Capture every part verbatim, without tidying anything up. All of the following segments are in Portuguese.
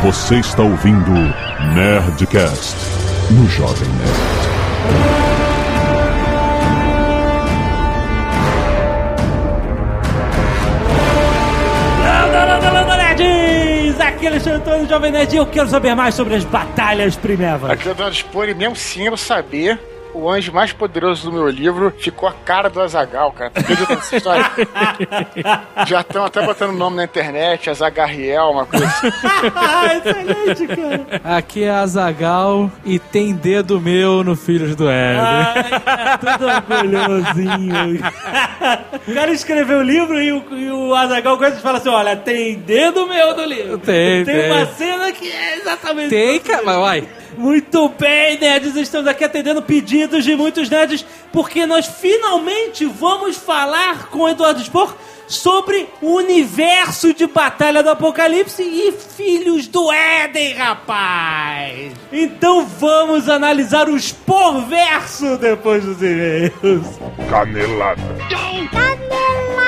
Você está ouvindo Nerdcast no Jovem Nerd. Aqui é Alexandre Antônio, Jovem Nerd, e eu quero saber mais sobre as batalhas primevas. Aqui é o Donald Spore, e mesmo sem eu saber, o anjo mais poderoso do meu livro ficou a cara do Azaghal, cara. Tu acredita nessa história? Já estão até botando nome na internet, Azagariel, uma coisa assim. Excelente, cara. Aqui é Azaghal e tem dedo meu no Filhos do Éden. Ai, tudo orgulhosinho. O cara escreveu o livro e o, e o Azaghal gosta de falar assim, olha, tem dedo meu no livro. Tem, tem. tem. uma cena que é exatamente... Tem, cara, mas vai. Muito bem, nerds, estamos aqui atendendo pedidos de muitos nerds, porque nós finalmente vamos falar com o Eduardo Spor sobre o universo de Batalha do Apocalipse e Filhos do Éden, rapaz! Então vamos analisar o Sporverso depois dos e-mails. Canelada. Canelada.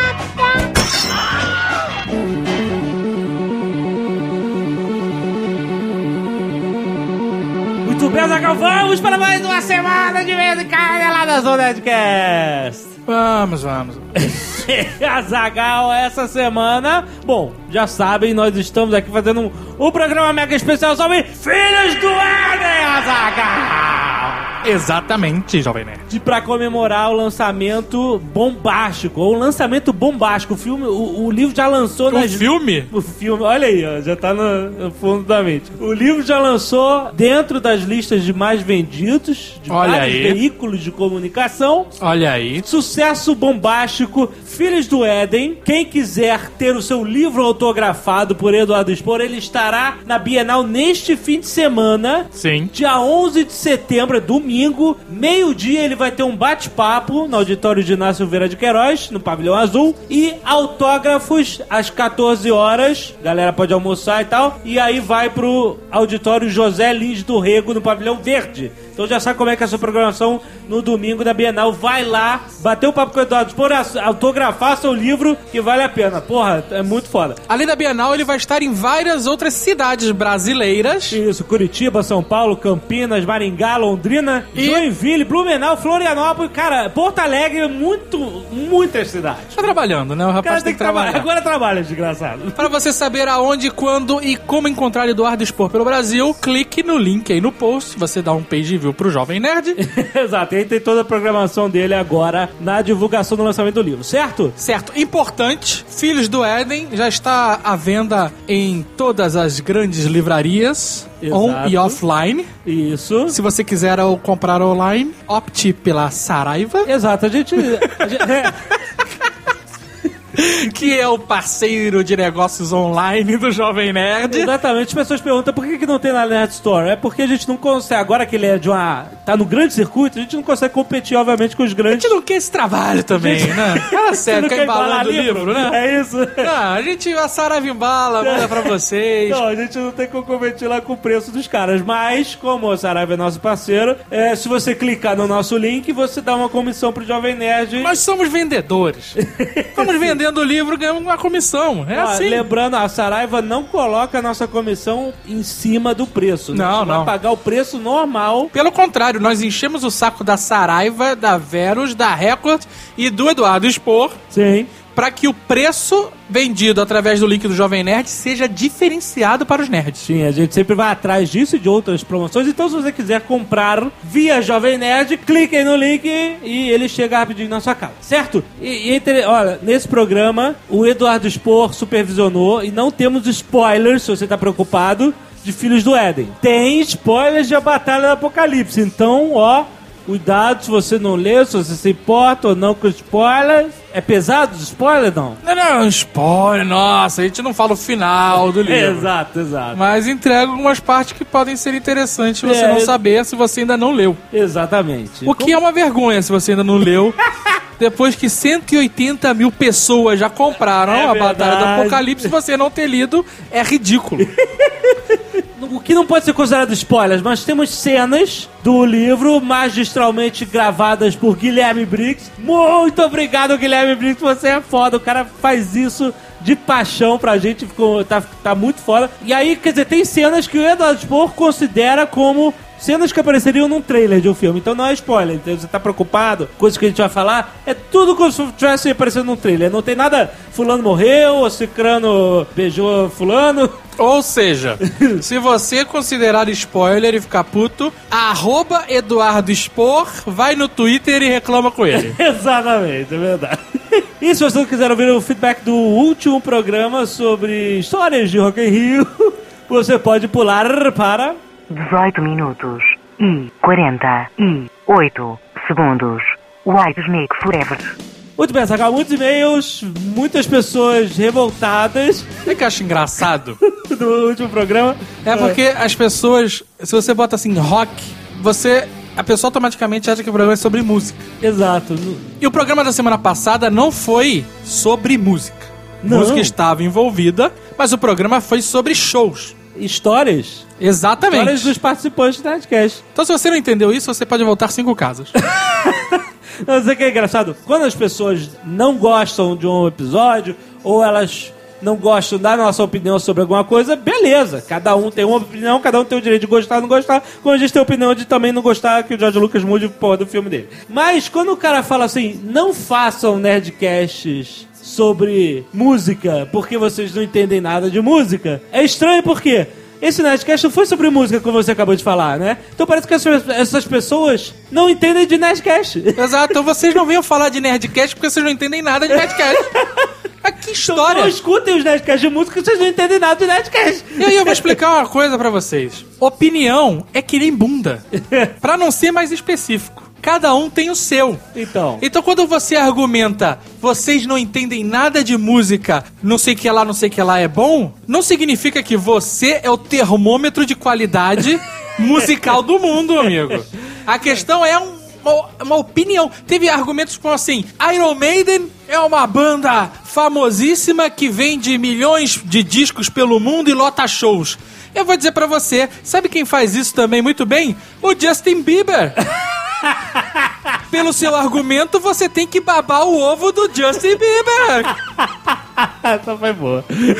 Muito bem, Azaghal, vamos para mais uma semana de vez em Caneladas do Nerdcast. Vamos, vamos. Azaghal, essa semana, bom, já sabem, nós estamos aqui fazendo um, um programa mega especial sobre Filhos do Éden, Azaghal. Exatamente, Jovem Nerd. Pra comemorar o lançamento bombástico, ou o lançamento bombástico, o filme, o, o livro já lançou... O nas... filme? O filme, olha aí, ó, já tá no, no fundo da mente. O livro já lançou dentro das listas de mais vendidos, de olha vários aí. veículos de comunicação. Olha aí. Sucesso bombástico, Filhos do Éden. Quem quiser ter o seu livro autografado por Eduardo Spor, ele estará na Bienal neste fim de semana. Sim. Dia onze de setembro, é domingo, meio-dia, ele vai ter um bate-papo no auditório de Inácio Vera de Queiroz, no Pavilhão Azul, e autógrafos às quatorze horas. Galera pode almoçar e tal. E aí vai pro auditório José Lins do Rego, no Pavilhão Verde. Então já sabe como é que é a sua programação no domingo da Bienal. Vai lá, bater o papo com o Eduardo Spor, autografar seu livro, que vale a pena. Porra, é muito foda. Além da Bienal, ele vai estar em várias outras cidades brasileiras. Isso, Curitiba, São Paulo, Campinas, Maringá, Londrina, E... Joinville, Blumenau, Florianópolis, cara, Porto Alegre, muito, muitas cidades. Tá trabalhando, né? O rapaz Cara, tem que trabalhar. Agora trabalha, desgraçado. Para você saber aonde, quando e como encontrar Eduardo Spor pelo Brasil, clique no link aí no post. Você dá um page view pro Jovem Nerd. Exato, e aí tem toda a programação dele agora na divulgação do lançamento do livro, certo? Certo. Importante, Filhos do Éden já está à venda em todas as grandes livrarias, Exato. on e offline. Isso. Se você quiser comprar online, opte pela Saraiva. Exato, a gente... A gente é. Que é o parceiro de negócios online do Jovem Nerd. Exatamente, as pessoas perguntam por que, que não tem na Nerd Store. É porque a gente não consegue, agora que ele é de uma... tá no grande circuito, a gente não consegue competir, obviamente, com os A grandes... gente não quer esse trabalho também, Gente, né? Fala sério, não fica quer embalando embalar o livro, livro, né? É isso. Não, a gente, a Saraiva embala, manda pra vocês. Não, a gente não tem como competir lá com o preço dos caras, mas como a Saraiva é nosso parceiro, é, se você clicar no nosso link, você dá uma comissão pro Jovem Nerd. Nós somos vendedores. Vamos vendendo o livro, ganhamos uma comissão. É Ó, assim. Lembrando, a Saraiva não coloca a nossa comissão em cima do preço. Não, A gente não. vai pagar o preço normal. Pelo contrário, nós enchemos o saco da Saraiva, da Verus, da Record e do Eduardo Spor Sim. para que o preço vendido através do link do Jovem Nerd seja diferenciado para os nerds. Sim, a gente sempre vai atrás disso e de outras promoções. Então, se você quiser comprar via Jovem Nerd, clique aí no link e ele chega rapidinho na sua casa, certo? E, e entre, olha, nesse programa, o Eduardo Spor supervisionou e não temos spoilers, se você tá preocupado, de Filhos do Éden. Tem spoilers de A Batalha do Apocalipse. Então, ó, cuidado se você não lê, se você se importa ou não com spoilers. É pesado os spoilers, não? Não, não, spoiler, nossa, a gente não fala o final do livro. Exato, exato. Mas entrega algumas partes que podem ser interessantes você É, não eu- saber se você ainda não leu. Exatamente. O que é uma vergonha se você ainda não leu. Depois que cento e oitenta mil pessoas já compraram É a Batalha do verdade. Apocalipse, você não ter lido é ridículo. O que não pode ser considerado spoilers, mas temos cenas do livro magistralmente gravadas por Guilherme Briggs. Muito obrigado, Guilherme Briggs, você é foda. O cara faz isso de paixão pra gente, ficou, tá, tá muito foda. E aí, quer dizer, tem cenas que o Edward Spor considera como cenas que apareceriam num trailer de um filme. Então não é spoiler. Então você tá preocupado, coisas que a gente vai falar, é tudo como se tivesse aparecendo num trailer. Não tem nada, fulano morreu, ou cicrano beijou fulano. Ou seja, se você considerar spoiler e ficar puto, arroba Eduardo Spor, vai no Twitter e reclama com ele. Exatamente, é verdade. E se você quiser ouvir o feedback do último programa sobre histórias de Rock in Rio, você pode pular para dezoito minutos e quarenta e oito segundos. White Snake Forever. Muito bem, Zagal, muitos e-mails, muitas pessoas revoltadas. É que eu acho engraçado do último programa. É porque as pessoas, se você bota assim, rock, você, a pessoa automaticamente acha que o programa é sobre música. Exato. E o programa da semana passada não foi sobre música. Não. Música estava envolvida, mas o programa foi sobre shows. Histórias. Exatamente. Histórias dos participantes do Nerdcast. Então se você não entendeu isso, você pode voltar cinco casas. Não, você que é engraçado. Quando as pessoas não gostam de um episódio, ou elas não gostam da nossa opinião sobre alguma coisa, beleza. Cada um tem uma opinião, cada um tem o direito de gostar ou não gostar. Como a gente tem a opinião de também não gostar que o George Lucas mude porra do filme dele. Mas quando o cara fala assim, não façam Nerdcasts sobre música, porque vocês não entendem nada de música, é estranho porque esse Nerdcast não foi sobre música, como você acabou de falar, né? Então parece que essas pessoas não entendem de Nerdcast. Exato, então vocês não venham falar de Nerdcast porque vocês não entendem nada de Nerdcast. Ah, que história! Então não escutem os Nerdcasts de música, vocês não entendem nada de Nerdcast. E aí eu vou explicar uma coisa pra vocês. Opinião é que nem bunda. Pra não ser mais específico. Cada um tem o seu. Então. Então quando você argumenta, vocês não entendem nada de música, não sei que lá, não sei que lá é bom, não significa que você é o termômetro de qualidade musical do mundo, amigo. A questão é um, uma, uma opinião. Teve argumentos como assim, Iron Maiden é uma banda famosíssima que vende milhões de discos pelo mundo e lota shows. Eu vou dizer pra você, sabe quem faz isso também muito bem? O Justin Bieber. Pelo seu argumento, você tem que babar o ovo do Justin Bieber. Essa foi boa.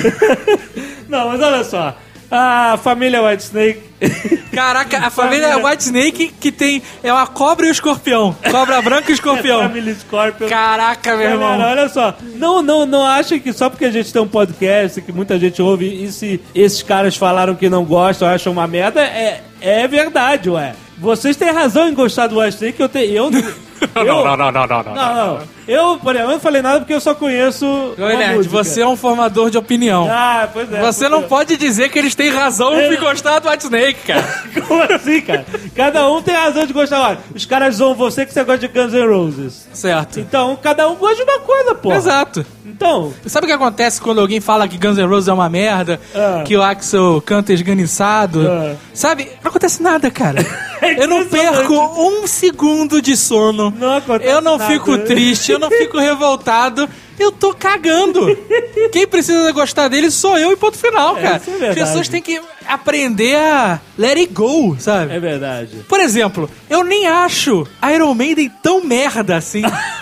Não, mas olha só. A família Whitesnake. Caraca, a família, família Whitesnake que tem. É uma cobra e um escorpião. Cobra branca e escorpião. Família Scorpion. Caraca, meu irmão. Galera, olha só. Não, não, não achem que só porque a gente tem um podcast, que muita gente ouve, e se esses caras falaram que não gostam, acham uma merda, é, é verdade, ué. Vocês têm razão em gostar do Whitesnake, eu tenho. Eu, eu, não, não, não, não, não, não, não, não. Eu, por exemplo, eu não falei nada porque eu só conheço. Oi, Nerd, você é um formador de opinião. Ah, pois é. Você não pode dizer que eles têm razão é. em gostar do Whitesnake, cara. Como assim, cara? Cada um tem razão de gostar. Olha, os caras zoam você que você gosta de Guns N' Roses. Certo. Então, cada um gosta de uma coisa, pô. Exato. Então... Sabe o que acontece quando alguém fala que Guns N' Roses é uma merda, ah. que o Axl canta esganiçado? Ah. Sabe? Não acontece nada, cara. Eu não perco um segundo de sono. Não acontece Eu não nada. fico triste, eu não fico revoltado. Eu tô cagando. Quem precisa gostar dele sou eu e ponto final, cara. É, As pessoas têm que aprender a let it go, sabe? É verdade. Por exemplo, eu nem acho Iron Maiden tão merda assim.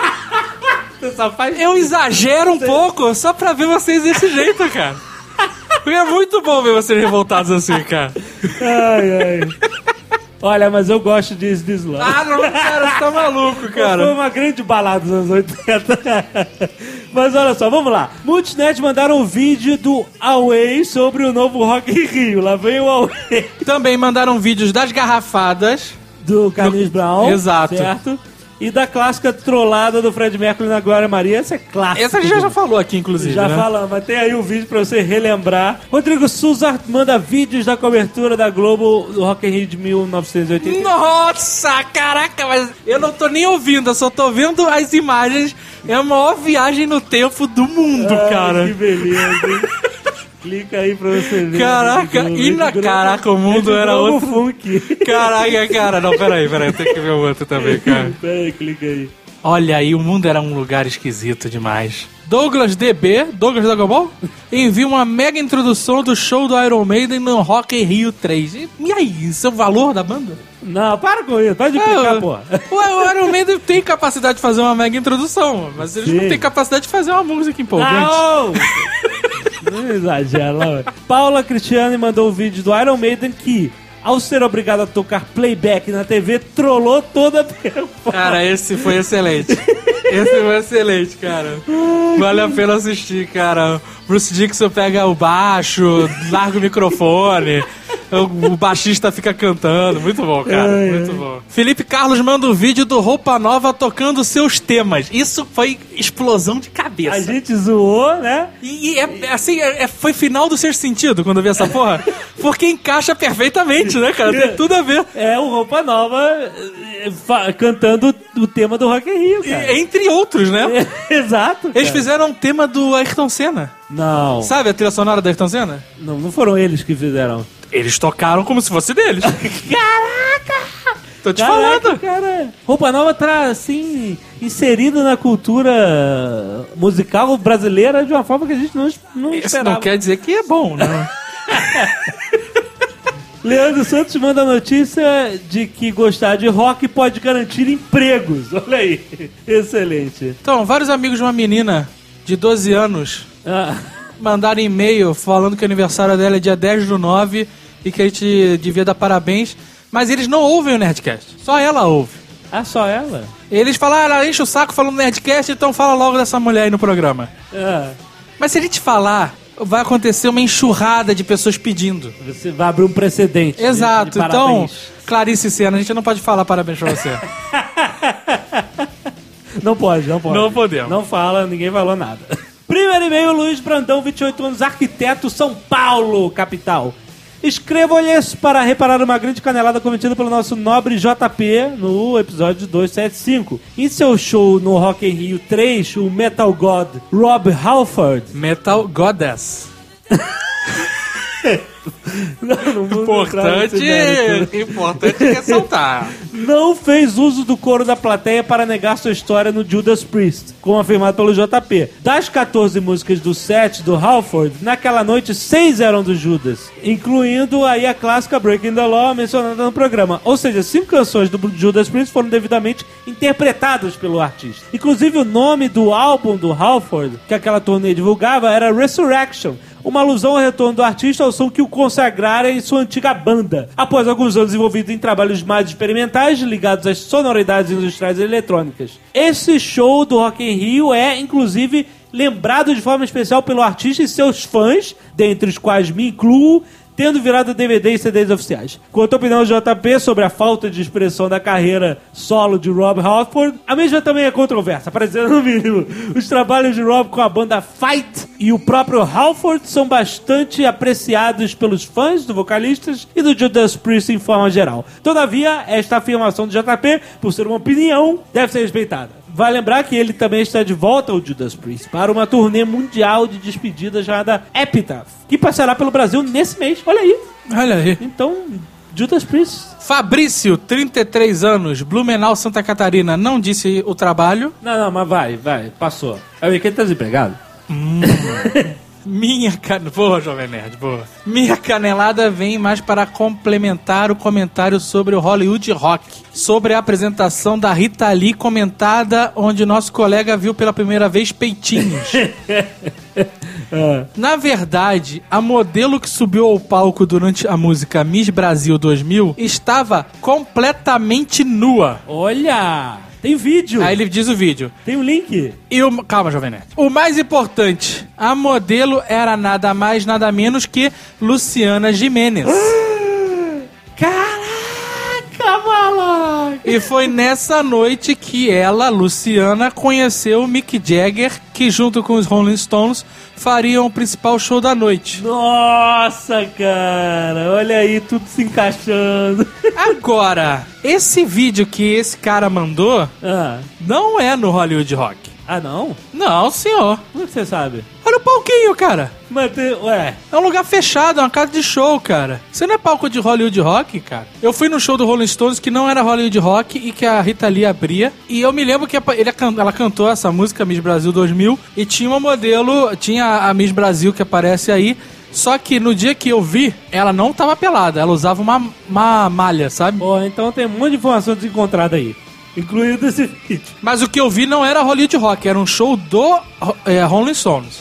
Você só faz... Eu exagero um Você... pouco só pra ver vocês desse jeito, cara. Porque é muito bom ver vocês revoltados assim, cara. Ai, ai. Olha, mas eu gosto de Is This Love. Ah, não, cara, você tá maluco, cara. Foi uma grande balada dos anos oitenta. Mas olha só, vamos lá. Muitos nerds mandaram um vídeo do Away sobre o novo Rock in Rio. Lá vem o Away. Também mandaram vídeos das garrafadas. Do Carlinhos do... Brown. Exato. Certo? E da clássica trollada do Fred Mercury na Glória Maria. Essa é clássica. Essa a gente já falou aqui, inclusive, Já né? falamos, mas tem aí o um vídeo pra você relembrar. Rodrigo Souza manda vídeos da cobertura da Globo do Rock in Rio de mil novecentos e oitenta. Nossa, caraca, mas eu não tô nem ouvindo, eu só tô vendo as imagens. É a maior viagem no tempo do mundo, Ai, cara. Que beleza, hein? Clica aí pra você ver. Caraca, e na caraca, o mundo era outro. Funk. Caraca, cara, não, peraí, peraí, tem que ver o outro também, cara. Peraí, clica aí. Olha aí, o mundo era um lugar esquisito demais. Douglas D B, Douglas Dragon Ball, envia uma mega introdução do show do Iron Maiden no Rock in Rio três. E, e aí, isso é o valor da banda? Não, para com isso, pode clicar, pô. O Iron Maiden tem capacidade de fazer uma mega introdução, mas eles Sim. não têm capacidade de fazer uma música empolgante. Não! Não exagera, não. Paula Cristiane mandou um vídeo do Iron Maiden que, ao ser obrigado a tocar playback na T V, trollou toda a performance. Cara, esse foi excelente. Esse foi excelente, cara. Vale a pena assistir, cara. Bruce Dickinson pega o baixo, larga o microfone, o baixista fica cantando. Muito bom, cara. Ai, muito ai. bom. Felipe Carlos manda um vídeo do Roupa Nova tocando seus temas. Isso foi explosão de cabeça. A gente zoou, né? E, e é, assim, é, é- foi final do Sexto Sentido quando eu vi essa porra. Porque encaixa perfeitamente, né, cara? Tem tudo a ver. É o Roupa Nova eh, fa- cantando o tema do Rock in Rio, cara. E- entre outros, né? É, exato, Eles cara. fizeram um tema do Ayrton Senna. Não, Sabe a trilha sonora do Ayrton Senna? não, não foram eles que fizeram. Eles tocaram como se fosse deles. Caraca! Tô te Caraca, falando. cara. Roupa Nova tá, assim, inserido na cultura musical brasileira de uma forma que a gente não, es- não Isso esperava. não quer dizer que é bom, né? Leandro Santos manda a notícia de que gostar de rock pode garantir empregos. Olha aí. Excelente. Então, vários amigos de uma menina de doze anos Ah, mandaram e-mail falando que o aniversário dela é dia dez do nove e que a gente devia dar parabéns, mas eles não ouvem o Nerdcast. Só ela ouve. ah, só ela? Eles falaram, ela enche o saco falando Nerdcast, então fala logo dessa mulher aí no programa. Ah, Mas se a gente falar, vai acontecer uma enxurrada de pessoas pedindo. você vai abrir um precedente. de- Exato, de então, parabéns. Clarice Senna, a gente não pode falar parabéns pra você. Não pode, não pode. Não podemos. Não fala, ninguém falou nada. Primeiro e-mail, Luiz Brandão, vinte e oito anos, arquiteto, São Paulo, capital. Escrevo-lhes para reparar uma grande canelada cometida pelo nosso nobre J P no episódio duzentos e setenta e cinco. Em seu show no Rock in Rio três, o Metal God Rob Halford... Metal Goddess. Não, não vou entrar nesse Importante, mérito. importante ressaltar. Não fez uso do coro da plateia para negar sua história no Judas Priest, como afirmado pelo J P. Das catorze músicas do set do Halford, naquela noite seis eram do Judas, incluindo aí a clássica Breaking the Law mencionada no programa. Ou seja, cinco canções do Judas Priest foram devidamente interpretadas pelo artista. Inclusive o nome do álbum do Halford, que aquela turnê divulgava, era Resurrection, uma alusão ao retorno do artista ao som que o consagrara em sua antiga banda, após alguns anos envolvido em trabalhos mais experimentais ligados às sonoridades industriais e eletrônicas. Esse show do Rock in Rio é, inclusive, lembrado de forma especial pelo artista e seus fãs, dentre os quais me incluo, tendo virado D V D e C Ds oficiais. Quanto à opinião do J P sobre a falta de expressão da carreira solo de Rob Halford, a mesma também é controversa, parecendo no mínimo. Os trabalhos de Rob com a banda Fight e o próprio Halford são bastante apreciados pelos fãs do vocalistas e do Judas Priest em forma geral. Todavia, esta afirmação do J P, por ser uma opinião, deve ser respeitada. Vale lembrar que ele também está de volta ao Judas Priest para uma turnê mundial de despedida chamada Epitaph, que passará pelo Brasil nesse mês. Olha aí. Olha aí. Então, Judas Priest. Fabrício, trinta e três anos, Blumenau, Santa Catarina, não disse o trabalho. Não, não, mas vai, vai, passou. Aí, quem tá desempregado? Minha can... Boa, Jovem Nerd, boa. Minha canelada vem mais para complementar o comentário sobre o Hollywood Rock. Sobre a apresentação da Rita Lee comentada, onde nosso colega viu pela primeira vez peitinhos. Na verdade, a modelo que subiu ao palco durante a música Miss Brasil dois mil estava completamente nua. Olha! Tem vídeo! Aí ele diz o vídeo. Tem um link. E o... Calma, Jovem Nerd. O mais importante, a modelo era nada mais, nada menos que Luciana Gimenez. Caraca, maluco! E foi nessa noite que ela, Luciana, conheceu o Mick Jagger, que junto com os Rolling Stones fariam o principal show da noite. Nossa, cara! Olha aí, tudo se encaixando. Agora, esse vídeo que esse cara mandou Ah, não é no Hollywood Rock. ah não? Não, senhor. Como é que você sabe? Olha o palquinho, cara. Mas tem... Ué... É um lugar fechado, é uma casa de show, cara. Você não é palco de Hollywood Rock, cara? Eu fui no show do Rolling Stones que não era Hollywood Rock e que a Rita Lee abria. E eu me lembro que ele, ela cantou essa música Miss Brasil dois mil e tinha uma modelo, tinha a Miss Brasil que aparece aí. Só que no dia que eu vi, ela não tava pelada, ela usava uma, uma malha, sabe? Pô, então tem um monte de informação desencontrada aí. Incluído esse vídeo. Mas o que eu vi não era Hollywood Rock, era um show do é, Rolling Stones.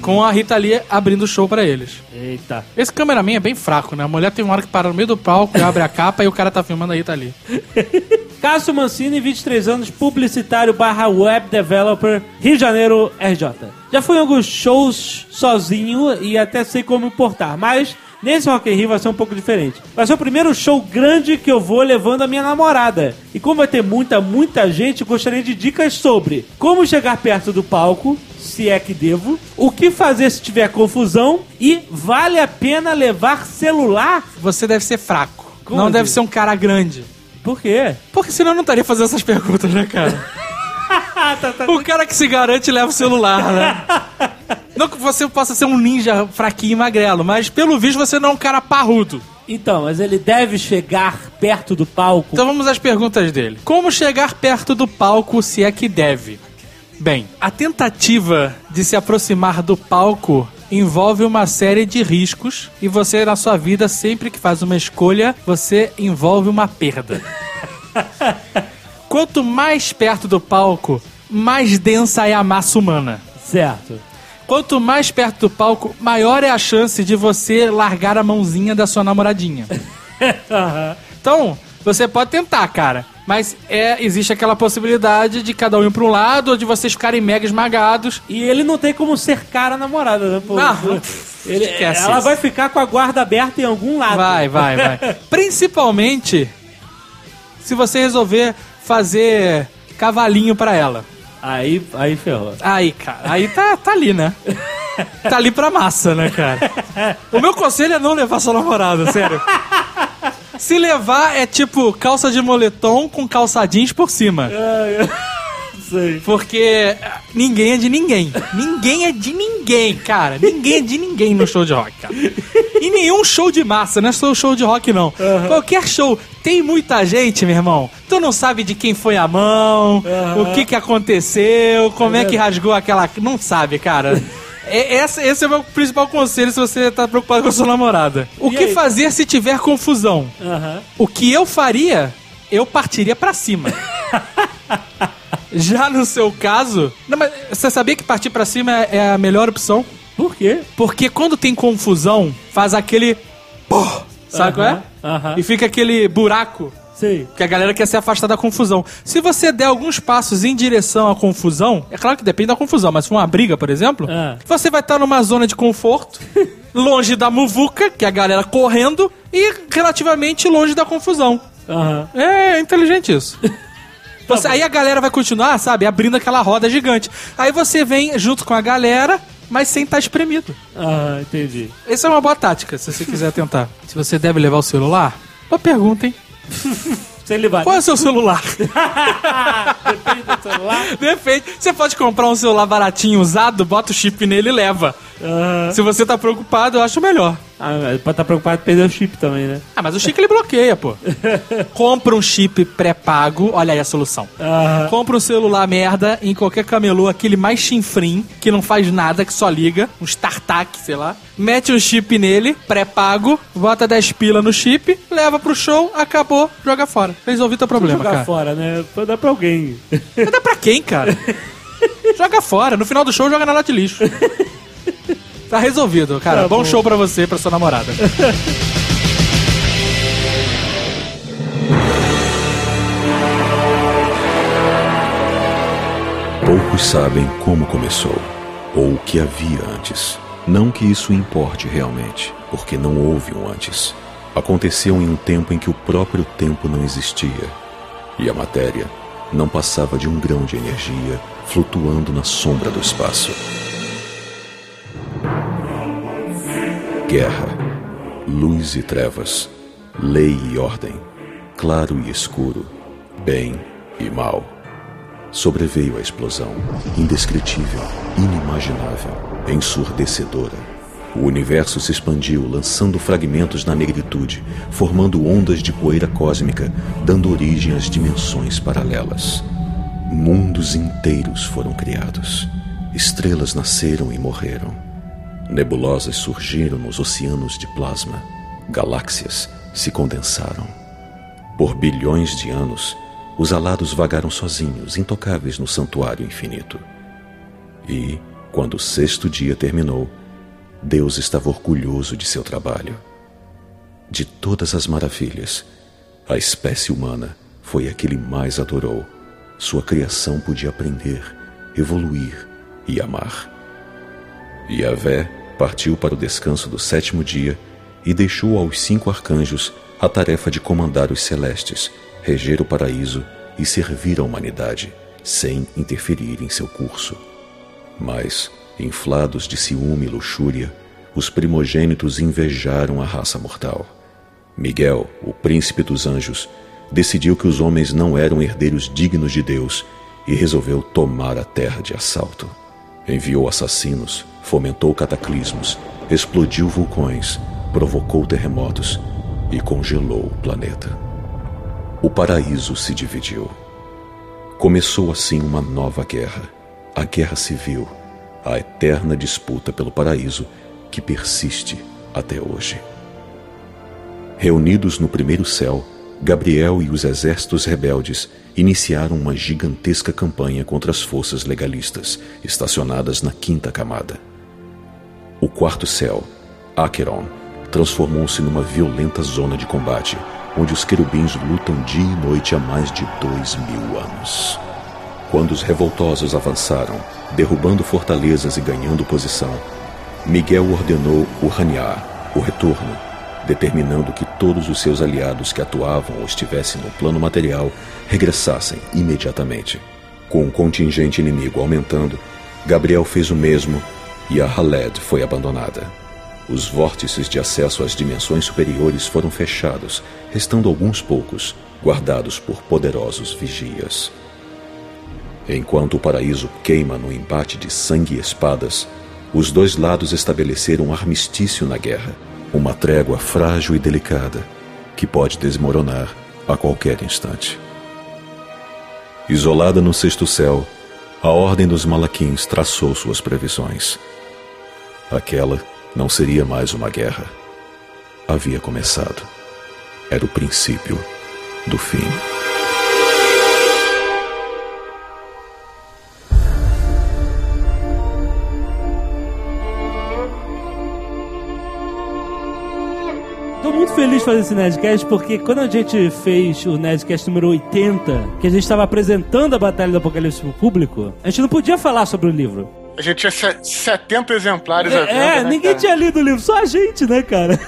Com a Rita Lee abrindo o show pra eles. Eita. Esse cameraman é bem fraco, né? A mulher tem uma hora que para no meio do palco e abre a capa e o cara tá filmando a Rita Lee. Cássio Mancini, vinte e três anos, publicitário barra web developer, Rio de Janeiro, R J. Já fui em alguns shows sozinho e até sei como me portar, mas nesse Rock in Rio vai ser um pouco diferente. Vai ser o primeiro show grande que eu vou levando a minha namorada. E como vai ter muita, muita gente, gostaria de dicas sobre como chegar perto do palco, se é que devo, o que fazer se tiver confusão e vale a pena levar celular? Você deve ser fraco. Como não assim? deve ser um cara grande. Por quê? Porque senão eu não estaria fazendo essas perguntas, né, cara? tá, tá. O cara que se garante leva o celular, né? Não que você possa ser um ninja fraquinho e magrelo, mas pelo visto você não é um cara parrudo. Então, mas ele deve chegar perto do palco? Então vamos às perguntas dele. Como chegar perto do palco se é que deve? Bem, a tentativa de se aproximar do palco envolve uma série de riscos e você, na sua vida, sempre que faz uma escolha, você envolve uma perda. Quanto mais perto do palco, mais densa é a massa humana. Certo. Quanto mais perto do palco, maior é a chance de você largar a mãozinha da sua namoradinha. Então, você pode tentar, cara. Mas é, existe aquela possibilidade de cada um ir para um lado ou de vocês ficarem mega esmagados. E ele não tem como cercar a namorada, né? Pô, Não, ele, esquece ela isso. vai ficar com a guarda aberta em algum lado. Vai, vai, vai. Principalmente se você resolver fazer cavalinho pra ela. Aí, aí ferrou. Aí, cara, aí tá, tá ali, né? Tá ali pra massa, né, cara? O meu conselho é não levar sua namorada, sério. Se levar é tipo calça de moletom com calça jeans por cima. Sei. Porque ninguém é de ninguém. Ninguém é de ninguém, cara. Ninguém é de ninguém no show de rock, cara. E nenhum show de massa, não é só o show de rock, não. Uhum. Qualquer show. Tem muita gente, meu irmão. Tu não sabe de quem foi a mão, uhum. o que que aconteceu, como é, é que rasgou aquela... Não sabe, cara. Esse, esse é o meu principal conselho se você tá preocupado com a sua namorada. O e que aí? Fazer se tiver confusão? Uhum. O que eu faria, eu partiria pra cima. Já no seu caso... Não, mas você sabia que partir pra cima é a melhor opção? Por quê? Porque quando tem confusão, faz aquele... Pô, sabe qual é? Aham. E fica aquele buraco. Sei. Porque a galera quer se afastar da confusão. Se você der alguns passos em direção à confusão, é claro que depende da confusão, mas se for uma briga, por exemplo, ah. você vai estar numa zona de conforto, longe da muvuca, que é a galera correndo, e relativamente longe da confusão. Aham. É inteligente isso. Você, aí a galera vai continuar, sabe, abrindo aquela roda gigante. Aí você vem junto com a galera, mas sem estar espremido. Ah, entendi. Essa é uma boa tática, se você quiser tentar. Se você deve levar o celular, boa pergunta, hein? Sem levar. Qual é o seu celular? Depende do celular. Depende. Você pode comprar um celular baratinho usado, bota o chip nele e leva. Uhum. Se você tá preocupado, eu acho melhor. Ah, pode estar preocupado em perder o chip também, né? Ah, mas o chip ele bloqueia, pô. Compra um chip pré-pago, olha aí a solução. Uhum. Compra um celular merda em qualquer camelô, aquele mais chinfrim, que não faz nada, que só liga, um StarTAC, sei lá. Mete um chip nele, pré-pago, bota dez pila no chip, leva pro show, acabou, joga fora. Resolvi teu problema, jogar cara. Joga fora, né? Pode dar pra alguém. Vai dar pra quem, cara? Joga fora. No final do show, joga na lata de lixo. Tá resolvido, cara. Tá bom, bom show pra você e pra sua namorada. Poucos sabem como começou, ou o que havia antes. Não que isso importe realmente, porque não houve um antes. Aconteceu em um tempo em que o próprio tempo não existia, e a matéria não passava de um grão de energia flutuando na sombra do espaço. Guerra, luz e trevas, lei e ordem, claro e escuro, bem e mal. Sobreveio a explosão, indescritível, inimaginável, ensurdecedora. O universo se expandiu, lançando fragmentos na negritude, formando ondas de poeira cósmica, dando origem às dimensões paralelas. Mundos inteiros foram criados. Estrelas nasceram e morreram. Nebulosas surgiram nos oceanos de plasma. Galáxias se condensaram. Por bilhões de anos, os alados vagaram sozinhos, intocáveis no santuário infinito. E, Quando o sexto dia terminou, Deus estava orgulhoso de seu trabalho. De todas as maravilhas, a espécie humana foi a que ele mais adorou. Sua criação podia aprender, evoluir e amar. Yahvé partiu para o descanso do sétimo dia e deixou aos cinco arcanjos a tarefa de comandar os celestes, reger o paraíso e servir a humanidade, sem interferir em seu curso. Mas, inflados de ciúme e luxúria, os primogênitos invejaram a raça mortal. Miguel, o príncipe dos anjos, decidiu que os homens não eram herdeiros dignos de Deus e resolveu tomar a terra de assalto. Enviou assassinos, fomentou cataclismos, explodiu vulcões, provocou terremotos e congelou o planeta. O paraíso se dividiu. Começou assim uma nova guerra, a Guerra Civil, a eterna disputa pelo paraíso que persiste até hoje. Reunidos no primeiro céu, Gabriel e os exércitos rebeldes iniciaram uma gigantesca campanha contra as forças legalistas, estacionadas na quinta camada. O quarto céu, Acheron, transformou-se numa violenta zona de combate, onde os querubins lutam dia e noite há mais de dois mil anos. Quando os revoltosos avançaram, derrubando fortalezas e ganhando posição, Miguel ordenou o Haniá, o retorno, determinando que todos os seus aliados que atuavam ou estivessem no plano material regressassem imediatamente. Com o contingente inimigo aumentando, Gabriel fez o mesmo e a Haled foi abandonada. Os vórtices de acesso às dimensões superiores foram fechados, restando alguns poucos, guardados por poderosos vigias. Enquanto o paraíso queima no embate de sangue e espadas, os dois lados estabeleceram um armistício na guerra, uma trégua frágil e delicada, que pode desmoronar a qualquer instante. Isolada no sexto céu, a Ordem dos Malaquins traçou suas previsões. Aquela não seria mais uma guerra. Havia começado. Era o princípio do fim. Tô muito feliz de fazer esse Nerdcast, porque quando a gente fez o Nerdcast número oitenta, que a gente estava apresentando a Batalha do Apocalipse pro público, a gente não podia falar sobre o livro. A gente tinha setenta exemplares É, à venda, é né, ninguém cara? tinha lido o livro, só a gente, né, cara?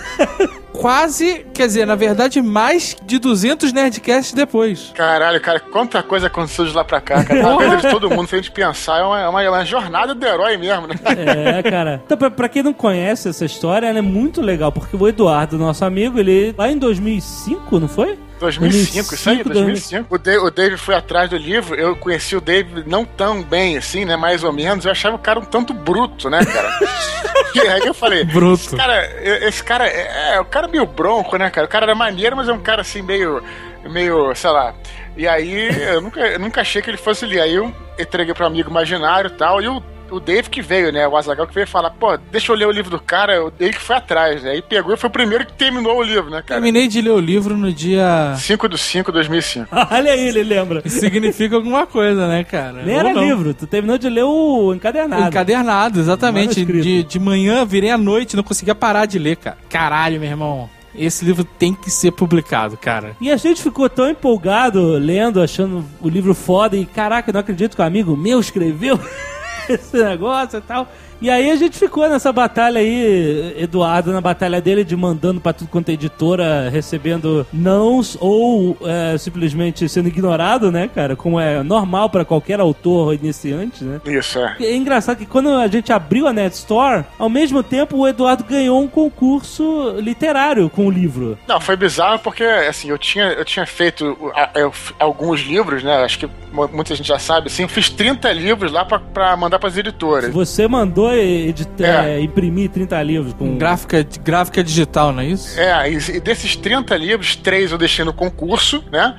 Quase, quer dizer, na verdade, mais de duzentos Nerdcasts depois. Caralho, cara, quanta coisa aconteceu de lá pra cá, cara. Na vida de todo mundo, se a gente pensar, é uma, é uma, é uma jornada do herói mesmo, né? É, cara. Então, pra, pra quem não conhece essa história, ela é muito legal, porque o Eduardo, nosso amigo, ele lá em dois mil e cinco, não foi? dois mil e cinco, isso aí, dois mil e cinco. O Dave, o Dave foi atrás do livro, eu conheci o Dave não tão bem assim, né, mais ou menos, eu achava o cara um tanto bruto, né, cara? E aí eu falei, bruto. Esse cara, esse cara é, é o cara meio bronco, né, cara? O cara era maneiro, mas é um cara assim, meio, meio, sei lá. E aí eu nunca, eu nunca achei que ele fosse ler. Aí eu entreguei pro amigo imaginário e tal, e o O Dave que veio, né? O Azaghal que veio falar, pô, deixa eu ler o livro do cara, o Dave que foi atrás, né? Aí pegou e foi o primeiro que terminou o livro, né, cara? Terminei de ler o livro no dia... cinco de cinco de dois mil e cinco. Olha aí, ele lembra. Isso significa alguma coisa, né, cara? Nem era livro, tu terminou de ler o encadernado. Encadernado, exatamente. Manuscrito. De, de manhã, virei à noite, não conseguia parar de ler, cara. Caralho, meu irmão. Esse livro tem que ser publicado, cara. E a gente ficou tão empolgado lendo, achando o livro foda, e caraca, não acredito que um amigo meu escreveu esse negócio e tal. E aí a gente ficou nessa batalha aí, Eduardo, na batalha dele, de mandando pra tudo quanto é editora, recebendo nãos ou é, simplesmente sendo ignorado, né, cara? Como é normal pra qualquer autor iniciante, né? Isso, é. É engraçado que quando a gente abriu a Net Store, ao mesmo tempo o Eduardo ganhou um concurso literário com o livro. Não, foi bizarro porque, assim, eu tinha, eu tinha feito a- eu- alguns livros, né? Acho que mu- muita gente já sabe, assim. Eu fiz trinta livros lá pra, pra mandar pras editoras. Você mandou a editar, É. imprimir trinta livros com... Gráfica, gráfica digital, não é isso? É, e desses trinta livros, três eu deixei no concurso, né?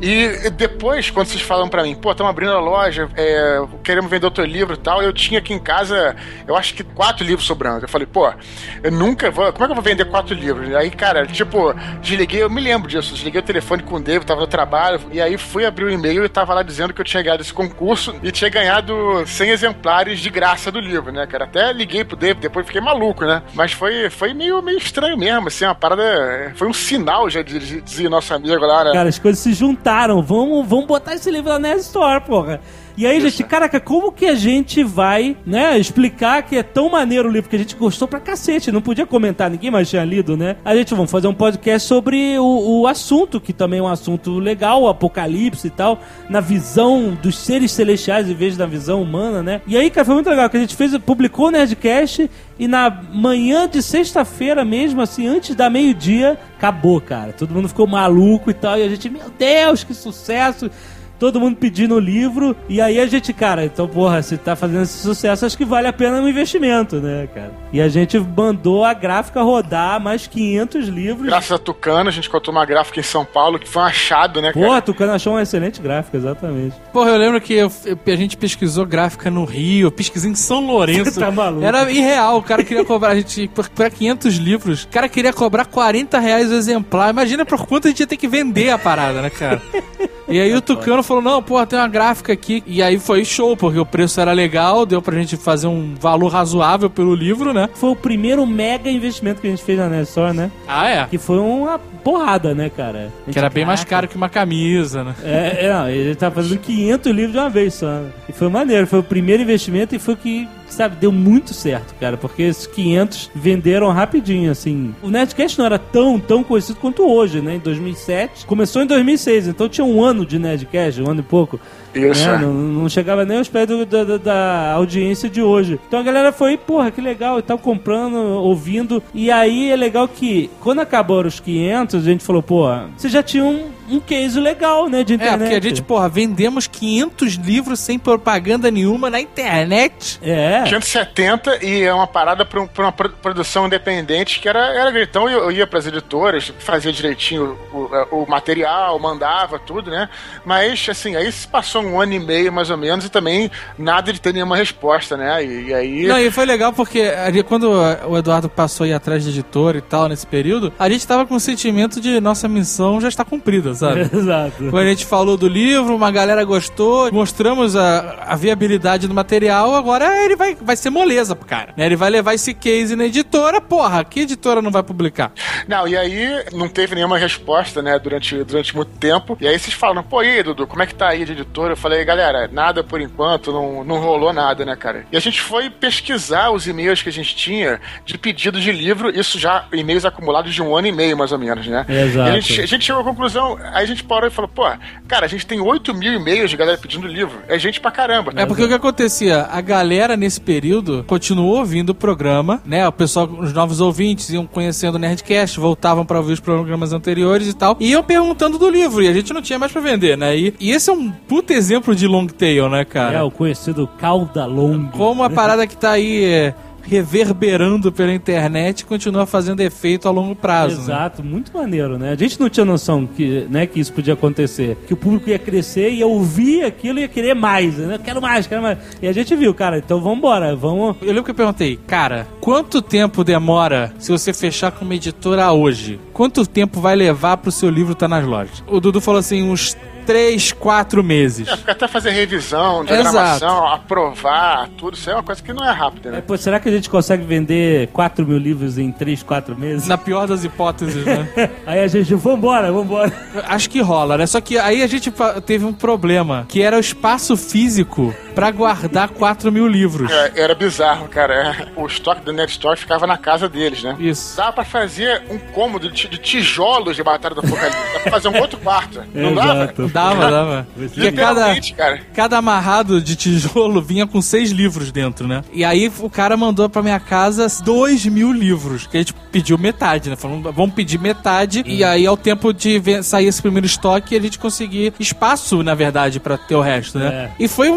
E depois, quando vocês falam pra mim, pô, estamos abrindo a loja, é, queremos vender outro livro e tal, eu tinha aqui em casa, eu acho que quatro livros sobrando. Eu falei, pô, eu nunca vou... Como é que eu vou vender quatro livros? Aí, cara, tipo, desliguei, eu me lembro disso, desliguei o telefone com o David, tava no trabalho, e aí fui abrir o e-mail e tava lá dizendo que eu tinha ganhado esse concurso e tinha ganhado cem exemplares de graça do livro, né, cara? Até liguei pro David, depois fiquei maluco, né? Mas foi, foi meio, meio estranho mesmo, assim, uma parada... Foi um sinal, já dizia nosso amigo lá, né? Cara, as coisas se juntaram. Vamos, vamos botar esse livro na Nerd Store, porra. E aí, Isso. gente, caraca, como que a gente vai, né, explicar que é tão maneiro o livro, que a gente gostou pra cacete, não podia comentar, ninguém mais tinha lido, né? A gente, vamos fazer um podcast sobre o, o assunto, que também é um assunto legal, o apocalipse e tal, na visão dos seres celestiais em vez da visão humana, né? E aí, cara, foi muito legal, que a gente fez, publicou o Nerdcast e na manhã de sexta-feira mesmo, assim, antes da meio-dia, acabou, cara. Todo mundo ficou maluco e tal, e a gente, meu Deus, que sucesso! Todo mundo pedindo o livro, e aí a gente, cara, então, porra, se tá fazendo esse sucesso, acho que vale a pena um investimento, né, cara? E a gente mandou a gráfica rodar mais quinhentos livros. Graças a Tucano, a gente contou uma gráfica em São Paulo, que foi um achado, né, cara? Porra, Tucano achou uma excelente gráfica, exatamente. Porra, eu lembro que eu- a gente pesquisou gráfica no Rio, eu pesquisei em São Lourenço. Você tá maluco? Era irreal, o cara queria cobrar, a gente, por- pra quinhentos livros, o cara queria cobrar quarenta reais o exemplar. Imagina por quanto a gente ia ter que vender a parada, né, cara? E aí o Tucano falou, não, porra, tem uma gráfica aqui. E aí foi show, porque o preço era legal, deu pra gente fazer um valor razoável pelo livro, né? Foi o primeiro mega investimento que a gente fez na Nerd Store, né? Ah, é? Que foi uma porrada, né, cara? A gente, Que era bem mais caraca. caro que uma camisa, né? É, é, não, ele tava fazendo quinhentos livros de uma vez só. Né? E foi maneiro, foi o primeiro investimento e foi o que, sabe, deu muito certo, cara, porque esses quinhentos venderam rapidinho, assim. O Nerdcast não era tão, tão conhecido quanto hoje, né? Em dois mil e sete. Começou em dois mil e seis, então tinha um ano de Nerdcast, um ano e pouco. Isso, né? é. não, não chegava nem aos pés do- da, da- da audiência de hoje. Então a galera foi, porra, que legal, e tal, comprando, ouvindo. E aí é legal que, quando acabaram os quinhentos, a gente falou, pô, você já tinha um, um case legal, né, de É, internet. porque a gente, porra, vendemos quinhentos livros sem propaganda nenhuma na internet. É. quinhentos e setenta e é uma parada pra, um- pra uma pro- produção independente que era, era gritão. Eu, eu ia pras editoras, fazia direitinho o, o material, mandava tudo, né? Mas, assim, aí se passou um ano e meio mais ou menos e também nada de ter nenhuma resposta, né? E, e aí. Não, e foi legal porque ali, quando o Eduardo passou a ir atrás de editor e tal, nesse período, a gente tava com o sentimento de nossa missão já está cumprida, sabe? Exato. Quando a gente falou do livro, uma galera gostou, mostramos a, a viabilidade do material, agora ele vai, vai ser moleza pro cara, né? Ele vai levar esse case na editora, porra, que editora não vai publicar? Não, e aí não teve nenhuma resposta, né, durante, durante muito tempo. E aí vocês falam, pô, e aí, Dudu, como é que tá aí de editora? Eu falei, galera, nada por enquanto, não, não rolou nada, né, cara? E a gente foi pesquisar os e-mails que a gente tinha de pedido de livro, isso já e-mails acumulados de um ano e meio, mais ou menos, né? Exato. E a gente, a gente chegou à conclusão, aí a gente parou e falou, pô, cara, a gente tem oito mil e-mails de galera pedindo livro. É gente pra caramba. É porque o que acontecia? A galera nesse período continuou ouvindo o programa, né? O pessoal, os novos ouvintes iam conhecendo o Nerdcast, voltavam pra ouvir os programas anteriores e tal, e iam perguntando do livro, e a gente não tinha mais pra vender, né? E, e esse é um puta exemplo de long tail, né, cara? É, o conhecido cauda longa. Como a parada que tá aí é, reverberando pela internet continua fazendo efeito a longo prazo. Né? Exato, muito maneiro, né? A gente não tinha noção que, né, que isso podia acontecer. Que o público ia crescer, ia ouvir aquilo e ia querer mais, né? Quero mais, quero mais. E a gente viu, cara, então vambora, vamos... Eu lembro que eu perguntei, cara, quanto tempo demora se você fechar com uma editora hoje? Quanto tempo vai levar pro seu livro estar nas lojas? O Dudu falou assim, uns três, quatro meses. É, até fazer revisão, Exato. diagramação, aprovar, tudo, isso é uma coisa que não é rápida, É, né? pô, será que a gente consegue vender quatro mil livros em três, quatro meses? Na pior das hipóteses, né? Aí a gente, vambora, vambora. Acho que rola, né? Só que aí a gente fa- teve um problema, que era o espaço físico pra guardar quatro mil livros. É, era bizarro, cara. É, o estoque da Nerd Store ficava na casa deles, né? Isso. Dava pra fazer um cômodo de, de tijolos de Batalha do Apocalipse. Dava pra fazer um outro quarto. Não dava? Exato. Dava, dava. Porque cada, Literalmente, cara. cada amarrado de tijolo vinha com seis livros dentro, né? E aí o cara mandou pra minha casa dois mil livros, que a gente pediu metade, né? Falou, vamos pedir metade, e aí ao tempo de ver- sair esse primeiro estoque, a gente conseguir espaço, na verdade, pra ter o resto, né? É. E foi um, um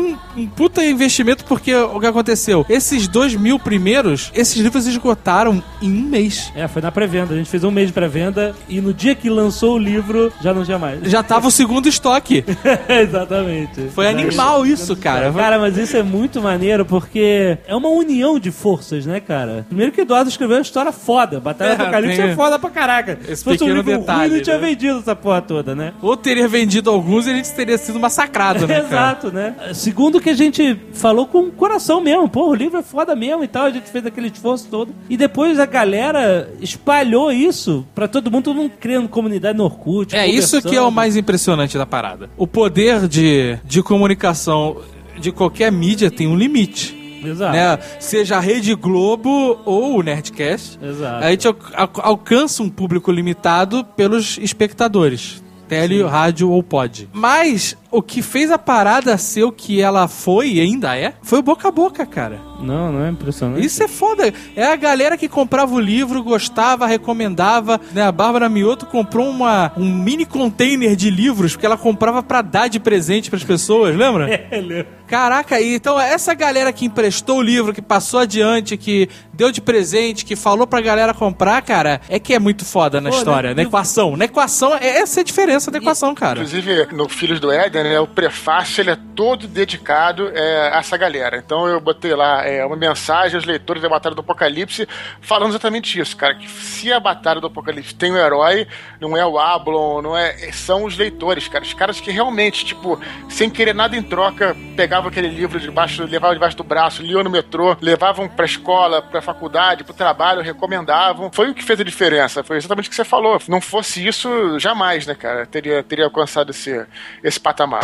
puta investimento, porque o que aconteceu? Esses dois mil primeiros, esses livros esgotaram em um mês. É, foi na pré-venda. A gente fez um mês de pré-venda e no dia que lançou o livro, já não tinha mais. Já tava o segundo estoque. Exatamente. Foi animal isso, cara. Cara, mas isso é muito maneiro porque é uma união de forças, né, cara? Primeiro que Eduardo escreveu uma história foda. Batalha do É, Apocalipse tem é foda pra caraca. esse Se fosse um pequeno livro detalhe, ruim, não tinha né? vendido essa porra toda, né? Ou teria vendido alguns e a gente teria sido massacrado, né, cara? Exato, né? Segundo que a gente falou com o coração mesmo. Pô, o livro é foda mesmo e tal. A gente fez aquele esforço todo. E depois a galera espalhou isso pra todo mundo. Todo mundo criando comunidade no Orkut. É isso que é o mais impressionante da parada. O poder de, de comunicação de qualquer mídia tem um limite. Exato. Né? Seja a Rede Globo ou o Nerdcast. Exato. A gente al- al- alcança um público limitado pelos espectadores. Tele, rádio ou pod. Mas o que fez a parada ser o que ela foi e ainda é, foi o boca a boca, cara. Não, não é impressionante. Isso é foda. É a galera que comprava o livro, gostava, recomendava. Né? A Bárbara Mioto comprou uma, um mini container de livros que ela comprava pra dar de presente pras pessoas, lembra? É, lembro. Caraca, e então essa galera que emprestou o livro, que passou adiante, que deu de presente, que falou pra galera comprar, cara, é que é muito foda na Pô, história, né? na equação. Na equação, é essa é a diferença da equação, cara. Inclusive, no Filhos do Éden, né, o prefácio ele é todo dedicado é, a essa galera. Então eu botei lá é, uma mensagem aos leitores da Batalha do Apocalipse falando exatamente isso, cara, que se a Batalha do Apocalipse tem um herói, não é o Ablon, não é, são os leitores, cara. Os caras que realmente, tipo, sem querer nada em troca, pegavam aquele livro debaixo, levavam debaixo do braço, liam no metrô, levavam pra escola, pra faculdade, pro trabalho, recomendavam. Foi o que fez a diferença. Foi exatamente o que você falou. Não fosse isso, jamais, né, cara, teria, teria alcançado esse, esse patamar.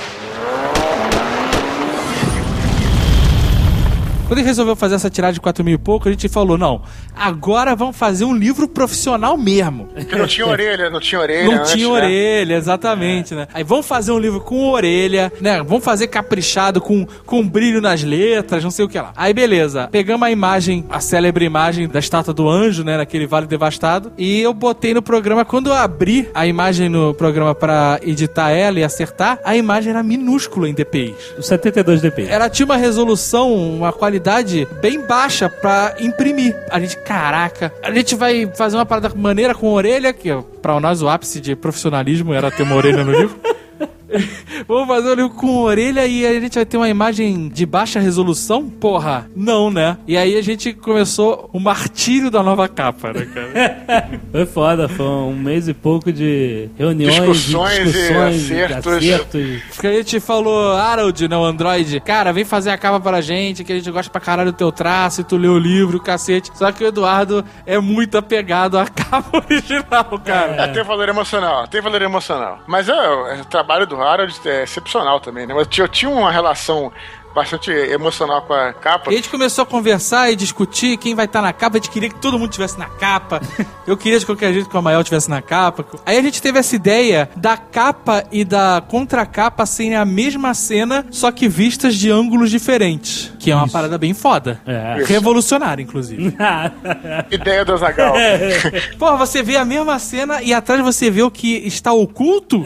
Quando ele resolveu fazer essa tirada de quatro mil e pouco, a gente falou, não, agora vamos fazer um livro profissional mesmo. Porque não tinha orelha, não tinha orelha Não antes, tinha né? orelha, exatamente, né? Aí vamos fazer um livro com orelha, né? Vamos fazer caprichado, com, com brilho nas letras, não sei o que lá. Aí beleza, pegamos a imagem, a célebre imagem da estátua do anjo, né? Naquele Vale Devastado. E eu botei no programa, quando eu abri a imagem no programa pra editar ela e acertar, a imagem era minúscula em D P Is. setenta e dois D P I. Ela tinha uma resolução, uma qualidade bem baixa pra imprimir. A gente, caraca, a gente vai fazer uma parada maneira com orelha, que pra nós o ápice de profissionalismo era ter uma orelha no livro. Vamos fazer um livro com orelha e a gente vai ter uma imagem de baixa resolução? Porra, não, né? E aí a gente começou o martírio da nova capa, né, cara? Foi foda, foi um mês e pouco de reuniões, Discussões de discussões, e acertos. de acertos. Porque a gente falou, Harold, não, Android, cara, vem fazer a capa pra gente, que a gente gosta pra caralho do teu traço, e tu lê o livro, cacete. Só que o Eduardo é muito apegado à capa original, cara. É, tem valor emocional, tem valor emocional. Mas é, o trabalho do Harold é excepcional também, né? Mas eu tinha uma relação bastante emocional com a capa. E a gente começou a conversar e discutir quem vai estar na capa. A gente queria que todo mundo estivesse na capa. Eu queria de qualquer jeito que o Amael estivesse na capa. Aí a gente teve essa ideia da capa e da contracapa serem a mesma cena, só que vistas de ângulos diferentes. Que é uma Isso. parada bem foda. É. Revolucionária, inclusive. Ideia do Azaghal. Porra, você vê a mesma cena e atrás você vê o que está oculto.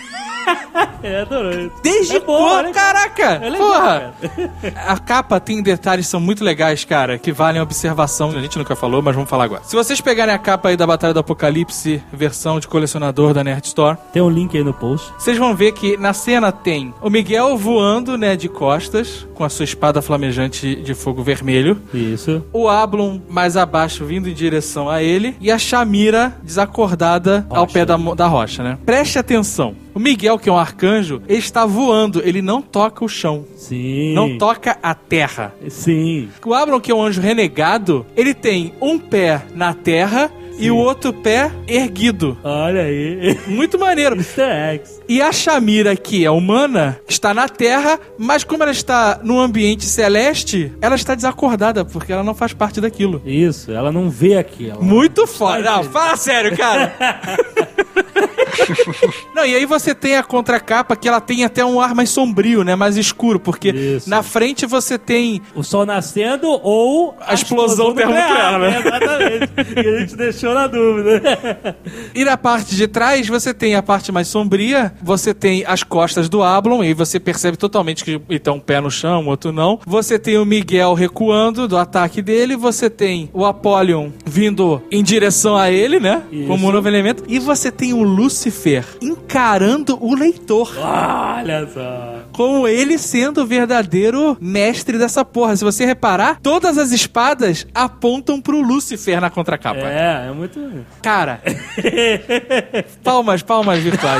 É, adorei. Desde É bom, quando? né? Caraca! É legal, Porra! A capa tem detalhes que são muito legais, cara, que valem a observação. A gente nunca falou, mas vamos falar agora. Se vocês pegarem a capa aí da Batalha do Apocalipse, versão de colecionador da Nerd Store, Tem um link aí no post. vocês vão ver que na cena tem o Miguel voando, né, de costas, com a sua espada flamejante de fogo vermelho. Isso. O Ablon mais abaixo, vindo em direção a ele. E a Shamira desacordada ao Rocha. pé da, mo- da rocha, né? Preste atenção. O Miguel, que é um arcanjo, ele está voando. Ele não toca o chão. Sim. Não toca a terra. Sim. O Ablon, que é um anjo renegado, ele tem um pé na terra e o outro pé erguido. Olha aí. Muito maneiro. Easter eggs. E a Shamira, que é humana, está na Terra, mas como ela está no ambiente celeste, ela está desacordada, porque ela não faz parte daquilo. Isso, ela não vê aquilo. Muito foda. Não, fala sério, cara. Não, e aí você tem a contracapa que ela tem até um ar mais sombrio, né? Mais escuro, porque Isso. na frente você tem... o sol nascendo ou a, a explosão, explosão termonuclear, né? Exatamente. Que a gente deixou na dúvida. E na parte de trás você tem a parte mais sombria, você tem as costas do Ablon, e você percebe totalmente que ele tá um pé no chão, outro não. Você tem o Miguel recuando do ataque dele, você tem o Apollyon vindo em direção a ele, né? Isso. Como um novo elemento. E você tem o Lúcifer encarando o leitor. Olha só. Como ele sendo o verdadeiro mestre dessa porra. Se você reparar, todas as espadas apontam pro Lúcifer na contracapa. É, é muito... Cara, palmas, palmas virtuais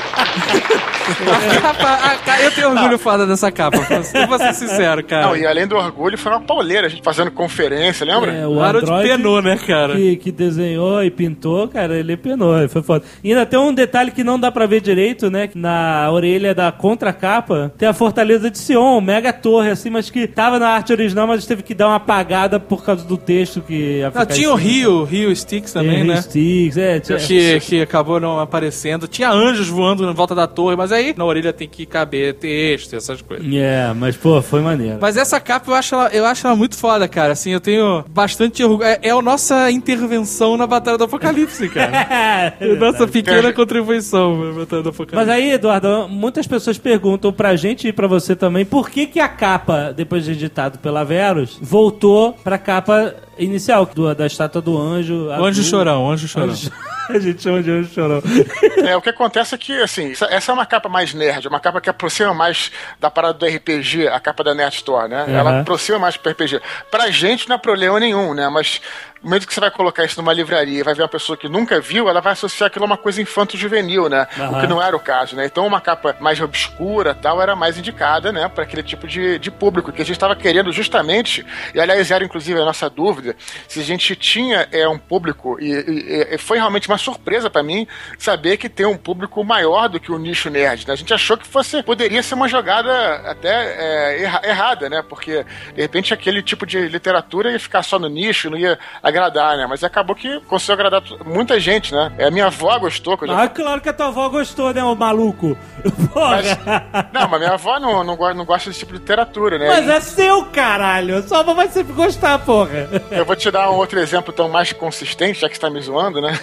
aí. A capa, a, eu tenho orgulho não. foda dessa capa, eu vou ser sincero, cara. Não, e além do orgulho, foi uma pauleira, a gente fazendo conferência, lembra? É, o Harold penou, né, cara? Que, que desenhou e pintou, cara, ele penou, foi foda. E ainda tem um detalhe que não dá pra ver direito, né, na orelha da contracapa tem a Fortaleza de Sion, mega torre, assim, mas que tava na arte original, mas teve que dar uma apagada por causa do texto que... Não, tinha o Rio, Rio Sticks também, né? Rio Sticks, é. Tinha... Que, que acabou não aparecendo. Tinha anjos voando em volta da torre, mas aí na orelha tem que caber texto, essas coisas. É, yeah, mas pô, foi maneiro. Mas essa capa eu acho ela, eu acho ela muito foda, cara. Assim, eu tenho bastante orgulho. É, é a nossa intervenção na Batalha do Apocalipse, cara. É nossa pequena contribuição na Batalha do Apocalipse. Mas aí, Eduardo, muitas pessoas perguntam pra gente e pra você também por que que a capa, depois de editado pela Verus, voltou pra capa inicial do, da estátua do anjo. O Anjo Chorão, o Anjo Chorão. Anjo... A gente chama de Anjo Chorão. É, o que acontece é que, assim, essa é uma capa mais nerd, uma capa que aproxima mais da parada do R P G, a capa da Nerd Store, né? Uhum. Ela aproxima mais pro R P G. Pra gente não é problema nenhum, né? Mas no momento que você vai colocar isso numa livraria e vai ver uma pessoa que nunca viu, ela vai associar aquilo a uma coisa infanto-juvenil, né? Uhum. O que não era o caso, né? Então uma capa mais obscura tal era mais indicada, né? Pra aquele tipo de, de público que a gente estava querendo justamente, e aliás era inclusive a nossa dúvida, se a gente tinha é, um público, e, e, e foi realmente uma surpresa pra mim saber que tem um público maior do que o nicho nerd, né? A gente achou que fosse, poderia ser uma jogada até é, erra, errada, né? Porque de repente aquele tipo de literatura ia ficar só no nicho, não ia agradar, né? Mas acabou que conseguiu agradar muita gente, né? É, a minha avó gostou. Que eu já... Ah, claro que a tua avó gostou, né, o maluco? Mas, não, mas minha avó não, não, não gosta desse tipo de literatura, né? Mas é seu, caralho. Sua avó vai sempre gostar, porra. Eu vou te dar um outro exemplo tão mais consistente, já que você tá me zoando, né?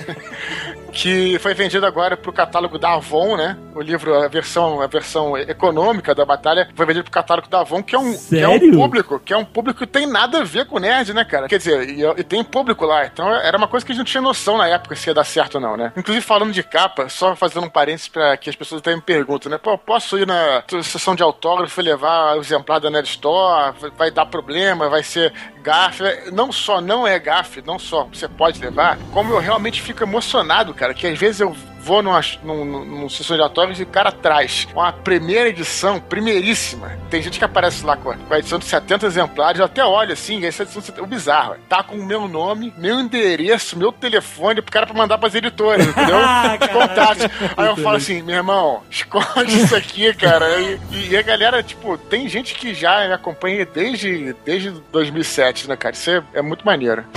Que foi vendido agora pro catálogo da Avon, né? O livro, a versão, a versão econômica da batalha, foi vendido pro catálogo da Avon, que é um, que é um público, que é um público que tem nada a ver com nerd, né, cara? Quer dizer, e, e tem público lá, então era uma coisa que a gente não tinha noção na época se ia dar certo ou não, né? Inclusive, falando de capa, só fazendo um parênteses pra que as pessoas até me perguntam, né? Pô, posso ir na sessão de autógrafo e levar o exemplar da Nerd Store? Vai dar problema? Vai ser gafe? Não só não é gafe, não só você pode levar, como eu realmente fico emocionado, cara, que às vezes eu vou numa, num, num sessão de autógrafos e o cara traz uma primeira edição, primeiríssima. Tem gente que aparece lá com a, com a edição de setenta exemplares, eu até olho assim, essa edição de setenta, o bizarro, tá com o meu nome, meu endereço, meu telefone pro cara pra mandar pras editoras, entendeu? Contatos. Aí eu falo assim, meu irmão, esconde isso aqui, cara. E, e a galera, tipo, tem gente que já me acompanha desde, desde dois mil e sete, né, cara? Isso é, é muito maneiro.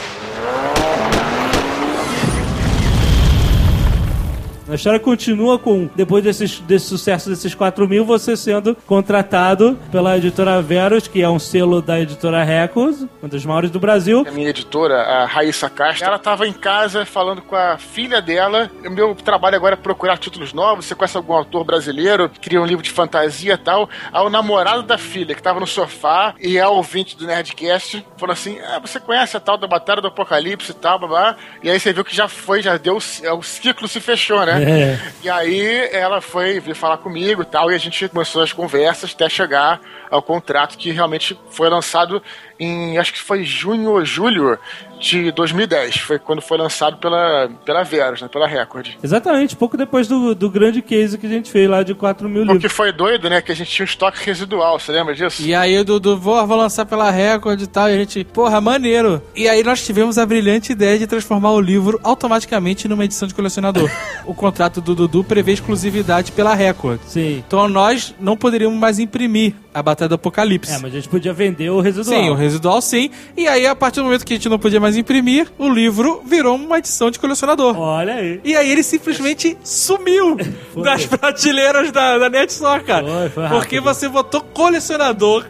A história continua com, depois desses, desse sucesso desses quatro mil, você sendo contratado pela editora Verus, que é um selo da editora Records, uma das maiores do Brasil. A minha editora, a Raíssa Castro, ela estava em casa falando com a filha dela. O meu trabalho agora é procurar títulos novos. Você conhece algum autor brasileiro, cria um livro de fantasia e tal. Aí o namorado da filha, que estava no sofá e é ouvinte do Nerdcast, falou assim, ah, você conhece a tal da Batalha do Apocalipse e tal, blá. E aí você viu que já foi, já deu, o ciclo se fechou, né? É. E aí ela foi vir falar comigo e tal, e a gente começou as conversas até chegar ao contrato que realmente foi lançado em, acho que foi junho ou julho de dois mil e dez, foi quando foi lançado pela, pela Verus, né, pela Record. Exatamente, pouco depois do, do grande case que a gente fez lá de quatro mil livros. O que foi doido, né, que a gente tinha um estoque residual, você lembra disso? E aí o Dudu, vou, vou lançar pela Record e tal, e a gente, porra, maneiro. E aí nós tivemos a brilhante ideia de transformar o livro automaticamente numa edição de colecionador. O contrato do Dudu prevê exclusividade pela Record. Sim. Então nós não poderíamos mais imprimir a Batalha do Apocalipse. É, mas a gente podia vender o residual. Sim, o residual sim. E aí, a partir do momento que a gente não podia mais imprimir, o livro virou uma edição de colecionador. Olha aí. E aí ele simplesmente sumiu Foi. das prateleiras da, da NetStor, cara. Foi, foi Porque rápido. você botou colecionador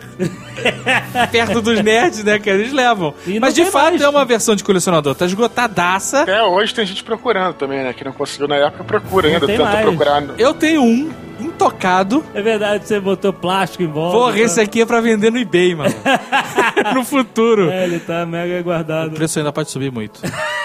perto dos nerds, né, que eles levam. E não Mas de tem fato mais. é uma versão de colecionador, tá esgotadaça. Até hoje tem gente procurando também, né? Que não conseguiu na época, procura Não ainda, tem tenta mais. procurar. no- Eu tenho um intocado. É verdade, você botou plástico em volta. Porra, tá? esse aqui é pra vender no eBay, mano. No futuro. É, ele tá mega O guardado. preço ainda pode subir muito.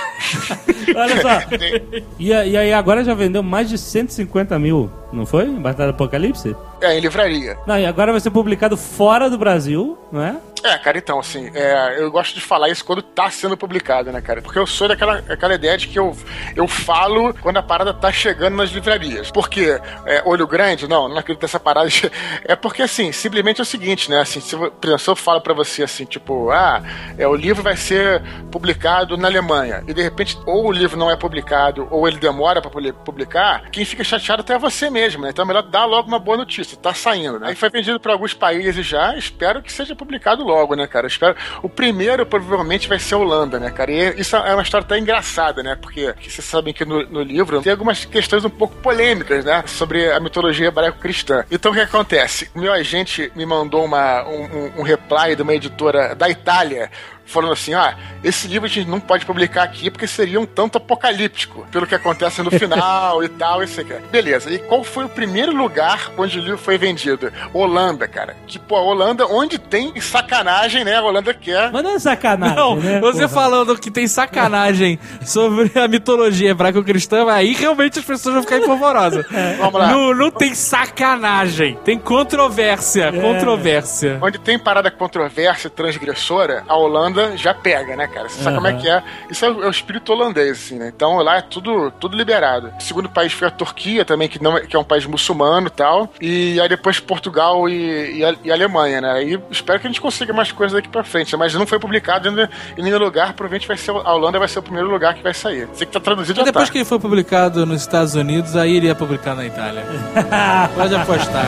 Olha só. E, a- e aí agora já vendeu mais de cento e cinquenta mil, não foi? Batalha do Apocalipse? É, em livraria. Não, e agora vai ser publicado fora do Brasil, não é? É, cara, então, assim, é, eu gosto de falar isso quando tá sendo publicado, né, cara? Porque eu sou daquela aquela ideia de que eu, eu falo quando a parada tá chegando nas livrarias. Por quê? É, olho grande? Não, não acredito nessa parada. É porque, assim, simplesmente é o seguinte, né? Assim, se, eu- por exemplo, se eu falo pra você, assim, tipo, ah, é, o livro vai ser publicado na Alemanha, e de repente, ou o livro não é publicado, ou ele demora pra publi- publicar, quem fica chateado até é você mesmo, né? Então é melhor dar logo uma boa notícia. Tá saindo, né? Aí foi vendido pra alguns países já, espero que seja publicado logo, né, cara? Espero. O primeiro provavelmente vai ser a Holanda, né, cara? E isso é uma história até engraçada, né? Porque que vocês sabem que no, no livro tem algumas questões um pouco polêmicas, né? Sobre a mitologia hebraico-cristã. Então o que acontece? Meu agente me mandou uma, um, um, um reply de uma editora da Itália, falando assim, ah, esse livro a gente não pode publicar aqui porque seria um tanto apocalíptico, pelo que acontece no final e tal, isso aqui. Beleza, e qual foi o primeiro lugar onde o livro foi vendido? Holanda, cara. Tipo, a Holanda, onde tem sacanagem, né? A Holanda quer... Mas não é sacanagem, Não, né? você porra? falando que tem sacanagem sobre a mitologia hebraico-cristã, aí realmente as pessoas vão ficar empolvorosas. Vamos lá. Não, não tem sacanagem, tem controvérsia, controvérsia. Onde tem parada controversa, transgressora, a Holanda já pega, né, cara? Você sabe como é que é? Isso é o, é o espírito holandês, assim, né? Então lá é tudo, tudo liberado. O segundo país foi a Turquia também, que, não, é- que é um país muçulmano e tal. E aí depois Portugal e, e, a, e a Alemanha, né? E espero que a gente consiga mais coisas daqui pra frente. Mas não foi publicado ainda em nenhum lugar. Provavelmente vai ser, a Holanda vai ser o primeiro lugar que vai sair. Sei que tá traduzido E já depois tá. que ele foi publicado nos Estados Unidos, aí ele ia publicar na Itália. Pode apostar.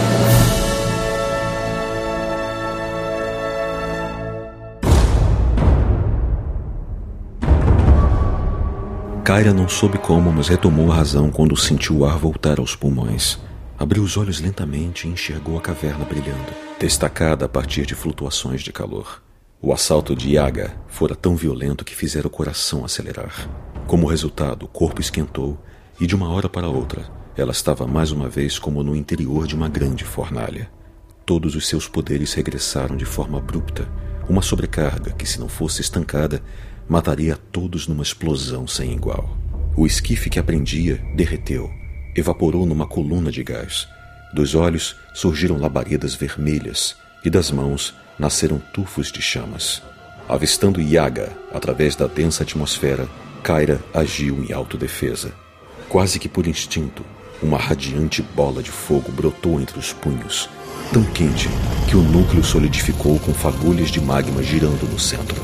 Kyra não soube como, mas retomou a razão quando sentiu o ar voltar aos pulmões. Abriu os olhos lentamente e enxergou a caverna brilhando, destacada a partir de flutuações de calor. O assalto de Yaga fora tão violento que fizera o coração acelerar. Como resultado, o corpo esquentou e de uma hora para outra, ela estava mais uma vez como no interior de uma grande fornalha. Todos os seus poderes regressaram de forma abrupta, uma sobrecarga que, se não fosse estancada, mataria a todos numa explosão sem igual. O esquife que aprendia derreteu, evaporou numa coluna de gás. Dos olhos surgiram labaredas vermelhas e das mãos nasceram tufos de chamas. Avistando Yaga através da densa atmosfera, Kyra agiu em autodefesa. Quase que por instinto, uma radiante bola de fogo brotou entre os punhos, tão quente que o núcleo solidificou com fagulhas de magma girando no centro.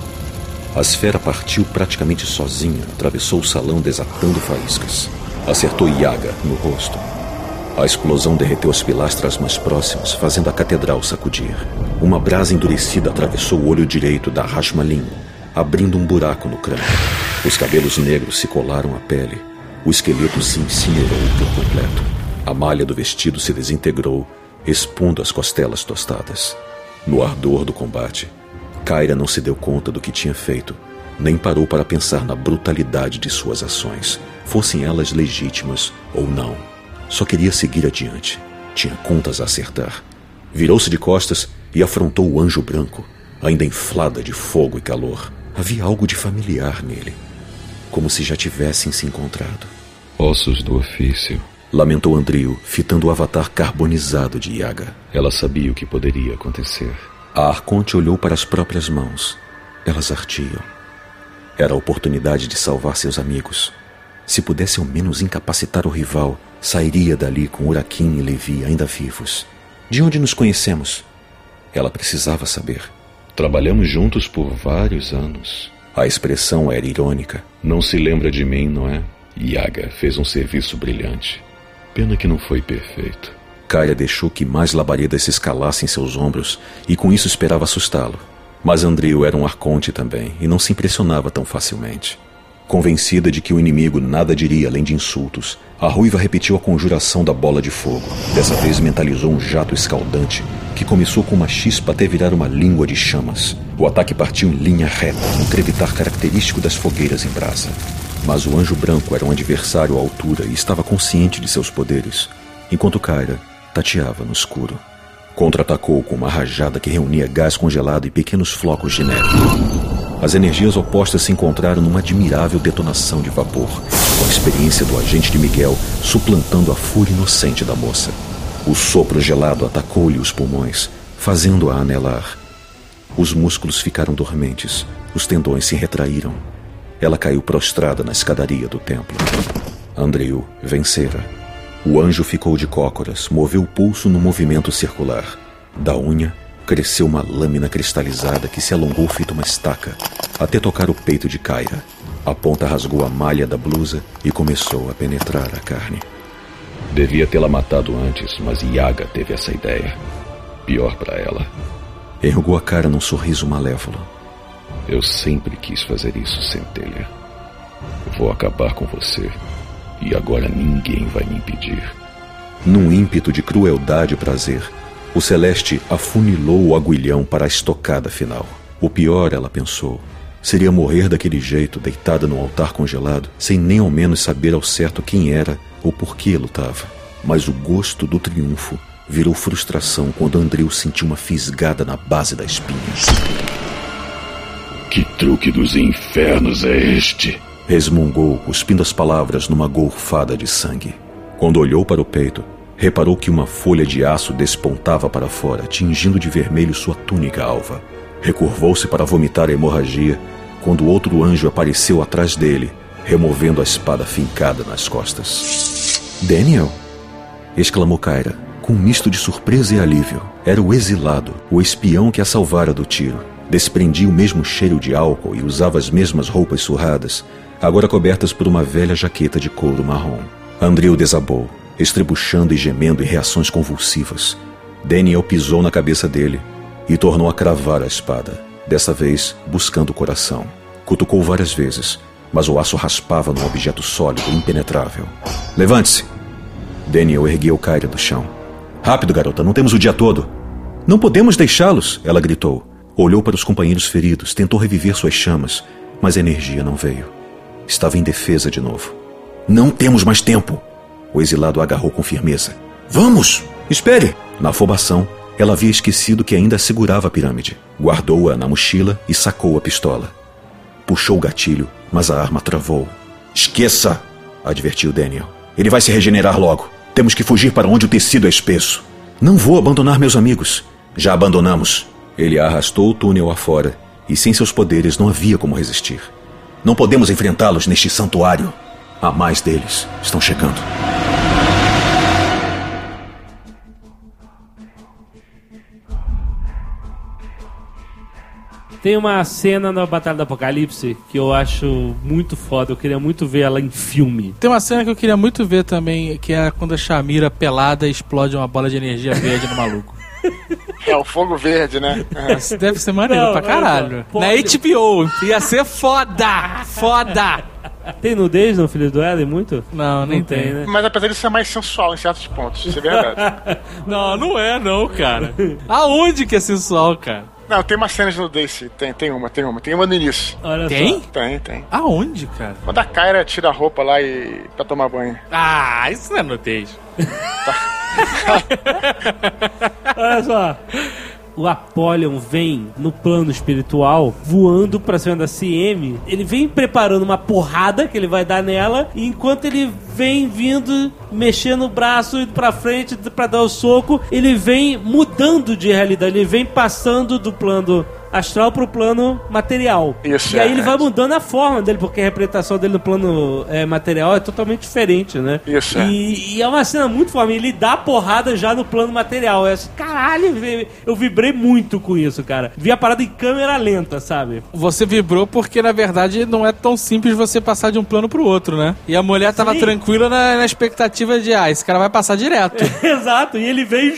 A esfera partiu praticamente sozinha, atravessou o salão desatando faíscas. Acertou Yaga no rosto. A explosão derreteu as pilastras mais próximas, fazendo a catedral sacudir. Uma brasa endurecida atravessou o olho direito da Rashmalin, abrindo um buraco no crânio. Os cabelos negros se colaram à pele. O esqueleto se incinerou por completo. A malha do vestido se desintegrou, expondo as costelas tostadas. No ardor do combate, Kyra não se deu conta do que tinha feito, nem parou para pensar na brutalidade de suas ações, fossem elas legítimas ou não. Só queria seguir adiante. Tinha contas a acertar. Virou-se de costas e afrontou o anjo branco, ainda inflada de fogo e calor. Havia algo de familiar nele, como se já tivessem se encontrado. Ossos do ofício. Lamentou Andril, fitando o avatar carbonizado de Yaga. Ela sabia o que poderia acontecer. A Arconte olhou para as próprias mãos. Elas ardiam. Era a oportunidade de salvar seus amigos. Se pudesse ao menos incapacitar o rival, sairia dali com Urakin e Levi ainda vivos. De onde nos conhecemos? Ela precisava saber. Trabalhamos juntos por vários anos. A expressão era irônica. Não se lembra de mim, não é? Yaga fez um serviço brilhante. Pena que não foi perfeito. Kyra deixou que mais labaredas se escalassem em seus ombros e com isso esperava assustá-lo. Mas Andril era um arconte também e não se impressionava tão facilmente. Convencida de que o inimigo nada diria além de insultos, a ruiva repetiu a conjuração da bola de fogo. Dessa vez mentalizou um jato escaldante que começou com uma chispa até virar uma língua de chamas. O ataque partiu em linha reta, um crepitar característico das fogueiras em brasa. Mas o anjo branco era um adversário à altura e estava consciente de seus poderes, enquanto Kyra tateava no escuro. Contra-atacou com uma rajada que reunia gás congelado e pequenos flocos de neve. As energias opostas se encontraram numa admirável detonação de vapor, com a experiência do agente de Miguel suplantando a fúria inocente da moça. O sopro gelado atacou-lhe os pulmões, fazendo-a anelar. Os músculos ficaram dormentes, os tendões se retraíram. Ela caiu prostrada na escadaria do templo. Andril vencera. O anjo ficou de cócoras, moveu o pulso no movimento circular. Da unha, cresceu uma lâmina cristalizada que se alongou feito uma estaca, até tocar o peito de Kyra. A ponta rasgou a malha da blusa e começou a penetrar a carne. Devia tê-la matado antes, mas Yaga teve essa ideia. Pior para ela. Enrugou a cara num sorriso malévolo. Eu sempre quis fazer isso, Centelha. Vou acabar com você. E agora ninguém vai me impedir. Num ímpeto de crueldade e prazer, o Celeste afunilou o aguilhão para a estocada final. O pior, ela pensou, seria morrer daquele jeito, deitada no altar congelado, sem nem ao menos saber ao certo quem era ou por que lutava. Mas o gosto do triunfo virou frustração quando Andril sentiu uma fisgada na base da espinha. Que truque dos infernos é este? Resmungou, cuspindo as palavras numa golfada de sangue. Quando olhou para o peito, reparou que uma folha de aço despontava para fora, tingindo de vermelho sua túnica alva. Recurvou-se para vomitar a hemorragia, quando outro anjo apareceu atrás dele, removendo a espada fincada nas costas. Daniel? Exclamou Kyra, com um misto de surpresa e alívio. Era o exilado, o espião que a salvara do tiro. Desprendia o mesmo cheiro de álcool e usava as mesmas roupas surradas, agora cobertas por uma velha jaqueta de couro marrom. Andril desabou, estrebuchando e gemendo em reações convulsivas. Daniel pisou na cabeça dele e tornou a cravar a espada, dessa vez buscando o coração. Cutucou várias vezes, mas o aço raspava num objeto sólido e impenetrável. Levante-se! Daniel ergueu Kyra do chão. Rápido, garota, não temos o dia todo. Não podemos deixá-los, ela gritou. Olhou para os companheiros feridos, tentou reviver suas chamas, mas a energia não veio. Estava indefesa de novo. Não temos mais tempo! O exilado a agarrou com firmeza. Vamos! Espere! Na afobação, ela havia esquecido que ainda segurava a pirâmide. Guardou-a na mochila e sacou a pistola. Puxou o gatilho, mas a arma travou. Esqueça! Advertiu Daniel. Ele vai se regenerar logo. Temos que fugir para onde o tecido é espesso. Não vou abandonar meus amigos. Já abandonamos. Ele a arrastou o túnel afora, e sem seus poderes não havia como resistir. Não podemos enfrentá-los neste santuário. Há mais deles. Estão chegando. Tem uma cena na Batalha do Apocalipse que eu acho muito foda. Eu queria muito ver ela em filme. Tem uma cena que eu queria muito ver também, que é quando a Shamira pelada explode uma bola de energia verde no maluco. É, o fogo verde, né? Isso deve ser maneiro não, pra caralho. Não, na H B O. Ia ser foda! Foda! Tem nudez no Filho do Éden muito? Não, nem não tem, tem, né? Mas apesar de ser mais sensual em certos pontos, isso é verdade. Não, não é não, cara. Aonde que é sensual, cara? Não, tem uma cena de nudez, tem, tem uma, tem uma. Tem uma no início. Olha tem? Só. Tem, tem. Aonde, cara? Quando a Kyra tira a roupa lá e pra tomar banho. Ah, isso não é nudez. Olha só. O Apollyon vem no plano espiritual, voando pra cima da C M. Ele vem preparando uma porrada que ele vai dar nela, e enquanto ele vem vindo, mexendo o braço, indo pra frente pra dar o soco, ele vem mudando de realidade. Ele vem passando do plano astral pro plano material. Isso, e aí é, ele é. vai mudando a forma dele, porque a representação dele no plano é, material é totalmente diferente, né? Isso, e, é. e é uma cena muito forte. Ele dá porrada já no plano material. É assim, caralho, eu vibrei muito com isso, cara. Vi a parada em câmera lenta, sabe? Você vibrou porque, na verdade, não é tão simples você passar de um plano pro outro, né? E a mulher tava Sim. tranquila na, na expectativa de, ah, esse cara vai passar direto. Exato, e ele veio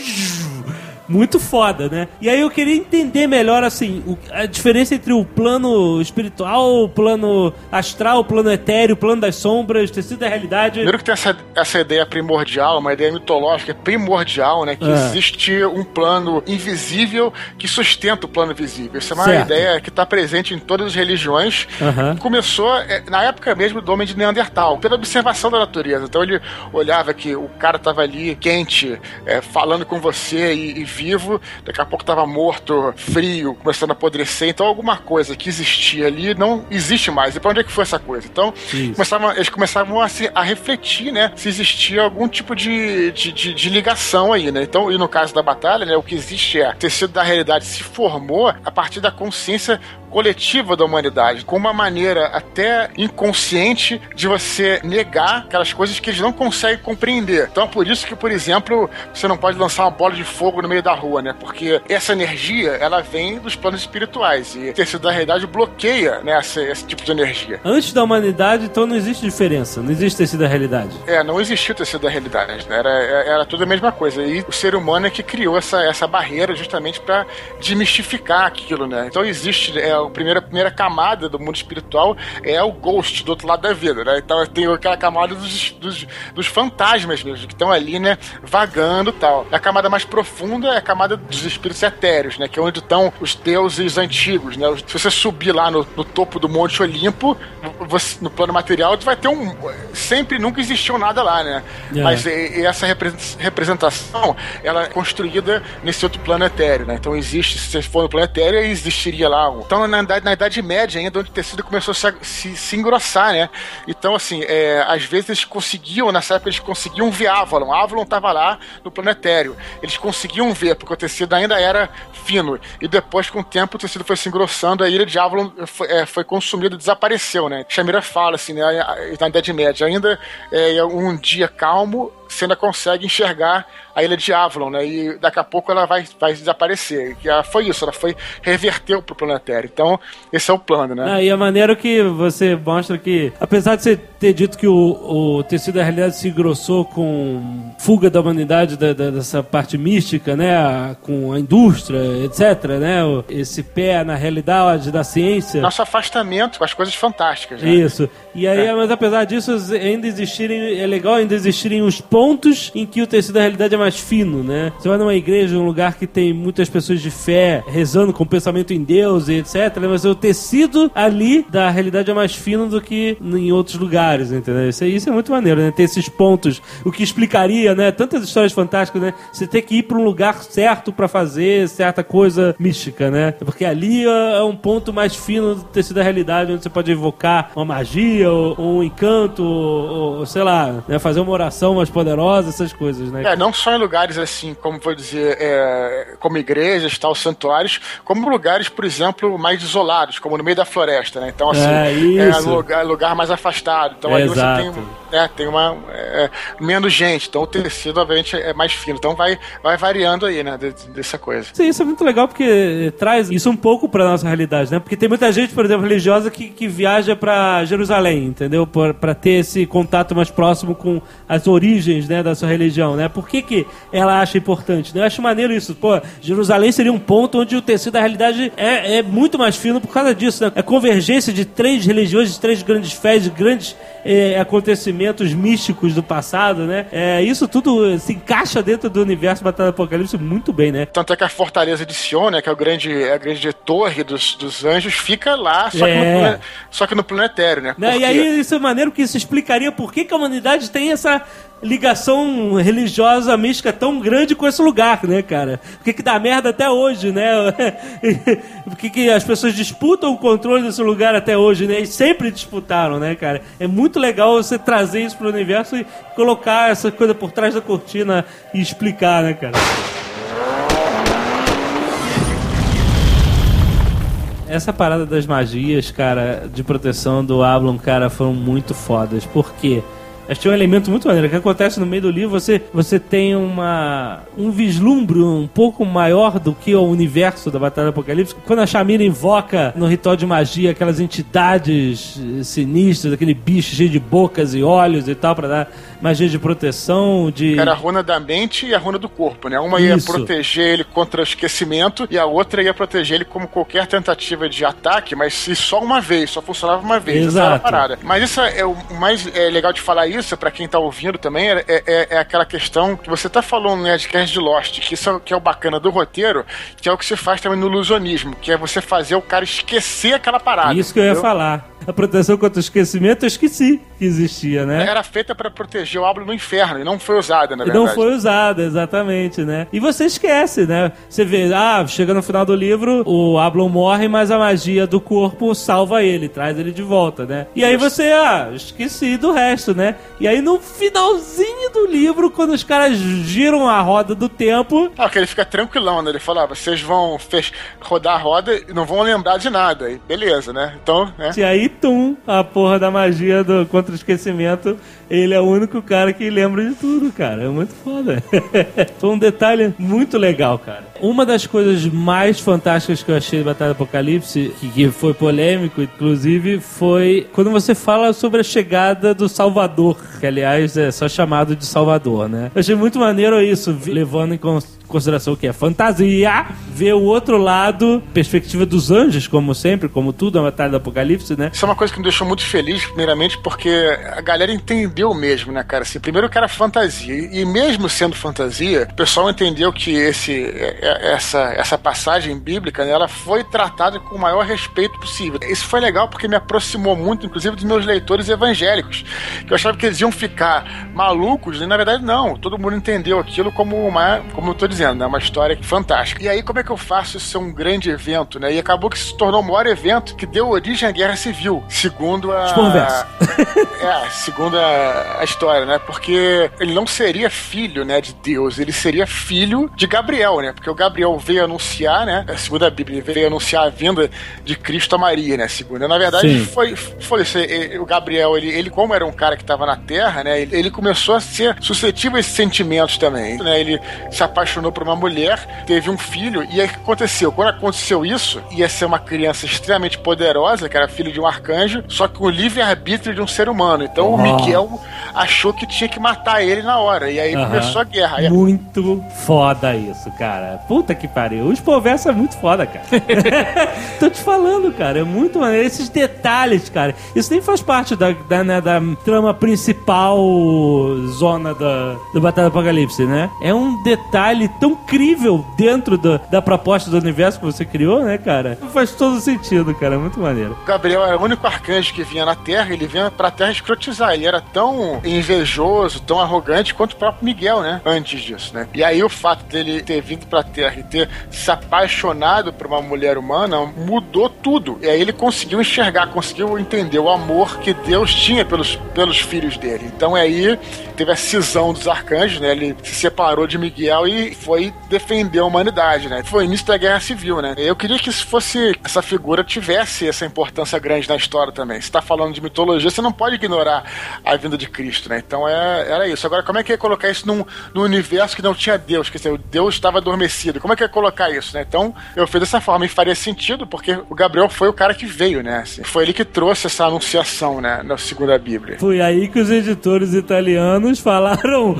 muito foda, né? E aí eu queria entender melhor, assim, o, a diferença entre o plano espiritual, o plano astral, o plano etéreo, o plano das sombras, tecido da realidade. Primeiro que tem essa, essa ideia primordial, uma ideia mitológica primordial, né? Que É. existe um plano invisível que sustenta o plano visível. Isso é uma Certo. ideia que está presente em todas as religiões. Aham. Começou é, na época mesmo do homem de Neandertal, pela observação da natureza. Então ele olhava que o cara estava ali quente, é, falando com você e, e vivo, daqui a pouco estava morto, frio, começando a apodrecer. Então alguma coisa que existia ali não existe mais. E para onde é que foi essa coisa? Então começavam, eles começavam a, se, a refletir, né, se existia algum tipo de, de, de, de ligação aí, né? Então, e no caso da batalha, né, o que existe é o tecido da realidade se formou a partir da consciência coletiva da humanidade, com uma maneira até inconsciente de você negar aquelas coisas que eles não conseguem compreender. Então, por isso que, por exemplo, você não pode lançar uma bola de fogo no meio da rua, né? Porque essa energia, ela vem dos planos espirituais e o tecido da realidade bloqueia, né, esse, esse tipo de energia. Antes da humanidade, então não existe diferença, não existe tecido da realidade. É, não existia o tecido da realidade, né? Era, era tudo a mesma coisa. E o ser humano é que criou essa, essa barreira justamente para desmistificar aquilo, né? Então existe, é, a primeira, a primeira camada do mundo espiritual é o ghost, do outro lado da vida, né? Então tem aquela camada dos, dos, dos fantasmas mesmo, que estão ali, né, vagando e tal. A camada mais profunda é a camada dos espíritos etéreos, né? Que é onde estão os deuses antigos, né? Se você subir lá no, no topo do Monte Olimpo, você, no plano material, você vai ter um... Sempre, nunca existiu nada lá, né? É. Mas e, e essa representação, ela é construída nesse outro plano etéreo, né? Então existe, se você for no plano etéreo, existiria lá um... Então, na, na Idade Média ainda, onde o tecido começou a se, se, se engrossar, né? Então, assim, é, às vezes eles conseguiam, nessa época, eles conseguiam ver Avalon. Avalon estava lá no plano etéreo. Eles conseguiam ver, porque o tecido ainda era fino. E depois, com o tempo, o tecido foi se engrossando, a ilha de Avalon foi, é, foi consumida e desapareceu, né? Shamira fala, assim, né, na Idade Média, ainda é um dia calmo, você ainda consegue enxergar a ilha de Avalon, né? E daqui a pouco ela vai, vai desaparecer. E ela foi isso, ela foi reverteu pro planetário. Então, esse é o plano, né? Ah, e a maneira que você mostra que, apesar de você ter dito que o, o tecido da realidade se engrossou com fuga da humanidade da, da, dessa parte mística, né? A, com a indústria, etcétera, né? O, esse pé na realidade da ciência. Nosso afastamento com as coisas fantásticas, né? Isso. E aí, É. mas apesar disso, ainda existirem, é legal ainda existirem os pontos em que o tecido da realidade é mais fino, né? Você vai numa igreja, um lugar que tem muitas pessoas de fé, rezando com pensamento em Deus e etcétera, mas o tecido ali da realidade é mais fino do que em outros lugares, entendeu? Isso, isso é muito maneiro, né? Ter esses pontos, o que explicaria, né? Tantas histórias fantásticas, né? Você ter que ir para um lugar certo para fazer certa coisa mística, né? Porque ali é um ponto mais fino do tecido da realidade, onde você pode evocar uma magia, ou, ou um encanto, ou, ou sei lá, né? Fazer uma oração mais poderosa, essas coisas, né? É, não só em lugares assim, como vou dizer, é, como igrejas, tal, santuários, como lugares, por exemplo, mais isolados, como no meio da floresta, né? Então, assim, É, é, isso. lugar, lugar mais afastado. Então, É, ali exato. você tem, é, tem uma é, menos gente. Então, o tecido, obviamente, é mais fino. Então, vai, vai variando aí, né? De, dessa coisa. Sim, isso é muito legal porque traz isso um pouco pra nossa realidade, né? Porque tem muita gente, por exemplo, religiosa que, que viaja pra Jerusalém, entendeu? Pra, pra ter esse contato mais próximo com as origens, né, da sua religião, né? Por que que ela acha importante, né? Eu acho maneiro isso. Pô, Jerusalém seria um ponto onde o tecido da realidade é, é muito mais fino por causa disso, né? É convergência de três religiões, de três grandes fés, de grandes é, acontecimentos místicos do passado, né? É, isso tudo se encaixa dentro do universo Batalha do Apocalipse muito bem, né? Tanto é que a fortaleza de Sion, né, que é o grande, a grande torre dos, dos anjos, fica lá, só, É. que, no, plane- só que no planetário, né? Né? Por E quê? aí isso é maneiro que isso explicaria por que, que a humanidade tem essa ligação religiosa mística tão grande com esse lugar, né, cara? Por que que dá merda até hoje, né? Por que que as pessoas disputam o controle desse lugar até hoje, né? E sempre disputaram, né, cara? É muito legal você trazer isso pro universo e colocar essa coisa por trás da cortina e explicar, né, cara? essa parada das magias, cara, de proteção do Ablon, cara, foram muito fodas. Por quê? Acho que tem um elemento muito maneiro. O que acontece no meio do livro, você, você tem uma, um vislumbre um pouco maior do que o universo da Batalha do Apocalipse. Quando a Shamira invoca no ritual de magia aquelas entidades sinistras, aquele bicho cheio de bocas e olhos e tal, pra dar magia de proteção, de... Era a runa da mente e a runa do corpo, né? Uma ia Isso. proteger ele contra o esquecimento e a outra ia proteger ele como qualquer tentativa de ataque, mas se só uma vez, só funcionava uma vez. Essa era a parada. Mas isso é o mais é, legal de falar isso, pra quem tá ouvindo também, é, é, é aquela questão que você tá falando no Nerdcast de Lost, que isso é, que é o bacana do roteiro, que é o que se faz também no ilusionismo, que é você fazer o cara esquecer aquela parada. Isso que eu ia entendeu? falar. A proteção contra o esquecimento, eu esqueci que existia, né? Era feita pra proteger o Ablon no inferno e não foi usada, na e verdade. não foi usada, exatamente, né? E você esquece, né? Você vê, ah, chega no final do livro, o Ablon morre, mas a magia do corpo salva ele, traz ele de volta, né? E aí você, ah, esqueci do resto, né? E aí no finalzinho do livro, quando os caras giram a roda do tempo... Ah, que ele fica tranquilão, né? Ele fala, ah, vocês vão fech- rodar a roda e não vão lembrar de nada. E beleza, né? Então, né? E aí, tum, a porra da magia do contra o esquecimento, ele é o único cara que lembra de tudo, cara. É muito foda. Foi um detalhe muito legal, cara. Uma das coisas mais fantásticas que eu achei de Batalha do Apocalipse, que, que foi polêmico, inclusive, foi quando você fala sobre a chegada do Salvador, que, aliás, é só chamado de Salvador, né? Eu achei muito maneiro isso, levando em consideração que é fantasia, ver o outro lado, perspectiva dos anjos, como sempre, como tudo, a Batalha do Apocalipse, né? Isso é uma coisa que me deixou muito feliz, primeiramente, porque a galera entendeu mesmo, né, cara? Assim, primeiro que era fantasia, e mesmo sendo fantasia, o pessoal entendeu que esse, essa, essa passagem bíblica, né, ela foi tratada com o maior respeito possível. Isso foi legal porque me aproximou muito, inclusive, dos meus leitores evangélicos, que eu achava que eles iam ficar malucos, e na verdade não, todo mundo entendeu aquilo como uma, como eu tô dizendo, né, uma história fantástica. E aí como é que eu faço isso ser um grande evento, né? E acabou que se tornou o maior evento que deu origem à Guerra Civil, segundo a... é, segundo a, a história, né? Porque ele não seria filho, né, de Deus, ele seria filho de Gabriel, né? Porque o Gabriel veio anunciar, né? Segundo a Bíblia, ele veio anunciar a vinda de Cristo a Maria, né? Segundo. Na verdade, foi, foi isso. O Gabriel, ele, ele como era um cara que estava na Terra, né? Ele, ele começou a ser suscetível a esses sentimentos também, né? Ele se apaixonou por uma mulher, teve um filho, e aí o que aconteceu? Quando aconteceu isso, ia ser uma criança extremamente poderosa, que era filho de um arcanjo, só que o livre-arbítrio de um ser humano. Então oh. o Miguel achou que tinha que matar ele na hora, e aí uh-huh. começou a guerra. Aí... Muito foda isso, cara. Puta que pariu. Os Povessa é muito foda, cara. Tô te falando, cara. É muito maneiro. Esses detalhes, cara. Isso nem faz parte da, da, né, da trama principal zona da, do Batalha do Apocalipse, né? É um detalhe tão incrível dentro do, da proposta do universo que você criou, né, cara? Faz todo sentido, cara. É muito maneiro. O Gabriel era o único arcanjo que vinha na Terra, ele vinha pra Terra escrotizar. Ele era tão invejoso, tão arrogante quanto o próprio Miguel, né? Antes disso, né? E aí o fato dele ter vindo pra Terra e ter se apaixonado por uma mulher humana mudou tudo. E aí ele conseguiu enxergar, conseguiu entender o amor que Deus tinha pelos, pelos filhos dele. Então aí teve a cisão dos arcanjos, né? Ele se separou de Miguel e foi defender a humanidade, né? Foi o início da Guerra Civil, né? Eu queria que isso fosse, essa figura tivesse essa importância grande na história também. Se tá falando de mitologia, você não pode ignorar a vinda de Cristo, né? Então é, era isso. Agora, como é que ia colocar isso num, num universo que não tinha Deus? Quer dizer, o Deus estava adormecido. Como é que ia colocar isso, né? Então, eu fiz dessa forma e faria sentido, porque o Gabriel foi o cara que veio, né? Assim, foi ele que trouxe essa anunciação, né? Na segunda Bíblia. Foi aí que os editores italianos falaram: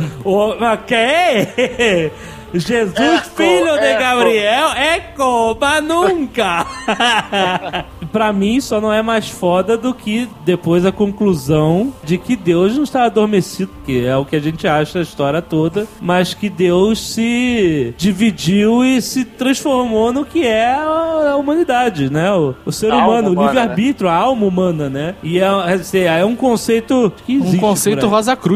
ok! Jesus, Eco, filho de Eco. Gabriel, Eco, mas nunca! Pra mim, só não é mais foda do que depois a conclusão de que Deus não está adormecido, que é o que a gente acha a história toda, mas que Deus se dividiu e se transformou no que é a humanidade, né? O, o ser humano, o livre-arbítrio, né? A alma humana, né? E é, é, é um conceito que existe. Um conceito Rosa Cruz.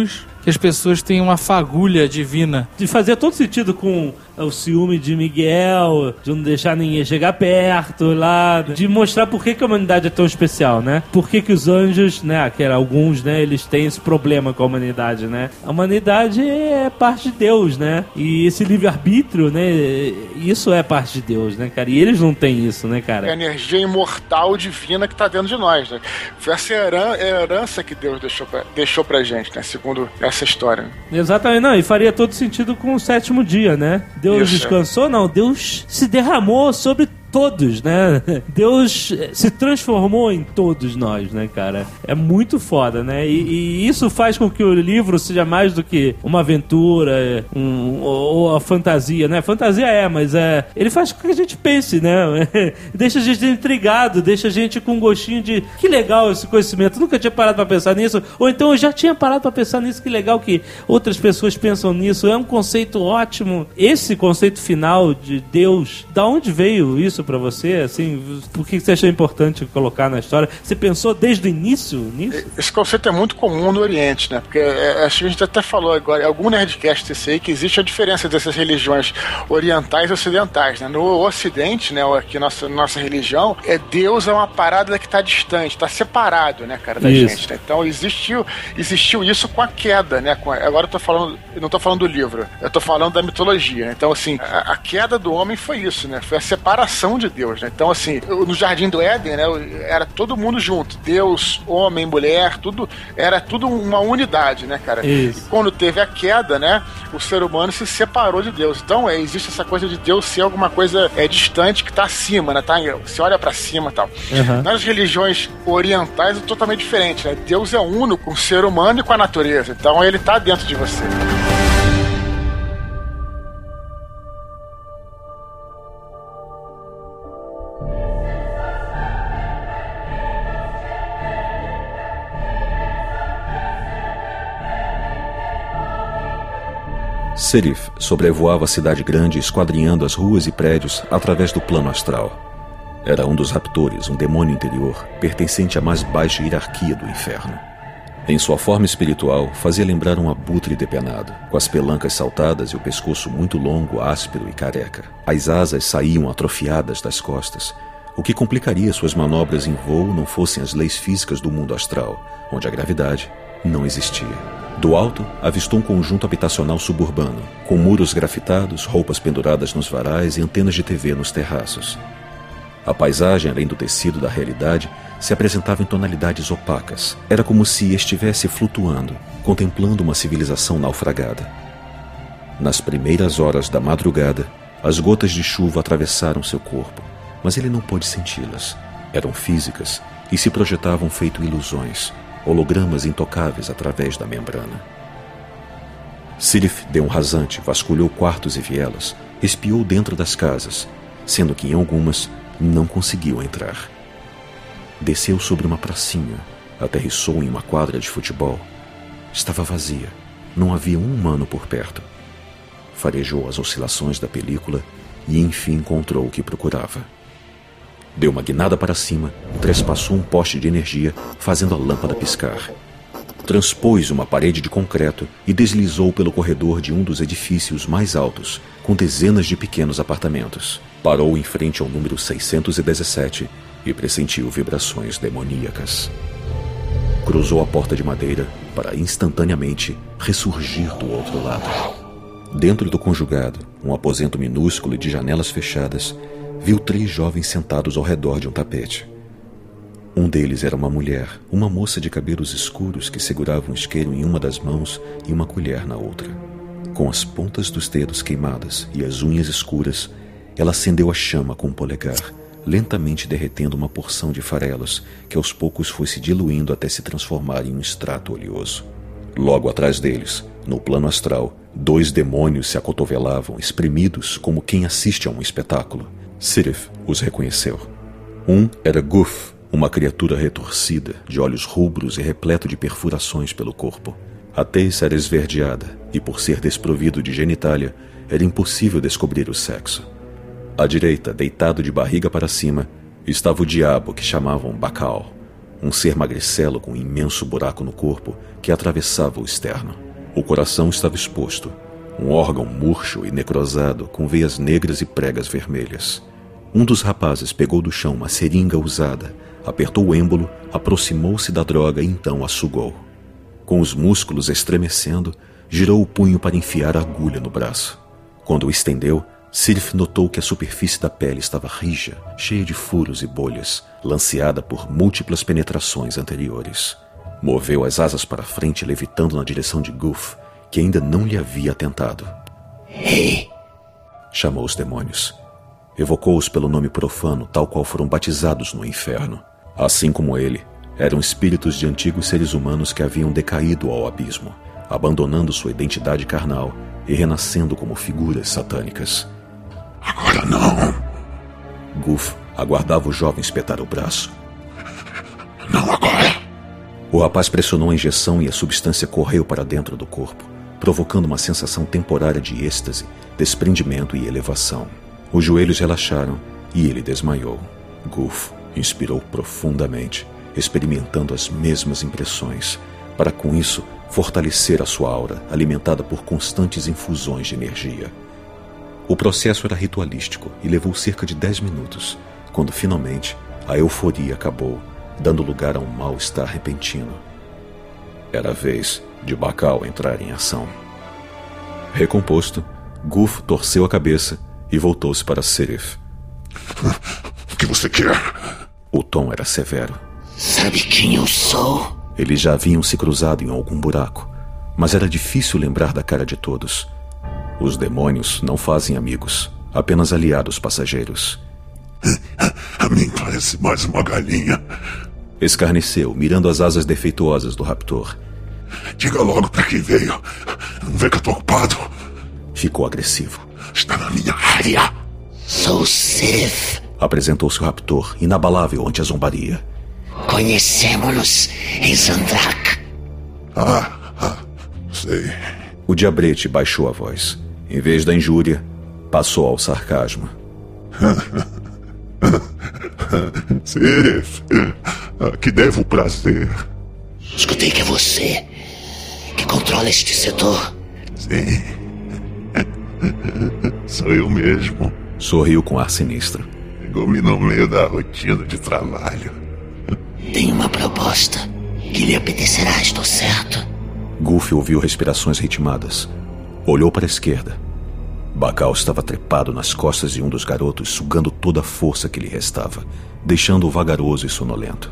que as pessoas têm uma fagulha divina. De fazer todo sentido com o ciúme de Miguel, de não deixar ninguém chegar perto lá, de mostrar por que, que a humanidade é tão especial, né? Por que, que os anjos, né, que eram alguns, né, eles têm esse problema com a humanidade, né? A humanidade é parte de Deus, né? E esse livre-arbítrio, né, isso é parte de Deus, né, cara? E eles não têm isso, né, cara? É a energia imortal divina que tá dentro de nós, né? Foi essa heran- herança que Deus deixou pra, deixou pra gente, né? Segundo essa história. Exatamente, não, e faria todo sentido com o sétimo dia, né? Deus Isso, descansou? Não, Deus se derramou sobre todos, né? Deus se transformou em todos nós, né, cara? É muito foda, né? E, e isso faz com que o livro seja mais do que uma aventura um, ou a fantasia, né? Fantasia é, mas é, ele faz com que a gente pense, né? Deixa a gente intrigado, deixa a gente com um gostinho de que legal esse conhecimento, eu nunca tinha parado pra pensar nisso, ou então eu já tinha parado pra pensar nisso, que legal que outras pessoas pensam nisso, é um conceito ótimo. Esse conceito final de Deus, da onde veio isso pra você, assim, por que você achou importante colocar na história? Você pensou desde o início nisso? Esse conceito é muito comum no Oriente, né? Porque é, acho que a gente até falou agora, em algum Nerdcast desse aí, que existe a diferença dessas religiões orientais e ocidentais, né? No Ocidente, né, aqui nossa, nossa religião, é Deus é uma parada que está distante, está separado, né, cara, da isso. gente, né? Então existiu, existiu isso com a queda, né? Com a, agora eu tô falando, eu não tô falando do livro, eu tô falando da mitologia, né? Então, assim, a, a queda do homem foi isso, né? Foi a separação de Deus, né? Então, assim, no Jardim do Éden, né, era todo mundo junto, Deus, homem, mulher, tudo, era tudo uma unidade, né, cara? Isso. E quando teve a queda, né, o ser humano se separou de Deus. Então, é, existe essa coisa de Deus ser alguma coisa é, distante que tá acima, né? Tá, você olha pra cima e tal. Uhum. Nas religiões orientais é totalmente diferente, né? Deus é uno com o ser humano e com a natureza. Então, ele tá dentro de você. Serif sobrevoava a cidade grande, esquadrinhando as ruas e prédios através do plano astral. Era um dos raptores, um demônio interior, pertencente à mais baixa hierarquia do inferno. Em sua forma espiritual, fazia lembrar um abutre depenado, com as pelancas saltadas e o pescoço muito longo, áspero e careca. As asas saíam atrofiadas das costas, o que complicaria suas manobras em voo não fossem as leis físicas do mundo astral, onde a gravidade não existia. Do alto, avistou um conjunto habitacional suburbano, com muros grafitados, roupas penduradas nos varais e antenas de T V nos terraços. A paisagem, além do tecido da realidade, se apresentava em tonalidades opacas. Era como se estivesse flutuando, contemplando uma civilização naufragada. Nas primeiras horas da madrugada, as gotas de chuva atravessaram seu corpo, mas ele não pôde senti-las. Eram físicas e se projetavam feito ilusões, hologramas intocáveis através da membrana. Serif deu um rasante, vasculhou quartos e vielas, espiou dentro das casas, sendo que em algumas não conseguiu entrar. Desceu sobre uma pracinha, aterrissou em uma quadra de futebol. Estava vazia, não havia um humano por perto. Farejou as oscilações da película e enfim encontrou o que procurava. Deu uma guinada para cima, trespassou um poste de energia, fazendo a lâmpada piscar. Transpôs uma parede de concreto e deslizou pelo corredor de um dos edifícios mais altos, com dezenas de pequenos apartamentos. Parou em frente ao número seiscentos e dezessete e pressentiu vibrações demoníacas. Cruzou a porta de madeira para instantaneamente ressurgir do outro lado. Dentro do conjugado, um aposento minúsculo de janelas fechadas, viu três jovens sentados ao redor de um tapete. Um deles era uma mulher, uma moça de cabelos escuros que segurava um isqueiro em uma das mãos e uma colher na outra. Com as pontas dos dedos queimadas e as unhas escuras, ela acendeu a chama com o polegar, lentamente derretendo uma porção de farelos que aos poucos foi se diluindo até se transformar em um extrato oleoso. Logo atrás deles, no plano astral, dois demônios se acotovelavam, espremidos como quem assiste a um espetáculo. Serif os reconheceu. Um era Guf, uma criatura retorcida, de olhos rubros e repleto de perfurações pelo corpo. A tez era esverdeada e, por ser desprovido de genitália, era impossível descobrir o sexo. À direita, deitado de barriga para cima, estava o diabo que chamavam Bacal, um ser magricelo com um imenso buraco no corpo que atravessava o externo. O coração estava exposto, um órgão murcho e necrosado com veias negras e pregas vermelhas. Um dos rapazes pegou do chão uma seringa usada, apertou o êmbolo, aproximou-se da droga e então a sugou. Com os músculos estremecendo, girou o punho para enfiar a agulha no braço. Quando o estendeu, Sirif notou que a superfície da pele estava rija, cheia de furos e bolhas, lanceada por múltiplas penetrações anteriores. Moveu as asas para frente, levitando na direção de Goof, que ainda não lhe havia atentado. Ei! Chamou os demônios. Evocou-os pelo nome profano, tal qual foram batizados no inferno. Assim como ele, eram espíritos de antigos seres humanos que haviam decaído ao abismo, abandonando sua identidade carnal e renascendo como figuras satânicas. Agora não! Goof aguardava o jovem espetar o braço. Não agora! O rapaz pressionou a injeção e a substância correu para dentro do corpo, provocando uma sensação temporária de êxtase, desprendimento e elevação. Os joelhos relaxaram e ele desmaiou. Goof inspirou profundamente, experimentando as mesmas impressões, para com isso fortalecer a sua aura, alimentada por constantes infusões de energia. O processo era ritualístico e levou cerca de dez minutos, quando finalmente a euforia acabou, dando lugar a um mal-estar repentino. Era a vez de Bacal entrar em ação. Recomposto, Goof torceu a cabeça e voltou-se para Sirif. O que você quer? O tom era severo. Sabe quem eu sou? Eles já haviam se cruzado em algum buraco, mas era difícil lembrar da cara de todos. Os demônios não fazem amigos, apenas aliados passageiros. A mim parece mais uma galinha. Escarneceu, mirando as asas defeituosas do raptor. Diga logo pra quem veio. Não vê que eu tô ocupado? Ficou agressivo. Está na minha área. Sou Sirif. Apresentou-se o raptor, inabalável ante a zombaria. Conhecemos-nos em Zandrak. Ah, ah, sei. O diabrete baixou a voz. Em vez da injúria, passou ao sarcasmo. Sirif, que devo o prazer. Escutei que é você que controla este setor. Sim. Sou eu mesmo. Sorriu com ar sinistro. Pegou-me no meio da rotina de trabalho. Tenho uma proposta que lhe apetecerá, estou certo? Goof ouviu respirações ritmadas. Olhou para a esquerda. Bacal estava trepado nas costas de um dos garotos, sugando toda a força que lhe restava, deixando-o vagaroso e sonolento.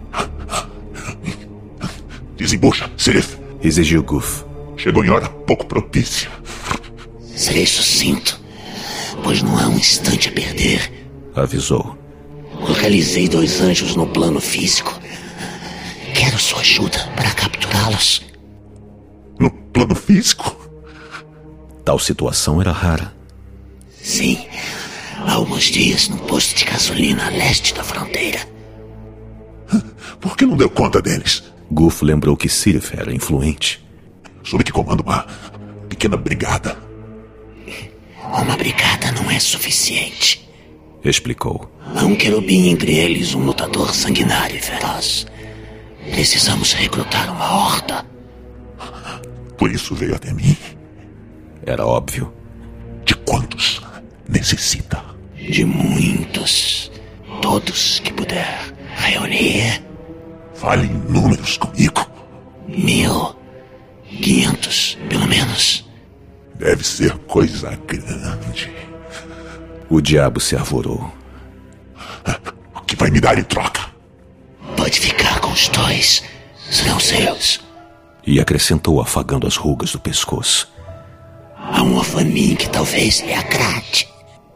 Desembucha, Sirif. Exigiu Goof. Chegou em hora pouco propícia. Serei sucinto, pois não há um instante a perder. Avisou. Localizei dois anjos no plano físico. Quero sua ajuda para capturá-los. No plano físico? Tal situação era rara. Sim, há alguns dias num posto de gasolina a leste da fronteira. Por que não deu conta deles? Goof lembrou que Sirif era influente. Soube que comanda uma pequena brigada. Uma brigada não é suficiente. Explicou. Há um querubim entre eles, um lutador sanguinário e feroz. Precisamos recrutar uma horda. Por isso veio até mim. Era óbvio. De quantos necessita? De muitos. Todos que puder reunir. Fale em números comigo. Mil. Quinhentos, pelo menos. Deve ser coisa grande. O diabo se arvorou. O que vai me dar em troca? Pode ficar com os dois. Serão seus. E acrescentou, afagando as rugas do pescoço. Há um orfanim que talvez lhe agrade.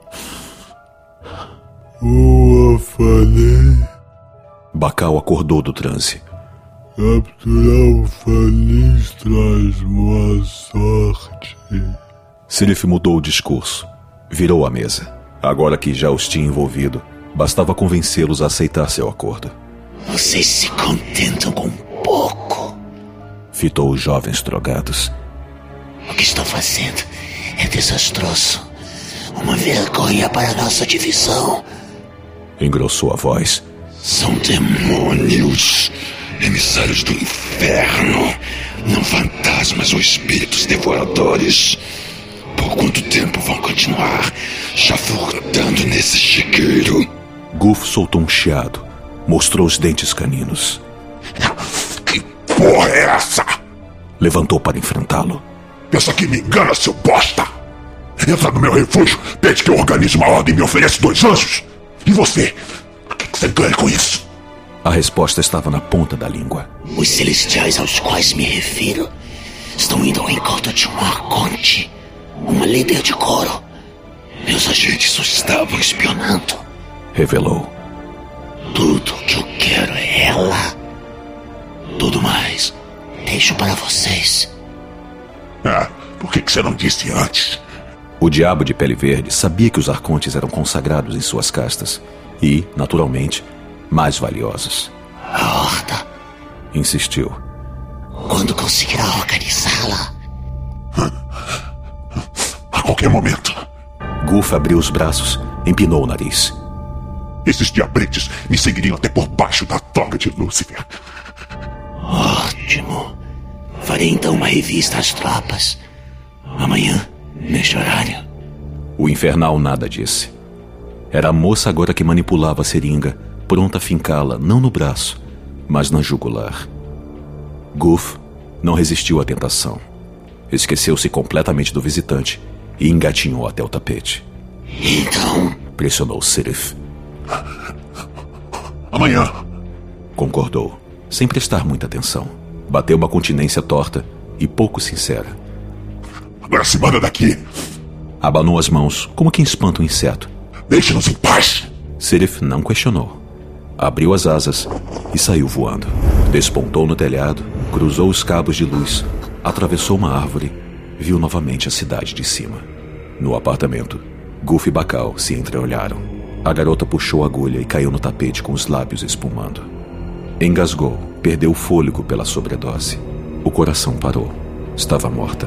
O orfanim? Bacal acordou do transe. Capturar orfanis traz boa sorte. Sirif mudou o discurso. Virou a mesa. Agora que já os tinha envolvido, bastava convencê-los a aceitar seu acordo. Vocês se contentam com pouco. Fitou os jovens drogados. O que estão fazendo é desastroso. Uma vergonha para nossa divisão. Engrossou a voz. São demônios, emissários do inferno, não fantasmas. fantasmas ou espíritos devoradores, por quanto tempo vão continuar chafurdando nesse chiqueiro? Goof soltou um chiado, mostrou os dentes caninos. Que porra é essa? Levantou para enfrentá-lo. Pensa que me engana, seu bosta? Entra no meu refúgio, pede que eu organize uma ordem e me oferece dois anjos. E você? O que você ganha com isso? A resposta estava na ponta da língua. Os celestiais aos quais me refiro estão indo ao encontro de um arconte, uma líder de coro. Meus agentes o estavam espionando. Revelou. Tudo que eu quero é ela. Tudo mais deixo para vocês. Ah, por que você não disse antes? O diabo de pele verde sabia que os arcontes eram consagrados em suas castas e, naturalmente, mais valiosos. A horda. Insistiu. Quando conseguirá organizá-la? A qualquer momento. Goof abriu os braços, empinou o nariz. Esses diabretes me seguiriam até por baixo da toga de Lúcifer. Ótimo. Farei então uma revista às tropas. Amanhã, neste horário. O infernal nada disse. Era a moça agora que manipulava a seringa, pronta a fincá-la não no braço, mas na jugular. Goof não resistiu à tentação. Esqueceu-se completamente do visitante e engatinhou até o tapete. Então... pressionou Sirith. Amanhã. Concordou, sem prestar muita atenção. Bateu uma continência torta e pouco sincera. Agora se manda daqui. Abanou as mãos, como quem espanta um inseto. Deixe-nos em paz. Sirith não questionou. Abriu as asas e saiu voando. Despontou no telhado, cruzou os cabos de luz, atravessou uma árvore, viu novamente a cidade de cima. No apartamento, Goof e Bacal se entreolharam. A garota puxou a agulha e caiu no tapete com os lábios espumando. Engasgou, perdeu o fôlego pela sobredose. O coração parou. Estava morta.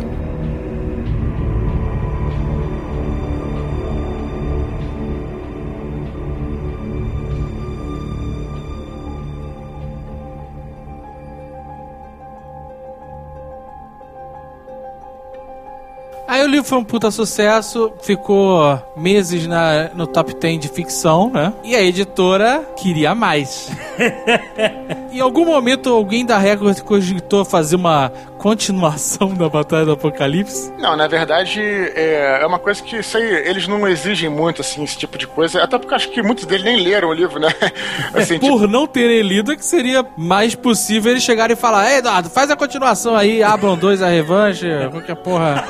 Aí o livro foi um puta sucesso, ficou meses na, no top dez de ficção, né? E a editora queria mais. Em algum momento alguém da Record cogitou fazer uma continuação da Batalha do Apocalipse? Não, na verdade é, é uma coisa que isso aí, eles não exigem muito, assim, esse tipo de coisa, até porque acho que muitos deles nem leram o livro, né? Assim, é, por tipo... não terem lido é que seria mais possível eles chegarem e falar: Ei, Eduardo, faz a continuação aí, Ablon dois, a revanche, qualquer porra...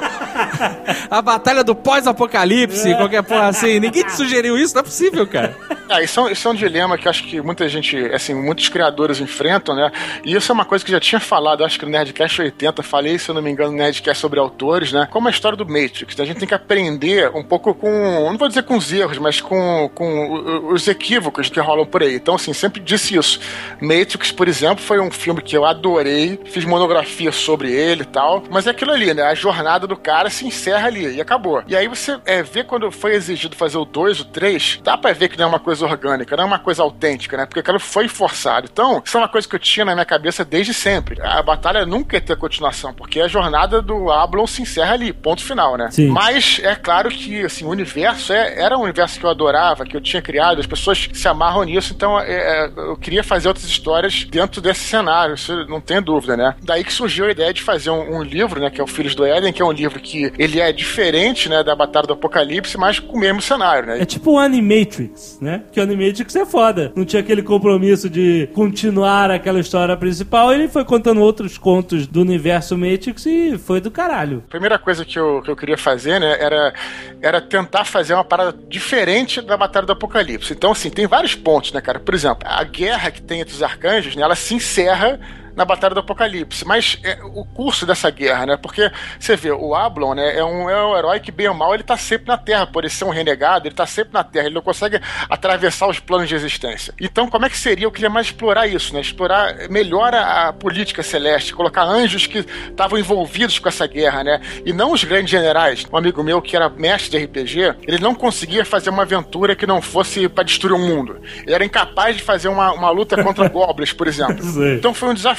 A batalha do pós-apocalipse, é. qualquer porra assim. Ninguém te sugeriu isso, não é possível, cara. Ah, isso, é, isso é um dilema que eu acho que muita gente, assim, muitos criadores enfrentam, né? E isso é uma coisa que eu já tinha falado, acho que no Nerdcast oitenta, falei, se eu não me engano, no Nerdcast sobre autores, né? Como a história do Matrix, a gente tem que aprender um pouco com, não vou dizer com os erros, mas com, com os equívocos que rolam por aí. Então, assim, sempre disse isso. Matrix, por exemplo, foi um filme que eu adorei, fiz monografia sobre ele e tal, mas é aquilo ali, né? A jornada do cara se encerra ali e acabou. E aí você é, vê quando foi exigido fazer o dois, o três, dá pra ver que não é uma coisa orgânica, não é uma coisa autêntica, né? Porque aquilo foi forçado. Então, isso é uma coisa que eu tinha na minha cabeça desde sempre. A batalha nunca ia ter continuação, porque a jornada do Ablon se encerra ali, ponto final, né? Sim. Mas é claro que, assim, o universo é, era um universo que eu adorava, que eu tinha criado, as pessoas se amarram nisso, então é, eu queria fazer outras histórias dentro desse cenário, isso não tem dúvida, né? Daí que surgiu a ideia de fazer um, um livro, né, que é o Filhos do Éden, que é um livro que ele é diferente, né, da Batalha do Apocalipse, mas com o mesmo cenário, né? É tipo o Animatrix, né? Que o Animatrix é foda. Não tinha aquele compromisso de continuar aquela história principal, ele foi contando outros contos do universo Matrix e foi do caralho. A primeira coisa que eu, que eu queria fazer, né, era, era tentar fazer uma parada diferente da Batalha do Apocalipse. Então, assim, tem vários pontos, né, cara? Por exemplo, a guerra que tem entre os arcanjos, né, ela se encerra na Batalha do Apocalipse, mas é o curso dessa guerra, né, porque você vê, o Ablon, né, é um, é um herói que bem ou mal, ele tá sempre na Terra, por ele ser um renegado, ele tá sempre na Terra, ele não consegue atravessar os planos de existência. Então, como é que seria? Eu queria mais explorar isso, né, explorar melhor a, a política celeste, colocar anjos que estavam envolvidos com essa guerra, né, e não os grandes generais. Um amigo meu que era mestre de R P G, ele não conseguia fazer uma aventura que não fosse pra destruir o mundo. Ele era incapaz de fazer uma, uma luta contra goblins, por exemplo. Então foi um desafio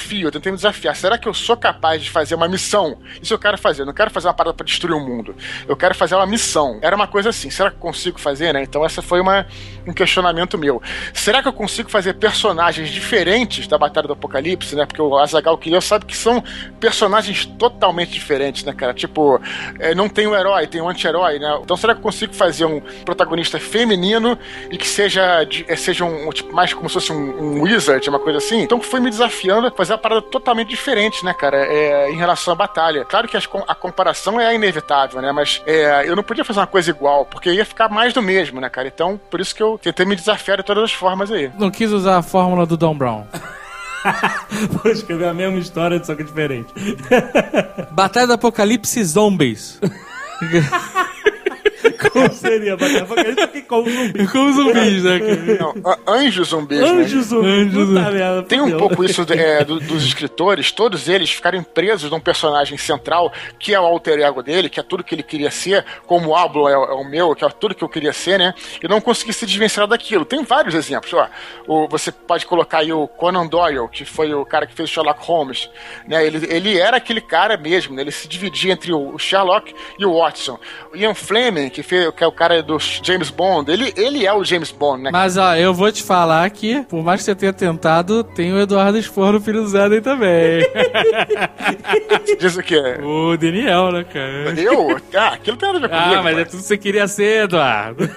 desafio, eu tentei me desafiar. Será que eu sou capaz de fazer uma missão? Isso eu quero fazer. Eu não quero fazer uma parada pra destruir o mundo. Eu quero fazer uma missão. Era uma coisa assim. Será que eu consigo fazer, né? Então essa foi uma, um questionamento meu. Será que eu consigo fazer personagens diferentes da Batalha do Apocalipse, né? Porque o Azaghal queria, sabe que são personagens totalmente diferentes, né, cara? Tipo, é, não tem um herói, tem um anti-herói, né? Então será que eu consigo fazer um protagonista feminino e que seja, de, é, seja um, tipo, mais como se fosse um, um wizard, uma coisa assim? Então foi me desafiando a fazer uma parada totalmente diferente, né, cara? É, em relação à batalha. Claro que as, a comparação é inevitável, né? Mas é, eu não podia fazer uma coisa igual, porque ia ficar mais do mesmo, né, cara? Então, por isso que eu tentei me desafiar de todas as formas aí. Não quis usar a fórmula do Dan Brown. Vou escrever a mesma história, só que diferente. Batalha do Apocalipse Zombies. Como seria a Batalha do Apocalipse como zumbis? Como zumbis, né? Não, anjos zumbis, Anjos né? zumbis. Puta merda, tem um pouco isso é, do, dos escritores, todos eles ficarem presos num personagem central, que é o alter ego dele, que é tudo que ele queria ser, como o Ablo é, é o meu, que é tudo que eu queria ser, né? E não conseguir se desvencilhar daquilo. Tem vários exemplos. Ó, o, você pode colocar aí o Conan Doyle, que foi o cara que fez o Sherlock Holmes, né? Ele, ele era aquele cara mesmo, né? Ele se dividia entre o Sherlock e o Watson. O Ian Fleming, que, fez, que é o cara do James Bond, ele, ele é o James Bond, né? Mas, ó, eu vou te falar que, por mais que você tenha tentado, tem o Eduardo Spor no Filho do Zé também. Diz o quê? O Daniel, né, cara? Eu? Ah, aquilo tem nada a ver comigo. Ah, mas pai. É tudo que você queria ser, Eduardo.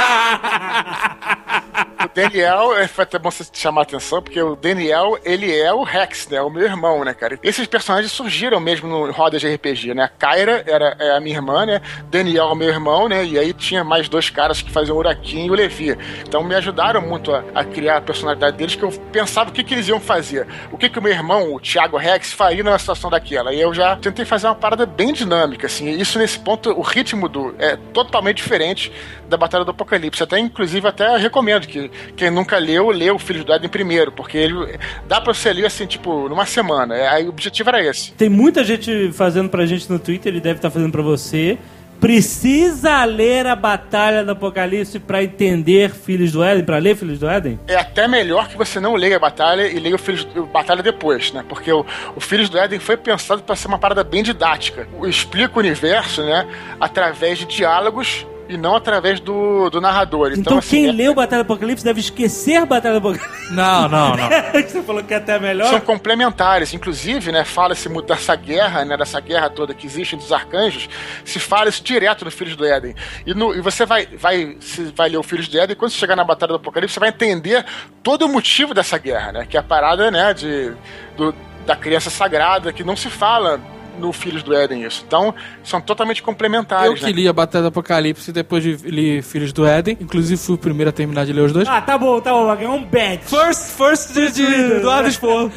O Daniel, foi até bom você chamar a atenção, porque o Daniel, ele é o Rex, né? O meu irmão, né, cara? Esses personagens surgiram mesmo no rodas de R P G, né? A Kyra era é a minha irmã, né? Daniel é o meu irmão, né? E aí tinha mais dois caras que faziam o Urakin e o Levi. Então me ajudaram muito a, a criar a personalidade deles, que eu pensava o que, que eles iam fazer. O que, que o meu irmão, o Thiago Rex, faria numa situação daquela. E eu já tentei fazer uma parada bem dinâmica, assim. E isso, nesse ponto, o ritmo do é totalmente diferente da Batalha do Apocalipse. Até, inclusive, até recomendo que quem nunca leu, lê o Filhos do Éden primeiro, porque ele dá pra você ler, assim, tipo, numa semana. Aí o objetivo era esse. Tem muita gente fazendo pra gente no Twitter, ele deve estar fazendo pra você. Precisa ler a Batalha do Apocalipse pra entender Filhos do Éden, pra ler Filhos do Éden? É até melhor que você não leia a Batalha e leia o Filhos do Batalha depois, né? Porque o, o Filhos do Éden foi pensado pra ser uma parada bem didática. Explica o universo, né? Através de diálogos e não através do, do narrador. Então, então assim, quem é... leu Batalha do Apocalipse deve esquecer a Batalha do Apocalipse. Não, não, não. Você falou que é até melhor. São complementares. Inclusive, né, fala-se muito dessa guerra, né, dessa guerra toda que existe entre os arcanjos, se fala isso direto no Filhos do Éden. E, no, e você vai, vai, se vai ler o Filhos do Éden, e quando você chegar na Batalha do Apocalipse, você vai entender todo o motivo dessa guerra, né, que é a parada, né, de, do, da criança sagrada, que não se fala no Filhos do Éden isso. Então, são totalmente complementares. Eu que né? li a Batalha do Apocalipse depois de li Filhos do Éden. Inclusive, fui o primeiro a terminar de ler os dois. Ah, tá bom, tá bom. Vai ganhar um badge. First, first de, de Eduardo Spor.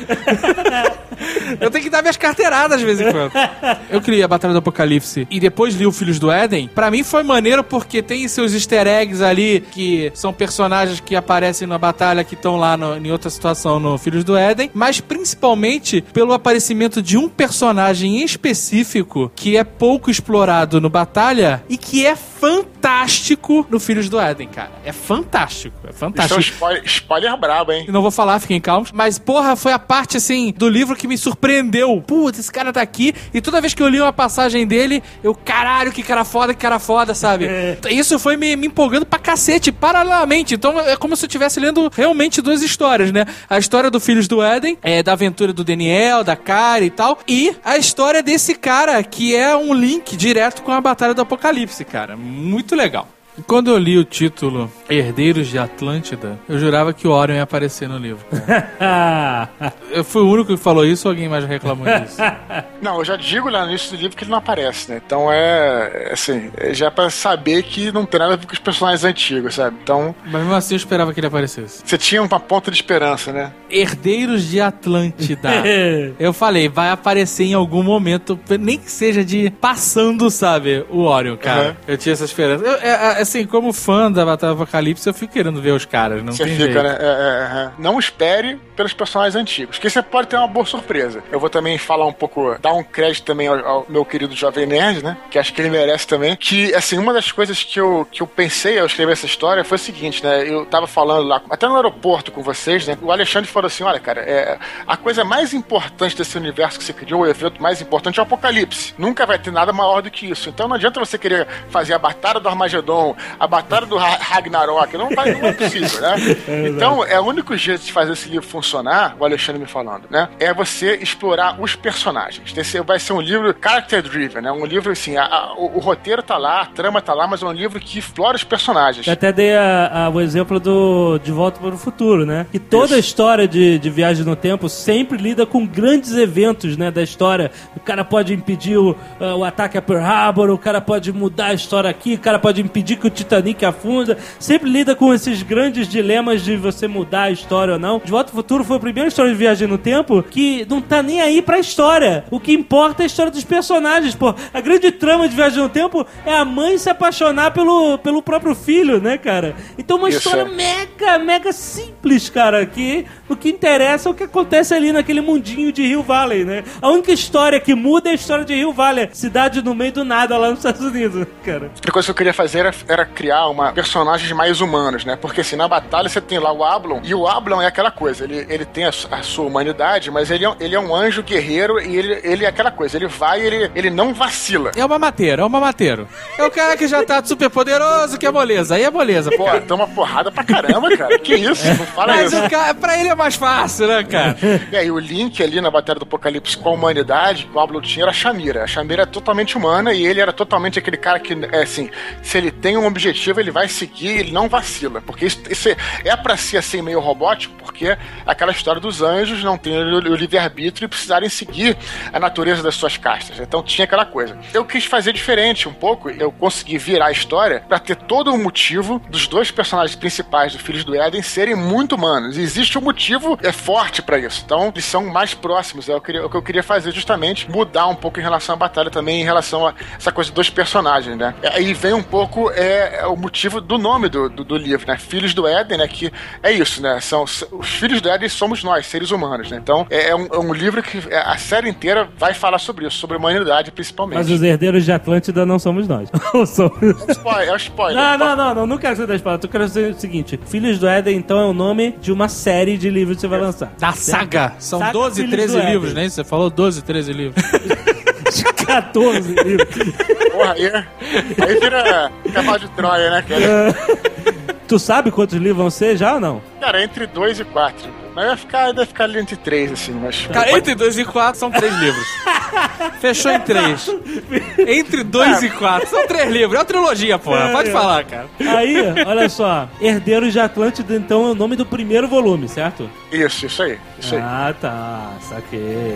Eu tenho que dar minhas carteiradas de vez em quando. Eu que li a Batalha do Apocalipse e depois li o Filhos do Éden. Pra mim foi maneiro porque tem seus easter eggs ali que são personagens que aparecem na batalha que estão lá no, em outra situação no Filhos do Éden. Mas principalmente pelo aparecimento de um personagem em específico que é pouco explorado no Batalha e que é fantástico no Filhos do Éden, cara. É fantástico, é fantástico. Isso é um spoiler, spoiler brabo, hein? Não vou falar, fiquem calmos. Mas, porra, foi a parte, assim, do livro que me surpreendeu. Putz, esse cara tá aqui. E toda vez que eu li uma passagem dele, eu, caralho, que cara foda, que cara foda, sabe? É. Isso foi me, me empolgando pra cacete, paralelamente. Então, é como se eu estivesse lendo realmente duas histórias, né? A história do Filhos do Éden, é, da aventura do Daniel, da Kyra e tal. E a história desse cara, que é um link direto com a Batalha do Apocalipse, cara. Muito legal. E quando eu li o título Herdeiros de Atlântida, eu jurava que o Orion ia aparecer no livro. Eu fui o único que falou isso ou alguém mais reclamou disso? Não, eu já digo lá no início do livro que ele não aparece, né? Então é, assim, é já pra saber que não tem nada a ver com os personagens antigos, sabe? Então... Mas mesmo assim eu esperava que ele aparecesse. Você tinha uma ponta de esperança, né? Herdeiros de Atlântida. Eu falei, vai aparecer em algum momento, nem que seja de passando, sabe, o Orion, cara. Uhum. Eu tinha essa esperança. Eu, é, assim, como fã da Batalha do Apocalipse, eu fico querendo ver os caras, não Você tem fica, jeito. né? É, é, é. Não espere pelos personagens antigos, que você pode ter uma boa surpresa. Eu vou também falar um pouco, dar um crédito também ao, ao meu querido Jovem Nerd, né? Que acho que ele merece também. Que, assim, uma das coisas que eu, que eu pensei ao escrever essa história foi o seguinte, né? Eu tava falando lá, até no aeroporto com vocês, né? O Alexandre falou assim, olha, cara, é, a coisa mais importante desse universo que você criou, o evento mais importante é o Apocalipse. Nunca vai ter nada maior do que isso. Então não adianta você querer fazer a Batalha do Armagedon, a Batalha do Ra- Ragnarok, não, vai, não é possível, né? É Então, é o único jeito de fazer esse livro funcionar, o Alexandre me falando, né? É você explorar os personagens. Esse vai ser um livro character-driven, né? Um livro, assim, a, a, o, o roteiro tá lá, a trama tá lá, mas é um livro que explora os personagens. Eu até dei a, a, o exemplo do De Volta para o Futuro, né? Que toda Isso. a história de, de viagem no tempo sempre lida com grandes eventos, né, da história. O cara pode impedir o, uh, o ataque a Pearl Harbor, o cara pode mudar a história aqui, o cara pode impedir que o Titanic afunda. Sempre lida com esses grandes dilemas de você mudar a história ou não. De Volta ao Futuro foi a primeira história de viagem no tempo que não tá nem aí pra história. O que importa é a história dos personagens, pô. A grande trama de viagem no tempo é a mãe se apaixonar pelo, pelo próprio filho, né, cara? Então uma Isso história é. mega, mega simples, cara, que o que interessa é o que acontece ali naquele mundinho de Hill Valley, né? A única história que muda é a história de Hill Valley, cidade no meio do nada lá nos Estados Unidos, cara. Outra coisa que eu queria fazer era, era criar uma, personagens mais humanos, né? Porque assim, na batalha você tem lá o Ablon, e o Ablon é aquela coisa, ele, ele tem a, a sua humanidade, mas ele é, ele é um anjo guerreiro e ele, ele é aquela coisa, ele vai e ele, ele não vacila. É uma mateiro, é uma mateiro. É o cara que já tá super poderoso, que é moleza. Aí é moleza. Pô, toma porrada pra caramba, cara. Que isso? Não fala Mas isso. o cara, pra ele é mais fácil, né, cara? E aí, o link ali na Batalha do Apocalipse com a humanidade, o Ablon tinha era a Shamira. A Shamira é totalmente humana e ele era totalmente aquele cara que, é assim, se ele tem um objetivo, ele vai seguir, ele não vacila. Porque isso, isso é, é pra ser assim meio robótico, porque é aquela história dos anjos não terem o, o livre-arbítrio e precisarem seguir a natureza das suas castas. Então tinha aquela coisa. Eu quis fazer diferente um pouco, eu consegui virar a história pra ter todo o motivo dos dois personagens principais do Filhos do Éden serem muito humanos. E existe um motivo é forte pra isso. Então, eles são mais próximos. É o que eu, o que eu queria fazer justamente, mudar um pouco em relação à batalha também, em relação a essa coisa dos personagens, né? Aí vem um pouco é, é o motivo do nome do, do, do livro, né? Filhos do Éden, né? Que é isso, né? São, os Filhos do Éden somos nós, seres humanos, né? Então, é, é, um, é um livro que a série inteira vai falar sobre isso, sobre a humanidade, principalmente. Mas os herdeiros de Atlântida não somos nós. somos... É um spoiler, é um spoiler. Não, não, não, não, não quero ser da spoiler. Eu quero dizer o seguinte: Filhos do Éden, então, é o nome de uma série de livros que você vai lançar. Da saga. São Saga doze, Filhos treze do Éden. livros, né? Você falou doze, treze livros. quatorze livros. Porra, aí, aí vira cavalo de Troia, né, cara? Tu sabe quantos livros vão ser já ou não? Cara, entre dois e quatro. Mas vai ficar, deve ficar ali entre três, assim, mas... Cara, entre dois e quatro são três livros. Fechou em três. Entre dois e quatro são três livros. É uma trilogia, porra. Pode falar, cara. Aí, olha só. Herdeiros de Atlântida, então, é o nome do primeiro volume, certo? Isso, isso aí. Isso aí. Ah, tá. Saquei.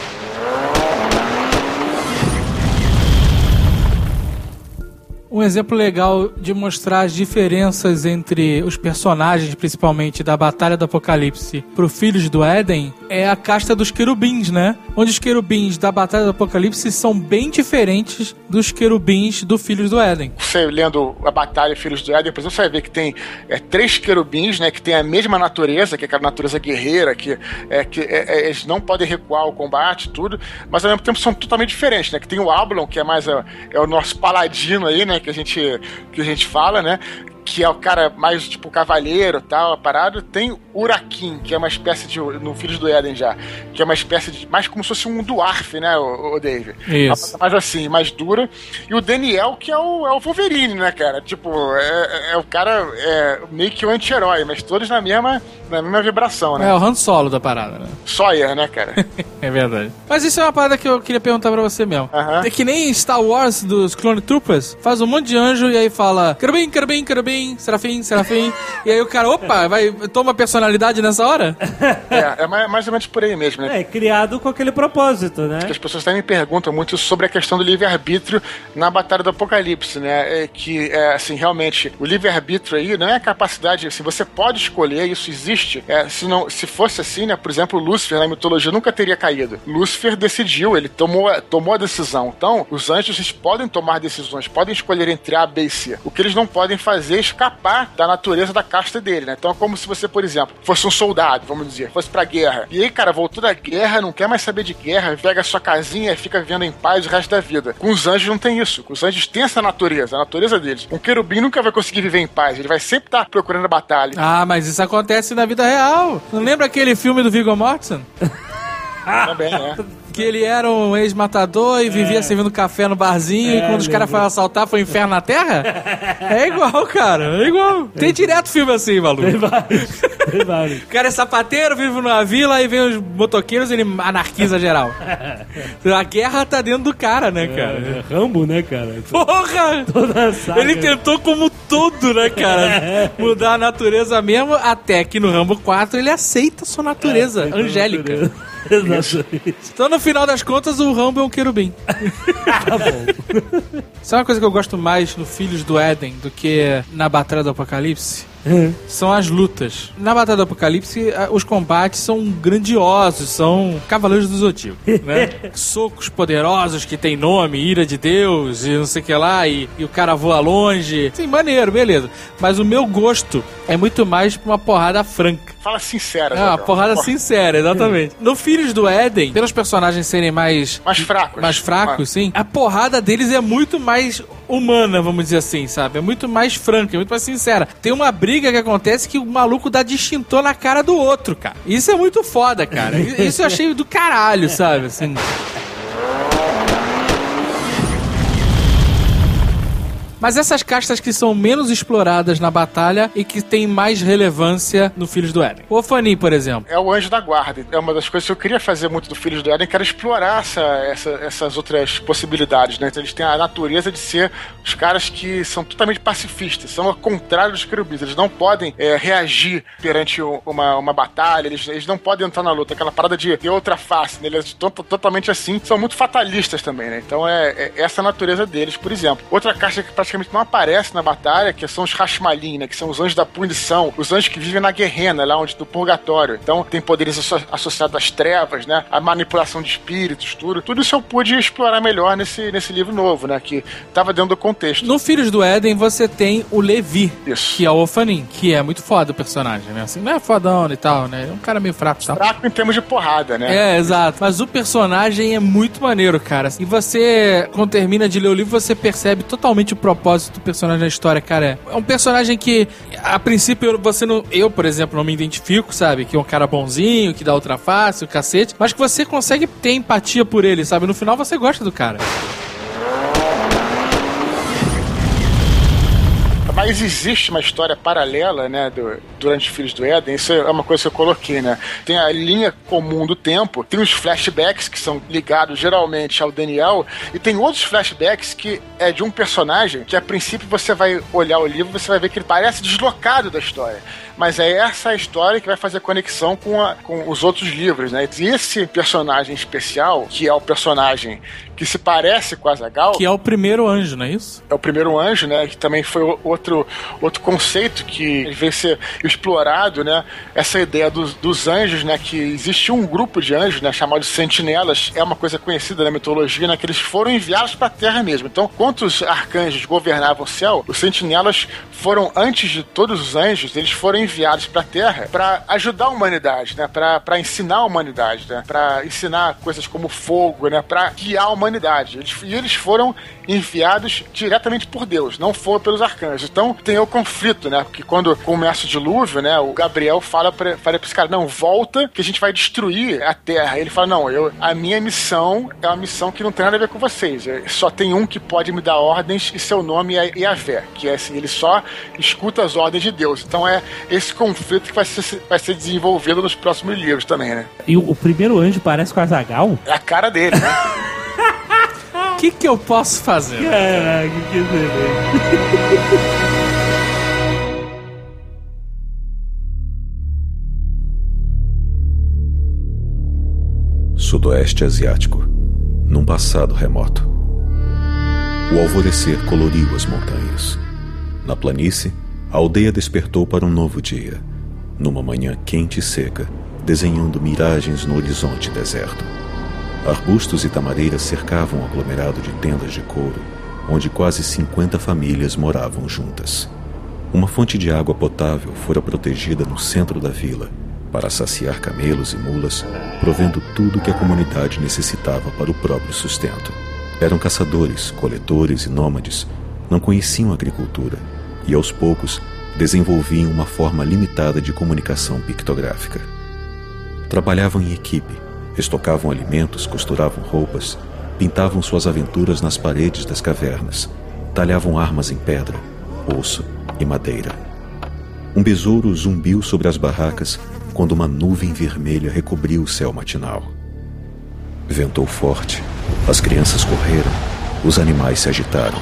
Um exemplo legal de mostrar as diferenças entre os personagens, principalmente da Batalha do Apocalipse pro Filhos do Éden, é a casta dos querubins, né? Onde os querubins da Batalha do Apocalipse são bem diferentes dos querubins do Filhos do Éden. Você lendo a Batalha Filhos do Éden, por exemplo, você vai ver que tem é, três querubins, né, que tem a mesma natureza, que é aquela natureza guerreira, que, é, que é, é, eles não podem recuar ao combate, tudo, mas ao mesmo tempo são totalmente diferentes, né? Que tem o Ablon, que é mais é, é o nosso paladino aí, né? Que a gente, que a gente fala, né? Que é o cara mais tipo cavalheiro, tal, a parada. Tem o Urakin, que é uma espécie de, no Filhos do Éden já, que é uma espécie de, mais como se fosse um dwarf, né, o, o Dave? Isso. Mais assim, mais dura. E o Daniel, que é o, é o Wolverine, né, cara? Tipo, é, é o cara é, meio que o anti-herói, mas todos na mesma, na mesma vibração, né? É o Han Solo da parada, né? Sawyer, né, cara? É verdade. Mas isso é uma parada que eu queria perguntar pra você mesmo. Aham. É que nem Star Wars dos Clone Troopers, faz um monte de anjo e aí fala querubim, querubim, querubim, Serafim, Serafim, Serafim. E aí o cara, opa, vai, toma personalidade nessa hora? É, é mais, mais ou menos por aí mesmo, né? É, criado com aquele propósito, né? As pessoas também me perguntam muito sobre a questão do livre-arbítrio na Batalha do Apocalipse, né? É que, é, assim, realmente, o livre-arbítrio aí não é a capacidade, assim, você pode escolher, isso existe. É, se, não, se fosse assim, né? Por exemplo, Lúcifer na mitologia nunca teria caído. Lúcifer decidiu, ele tomou, tomou a decisão. Então, os anjos eles podem tomar decisões, podem escolher entre A, B e C. O que eles não podem fazer é escapar da natureza da casta dele, né? Então é como se você, por exemplo, fosse um soldado, vamos dizer, fosse pra guerra. E aí, cara, voltou da guerra, não quer mais saber de guerra, pega a sua casinha e fica vivendo em paz o resto da vida. Com os anjos não tem isso. Com os anjos tem essa natureza, a natureza deles. Um querubim nunca vai conseguir viver em paz, ele vai sempre estar procurando a batalha. Ah, mas isso acontece na vida real. Não lembra aquele filme do Viggo Mortensen? Também, né? Que ele era um ex-matador e vivia é. servindo café no barzinho é, e quando os caras foram assaltar foi um inferno na terra? É igual, cara, é igual. Tem direto filme assim, maluco. Tem vários. Tem vários. O cara é sapateiro, vive numa vila e vem os motoqueiros e ele anarquiza geral. A guerra tá dentro do cara, né, cara? É, é Rambo, né, cara? Porra! Toda saga. Ele tentou como tudo, né, cara? Mudar a natureza mesmo, até que no Rambo quatro ele aceita sua natureza é, angélica. Natureza. Exatamente. Então, no final das contas, o Rambo é um querubim. Tá bom. Sabe uma coisa que eu gosto mais no Filhos do Éden do que na Batalha do Apocalipse? Uhum. São as lutas. Na Batalha do Apocalipse, os combates são grandiosos, são Cavaleiros do Zodíaco, né? Socos poderosos que tem nome, ira de Deus e não sei o que lá, e, e o cara voa longe. Sim, maneiro, beleza. Mas o meu gosto é muito mais pra uma porrada franca. Fala sincera. É, uma porrada Porra. sincera, exatamente. No Filhos do Éden, pelos personagens serem mais... Mais fracos. Mais fracos, Mas... sim. A porrada deles é muito mais humana, vamos dizer assim, sabe? É muito mais franca, é muito mais sincera. Tem uma briga que acontece que o maluco dá distintor na cara do outro, cara. Isso é muito foda, cara. Isso eu achei do caralho, sabe? Assim... Mas essas castas que são menos exploradas na batalha e que têm mais relevância no Filhos do Éden. O Ofani, por exemplo. É o Anjo da Guarda. É uma das coisas que eu queria fazer muito do Filhos do Éden, que era explorar essa, essa, essas outras possibilidades, né? Então eles têm a natureza de ser os caras que são totalmente pacifistas, são ao contrário dos querubins. Eles não podem é, reagir perante uma, uma batalha, eles, eles não podem entrar na luta. Aquela parada de ter outra face, né? Eles estão totalmente assim. São muito fatalistas também, né? Então é, é essa a natureza deles, por exemplo. Outra caixa que praticamente não aparece na batalha, que são os Hashmalim, né? Que são os anjos da punição, os anjos que vivem na Guerrena, lá onde do purgatório. Então tem poderes asso- associados às trevas, né? A manipulação de espíritos, tudo. Tudo isso eu pude explorar melhor nesse, nesse livro novo, né? Que estava dentro do contexto. No Filhos do Éden você tem o Levi, isso. que é o Ofanim, que é muito foda o personagem, né? Assim, não é fodão e tal, né? É um cara meio fraco, tá? Fraco em termos de porrada, né? É, exato. Mas o personagem é muito maneiro, cara. E você, quando termina de ler o livro, você percebe totalmente o propósito do personagem na história, cara. É um personagem que, a princípio, você não... Eu, por exemplo, não me identifico, sabe? Que é um cara bonzinho, que dá outra face, o cacete. Mas que você consegue ter empatia por ele, sabe? No final, você gosta do cara. Mas existe uma história paralela, né, do, durante Filhos do Éden, isso é uma coisa que eu coloquei, né? Tem a linha comum do tempo, tem os flashbacks que são ligados geralmente ao Daniel, e tem outros flashbacks que é de um personagem que a princípio você vai olhar o livro e você vai ver que ele parece deslocado da história. Mas é essa a história que vai fazer conexão com, a, com os outros livros, né? E esse personagem especial, que é o personagem que se parece com Azaghal... Que é o primeiro anjo, não é isso? É o primeiro anjo, né? Que também foi outro, outro conceito que veio ser explorado, né? Essa ideia dos, dos anjos, né? Que existe um grupo de anjos, né? Chamado sentinelas. É uma coisa conhecida na mitologia, né? Que eles foram enviados para a Terra mesmo. Então, quando os arcanjos governavam o céu, os sentinelas foram, antes de todos os anjos, eles foram enviados para a Terra para ajudar a humanidade, né? Para ensinar a humanidade, né? Para ensinar coisas como fogo, né? Para guiar a humanidade. Eles, e eles foram enviados diretamente por Deus, não foram pelos arcanjos. Então tem o conflito, né? Porque quando começa o dilúvio, né? O Gabriel fala para fala esse cara, não, volta que a gente vai destruir a Terra. Ele fala, não, eu, a minha missão é uma missão que não tem nada a ver com vocês. Só tem um que pode me dar ordens e seu nome é Yahvé, que é assim, ele só escuta as ordens de Deus. Então é esse conflito que vai ser, vai ser desenvolvido nos próximos livros também, né? E o, o primeiro anjo parece com Azaghal? É a cara dele, né? O que que eu posso fazer? Caraca, que beleza. Sudoeste Asiático, num passado remoto. O alvorecer coloriu as montanhas. Na planície, a aldeia despertou para um novo dia, numa manhã quente e seca, desenhando miragens no horizonte deserto. Arbustos e tamareiras cercavam o aglomerado de tendas de couro, onde quase cinquenta famílias moravam juntas. Uma fonte de água potável fora protegida no centro da vila, para saciar camelos e mulas, provendo tudo que a comunidade necessitava para o próprio sustento. Eram caçadores, coletores e nômades, não conheciam a agricultura e, aos poucos, desenvolviam uma forma limitada de comunicação pictográfica. Trabalhavam em equipe, estocavam alimentos, costuravam roupas, pintavam suas aventuras nas paredes das cavernas, talhavam armas em pedra, osso e madeira. Um besouro zumbiu sobre as barracas quando uma nuvem vermelha recobriu o céu matinal. Ventou forte, as crianças correram, os animais se agitaram.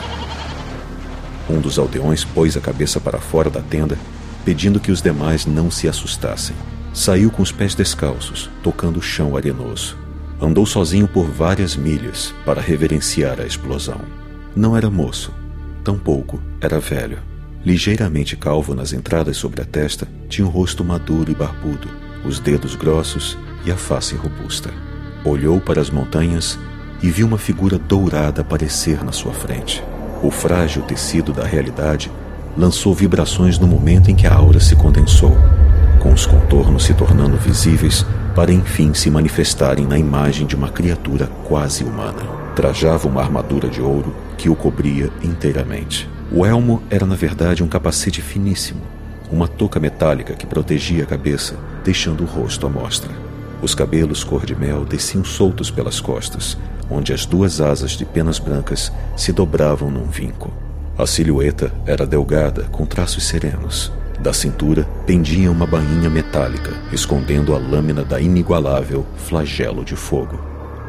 Um dos aldeões pôs a cabeça para fora da tenda, pedindo que os demais não se assustassem. Saiu com os pés descalços, tocando o chão arenoso. Andou sozinho por várias milhas para reverenciar a explosão. Não era moço, tampouco era velho. Ligeiramente calvo nas entradas sobre a testa, tinha um rosto maduro e barbudo, os dedos grossos e a face robusta. Olhou para as montanhas e viu uma figura dourada aparecer na sua frente. O frágil tecido da realidade lançou vibrações no momento em que a aura se condensou, com os contornos se tornando visíveis para enfim se manifestarem na imagem de uma criatura quase humana. Trajava uma armadura de ouro que o cobria inteiramente. O elmo era, na verdade, um capacete finíssimo, uma touca metálica que protegia a cabeça, deixando o rosto à mostra. Os cabelos cor-de-mel desciam soltos pelas costas, onde as duas asas de penas brancas se dobravam num vinco. A silhueta era delgada, com traços serenos. Da cintura pendia uma bainha metálica, escondendo a lâmina da inigualável flagelo de fogo.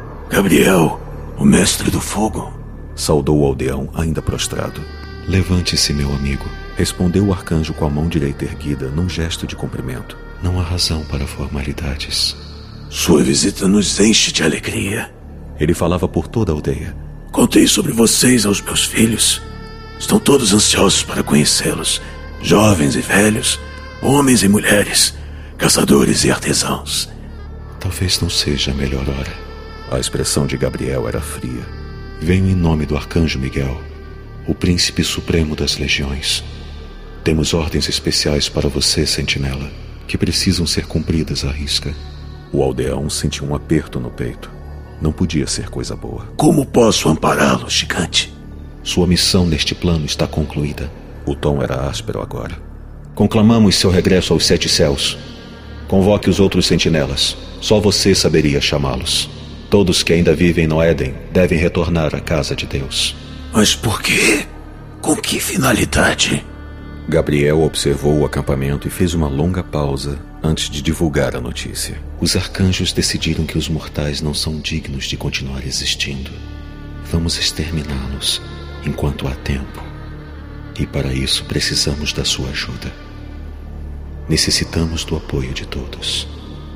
Gabriel, o mestre do fogo, saudou o aldeão ainda prostrado. Levante-se, meu amigo, respondeu o arcanjo com a mão direita erguida num gesto de cumprimento. Não há razão para formalidades. Sua visita nos enche de alegria. Ele falava por toda a aldeia. Contei sobre vocês aos meus filhos. Estão todos ansiosos para conhecê-los. Jovens e velhos, homens e mulheres, caçadores e artesãos. Talvez não seja a melhor hora. A expressão de Gabriel era fria. Venho em nome do arcanjo Miguel, o príncipe supremo das legiões. Temos ordens especiais para você, sentinela, que precisam ser cumpridas à risca. O aldeão sentiu um aperto no peito. Não podia ser coisa boa. Como posso ampará-lo, gigante? Sua missão neste plano está concluída. O tom era áspero agora. Conclamamos seu regresso aos sete céus. Convoque os outros sentinelas. Só você saberia chamá-los. Todos que ainda vivem no Éden devem retornar à casa de Deus. Mas por quê? Com que finalidade? Gabriel observou o acampamento e fez uma longa pausa antes de divulgar a notícia. Os arcanjos decidiram que os mortais não são dignos de continuar existindo. Vamos exterminá-los enquanto há tempo. E para isso precisamos da sua ajuda. Necessitamos do apoio de todos.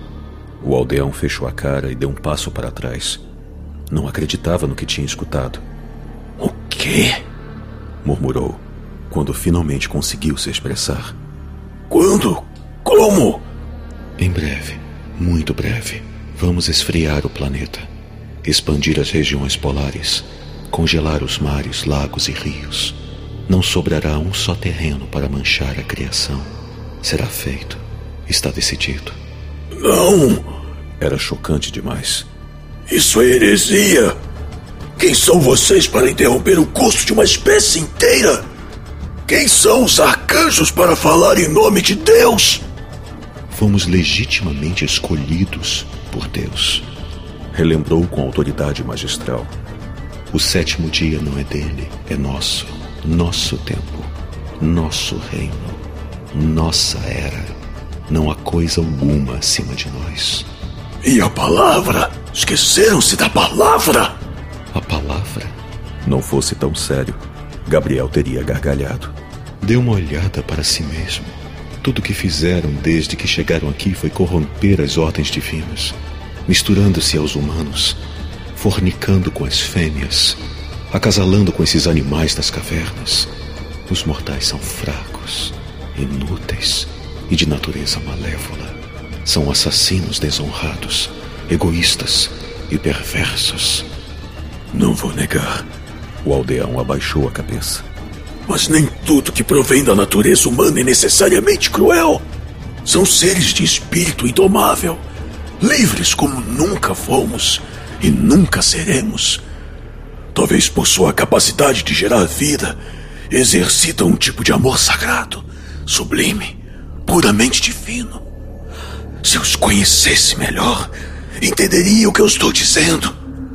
O aldeão fechou a cara e deu um passo para trás. Não acreditava no que tinha escutado. O quê? Murmurou, quando finalmente conseguiu se expressar. Quando? Como? Em breve, muito breve, vamos esfriar o planeta, expandir as regiões polares, congelar os mares, lagos e rios. Não sobrará um só terreno para manchar a criação. Será feito. Está decidido. Não! Era chocante demais. Isso é heresia! Quem são vocês para interromper o curso de uma espécie inteira? Quem são os arcanjos para falar em nome de Deus? Fomos legitimamente escolhidos por Deus. Relembrou com autoridade magistral. O sétimo dia não é dele, é nosso. Nosso tempo, nosso reino, nossa era. Não há coisa alguma acima de nós. E a palavra? Esqueceram-se da palavra? A palavra? Não fosse tão sério, Gabriel teria gargalhado. Dê uma olhada para si mesmo. Tudo o que fizeram desde que chegaram aqui foi corromper as ordens divinas. misturando-se aos humanos, fornicando com as fêmeas, acasalando com esses animais das cavernas. Os mortais são fracos, inúteis e de natureza malévola. São assassinos desonrados, egoístas e perversos. Não vou negar. O aldeão abaixou a cabeça. Mas nem tudo que provém da natureza humana é necessariamente cruel. São seres de espírito indomável, livres como nunca fomos e nunca seremos. Talvez por sua capacidade de gerar vida, exercitam um tipo de amor sagrado, sublime, puramente divino. Se eu os conhecesse melhor, entenderia o que eu estou dizendo.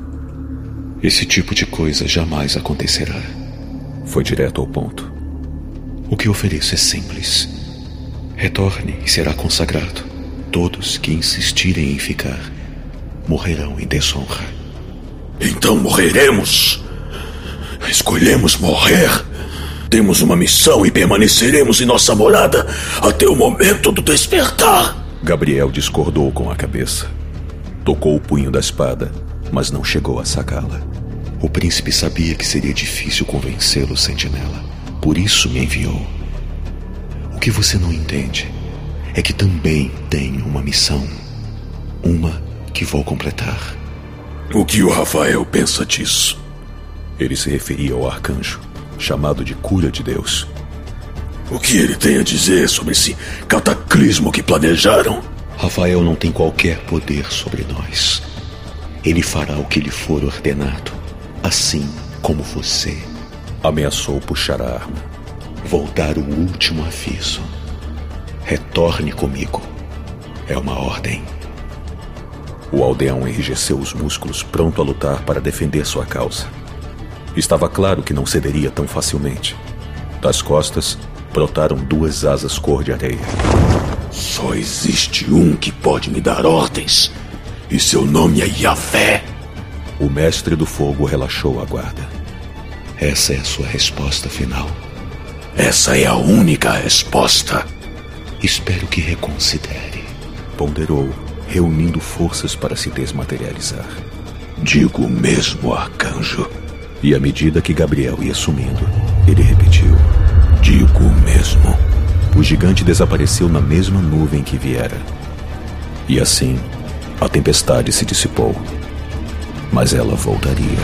Esse tipo de coisa jamais acontecerá. Foi direto ao ponto. O que ofereço é simples. Retorne e será consagrado. Todos que insistirem em ficar morrerão em desonra. Então morreremos. Escolhemos morrer. Temos uma missão e permaneceremos em nossa morada até o momento do despertar. Gabriel discordou com a cabeça. Tocou o punho da espada, mas não chegou a sacá-la. O príncipe sabia que seria difícil convencê-lo, Sentinela. Por isso me enviou. O que você não entende é que também tenho uma missão. Uma que vou completar. O que o Rafael pensa disso? Ele se referia ao arcanjo, chamado de Cura de Deus. O que ele tem a dizer sobre esse cataclismo que planejaram? Rafael não tem qualquer poder sobre nós. Ele fará o que lhe for ordenado, assim como você. Ameaçou puxar a arma. Vou dar o último aviso. Retorne comigo. É uma ordem. O aldeão enrijeceu os músculos, pronto a lutar para defender sua causa. Estava claro que não cederia tão facilmente. Das costas, brotaram duas asas cor de areia. Só existe um que pode me dar ordens, e seu nome é Yahvé. O mestre do fogo relaxou a guarda. Essa é a sua resposta final. Essa é a única resposta. Espero que reconsidere. Ponderou, reunindo forças para se desmaterializar. Digo mesmo, arcanjo. E à medida que Gabriel ia sumindo, ele repetiu: digo mesmo. O gigante desapareceu na mesma nuvem que viera. E assim, a tempestade se dissipou. Mas ela voltaria.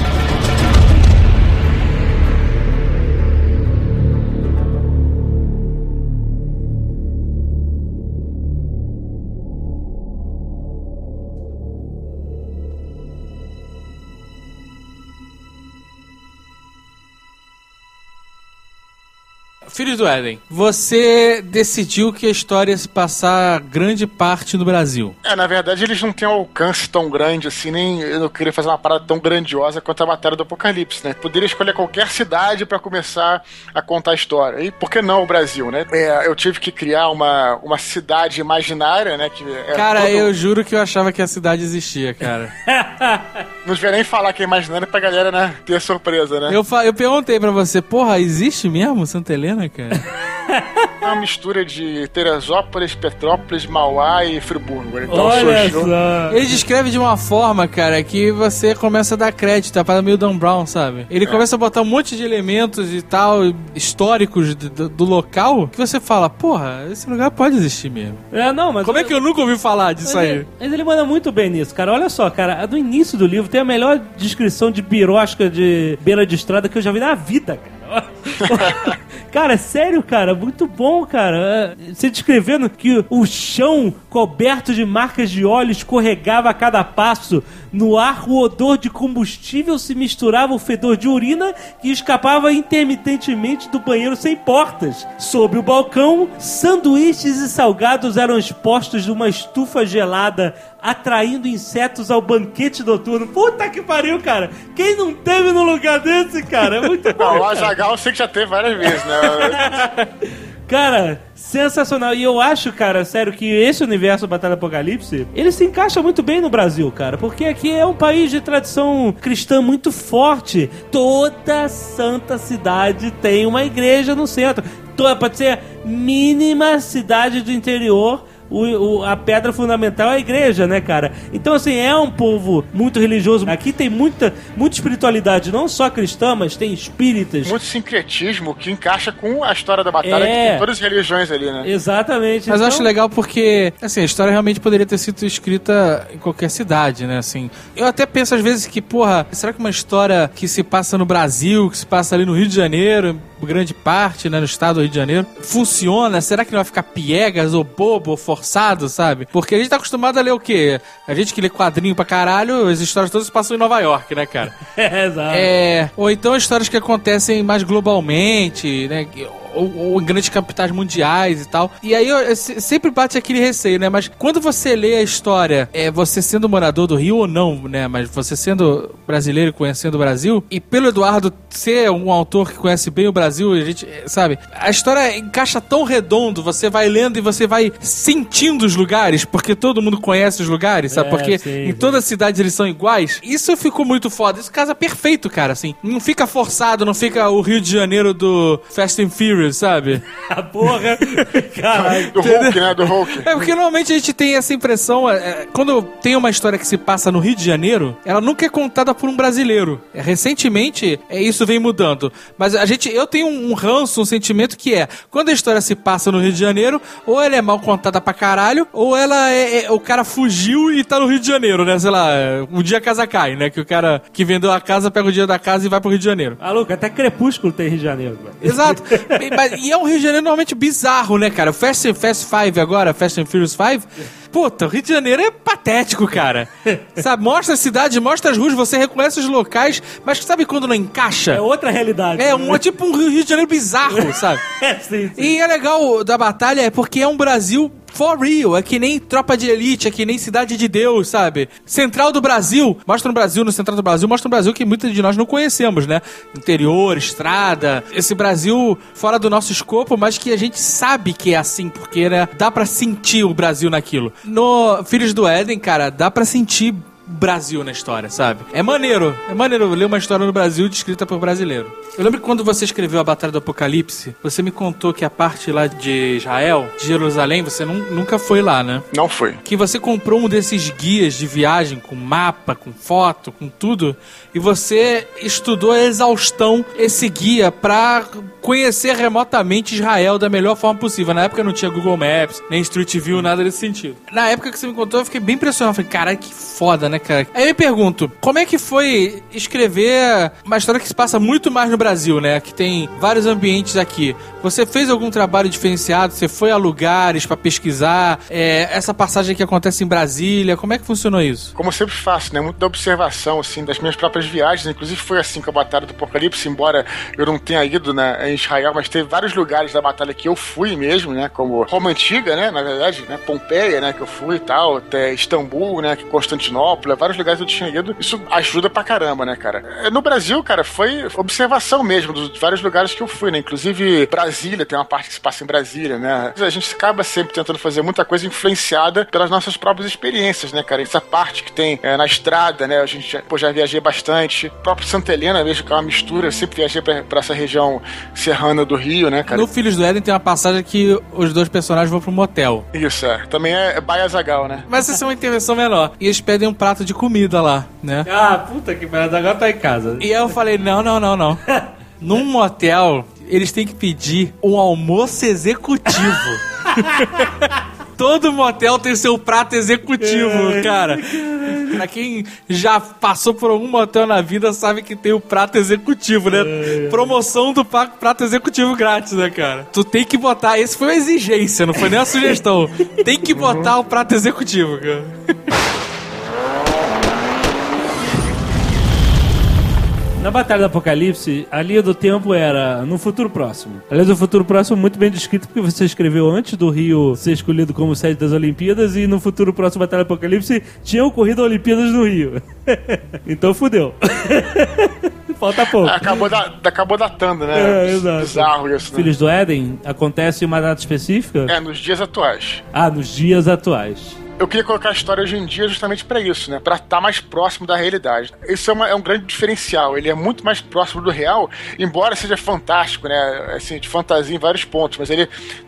Filhos do Éden, você decidiu que a história ia se passar grande parte no Brasil. É, na verdade eles não têm um alcance tão grande assim, nem eu não queria fazer uma parada tão grandiosa quanto a matéria do Apocalipse, né? Poderia escolher qualquer cidade pra começar a contar a história. E por que não o Brasil, né? É, eu tive que criar uma, uma cidade imaginária, né? Que é cara, todo... eu juro que eu achava que a cidade existia, cara. Não devia nem falar que é imaginária pra galera, né, ter surpresa, né? Eu, eu perguntei pra você, porra, existe mesmo Santa Helena, cara? É uma mistura de Teresópolis, Petrópolis, Mauá e Friburgo. Então, olha só. Ele descreve de uma forma, cara, que você começa a dar crédito, a parada meio Dan Brown, sabe? Ele é. começa a botar um monte de elementos e tal, históricos do, do, do local, que você fala, porra, esse lugar pode existir mesmo. É, não, mas... Como é que eu nunca ouvi falar disso mas aí? Ele, mas ele manda muito bem nisso, cara. Olha só, cara, no início do livro tem a melhor descrição de birosca de beira de estrada que eu já vi na vida, cara. Cara, sério, cara, muito bom, cara. Você descrevendo que o chão coberto de marcas de óleo escorregava a cada passo. No ar, o odor de combustível se misturava ao fedor de urina que escapava intermitentemente do banheiro sem portas. Sob o balcão, sanduíches e salgados eram expostos numa estufa gelada, atraindo insetos ao banquete noturno. Puta que pariu, cara. Quem não teve num lugar desse, cara? É muito bom. Não, o Azaghal eu sei que já teve várias vezes, né? Cara, sensacional. E eu acho, cara, sério, que esse universo Batalha do Apocalipse, ele se encaixa muito bem no Brasil, cara. Porque aqui é um país de tradição cristã muito forte. Toda santa cidade tem uma igreja no centro. Toda, pode ser mínima cidade do interior, o, o, a pedra fundamental é a igreja, né, cara? Então, assim, é um povo muito religioso. Aqui tem muita, muita espiritualidade, não só cristã, mas tem espíritas. Muito sincretismo que encaixa com a história da batalha, é. que tem todas as religiões ali, né? Exatamente. Mas então... eu acho legal porque, assim, a história realmente poderia ter sido escrita em qualquer cidade, né, assim. Eu até penso às vezes que, porra, será que uma história que se passa no Brasil, que se passa ali no Rio de Janeiro, grande parte, né, no estado do Rio de Janeiro, funciona? Será que não vai ficar piegas ou bobo ou forçado, sabe? Porque a gente tá acostumado a ler o quê? A gente que lê quadrinho pra caralho, as histórias todas se passam em Nova York, né, cara? É, exato. É, ou então histórias que acontecem mais globalmente, né, Ou, ou em grandes capitais mundiais e tal. E aí eu, eu, sempre bate aquele receio, né? Mas quando você lê a história, é, você sendo morador do Rio ou não, né? Mas você sendo brasileiro e conhecendo o Brasil, e pelo Eduardo ser um autor que conhece bem o Brasil, a gente, sabe? A história encaixa tão redondo, você vai lendo e você vai sentindo os lugares, porque todo mundo conhece os lugares, sabe? É, porque sim, em todas as cidades eles são iguais. Isso ficou muito foda. Isso casa perfeito, cara, assim. Não fica forçado, não fica o Rio de Janeiro do Fast and Furious, sabe? A porra! Caralho. Do Hulk, né? Do Hulk. É porque normalmente a gente tem essa impressão, é, quando tem uma história que se passa no Rio de Janeiro, ela nunca é contada por um brasileiro. É, recentemente, é, isso vem mudando. Mas a gente, eu tenho um, um ranço, um sentimento que é, quando a história se passa no Rio de Janeiro, ou ela é mal contada pra caralho, ou ela é, é o cara fugiu e tá no Rio de Janeiro, né? Sei lá, o dia a casa cai, né? Que o cara que vendeu a casa pega o dia da casa e vai pro Rio de Janeiro. Ah, Luca, até Crepúsculo tem Rio de Janeiro. Mano. Exato. E é um Rio de Janeiro normalmente bizarro, né, cara? O Fast and Fast Five agora, Fast and Furious Five, puta, o Rio de Janeiro é patético, cara. Sabe, mostra a cidade, mostra as ruas, você reconhece os locais, mas sabe quando não encaixa? É outra realidade. É, um, é tipo um Rio de Janeiro bizarro, sabe? É, sim, sim. E é legal da batalha é porque é um Brasil for real, é que nem Tropa de Elite, é que nem Cidade de Deus, sabe? Central do Brasil, mostra no Brasil, no Central do Brasil, mostra no Brasil que muitos de nós não conhecemos, né? Interior, estrada, esse Brasil fora do nosso escopo, mas que a gente sabe que é assim, porque, né, dá pra sentir o Brasil naquilo. No Filhos do Éden, cara, dá pra sentir Brasil na história, sabe? É maneiro, é maneiro ler uma história no Brasil descrita por brasileiro. Eu lembro que quando você escreveu a Batalha do Apocalipse, você me contou que a parte lá de Israel, de Jerusalém, você nu- nunca foi lá, né? Não foi. Que você comprou um desses guias de viagem com mapa, com foto, com tudo, e você estudou a exaustão esse guia pra conhecer remotamente Israel da melhor forma possível. Na época não tinha Google Maps, nem Street View, nada desse sentido. Na época que você me contou, eu fiquei bem impressionado. Eu falei, caralho, que foda, né, cara? Aí eu me pergunto, como é que foi escrever uma história que se passa muito mais no Brasil, né? Que tem vários ambientes aqui. Você fez algum trabalho diferenciado? Você foi a lugares pra pesquisar? É, essa passagem que acontece em Brasília, como é que funcionou isso? Como eu sempre faço, né? Muito da observação, assim, das minhas próprias viagens. Inclusive foi assim com a Batalha do Apocalipse, embora eu não tenha ido, né, em Israel, mas teve vários lugares da batalha que eu fui mesmo, né? Como Roma Antiga, né? Na verdade, né? Pompeia, né? Que eu fui e tal. Até Istambul, né? Constantinopla, vários lugares eu tinha ido. Isso ajuda pra caramba, né, cara? No Brasil, cara, foi observação mesmo dos vários lugares que eu fui, né? Inclusive Brasília, tem uma parte que se passa em Brasília, né? A gente acaba sempre tentando fazer muita coisa influenciada pelas nossas próprias experiências, né, cara? Essa parte que tem é, na estrada, né? A gente pô, já viajei bastante. O próprio Santa Helena mesmo, que é uma mistura. Eu sempre viajei pra, pra essa região serrana do Rio, né, cara? No Filhos do Éden tem uma passagem que os dois personagens vão pro motel. Isso, é. Também é, é Baia Zagal, né? Mas essa é uma intervenção menor. E eles pedem um prato de comida lá, né? Ah, puta que pariu, agora tá em casa. E aí eu falei, não, não, não, não. Num motel, eles têm que pedir um almoço executivo. Todo motel tem seu prato executivo, cara. Pra quem já passou por algum motel na vida, sabe que tem o prato executivo, né? Promoção do prato executivo grátis, né, cara? Tu tem que botar... Esse foi uma exigência, não foi nem uma sugestão. Tem que botar o prato executivo, cara. Na Batalha do Apocalipse, a linha do tempo era no futuro próximo. Aliás, o futuro próximo muito bem descrito, porque você escreveu antes do Rio ser escolhido como sede das Olimpíadas, e no futuro próximo Batalha do Apocalipse tinha ocorrido Olimpíadas no Rio. Então fudeu. Falta pouco. Acabou, da, acabou datando, né? É, exato. Bizarro isso, né? Filhos do Éden acontece em uma data específica? É, nos dias atuais. Ah, nos dias atuais. Eu queria colocar a história hoje em dia justamente pra isso, né? Pra estar mais próximo da realidade. Isso é, uma, é um grande diferencial. Ele é muito mais próximo do real, embora seja fantástico, né? Assim, de fantasia em vários pontos, mas ele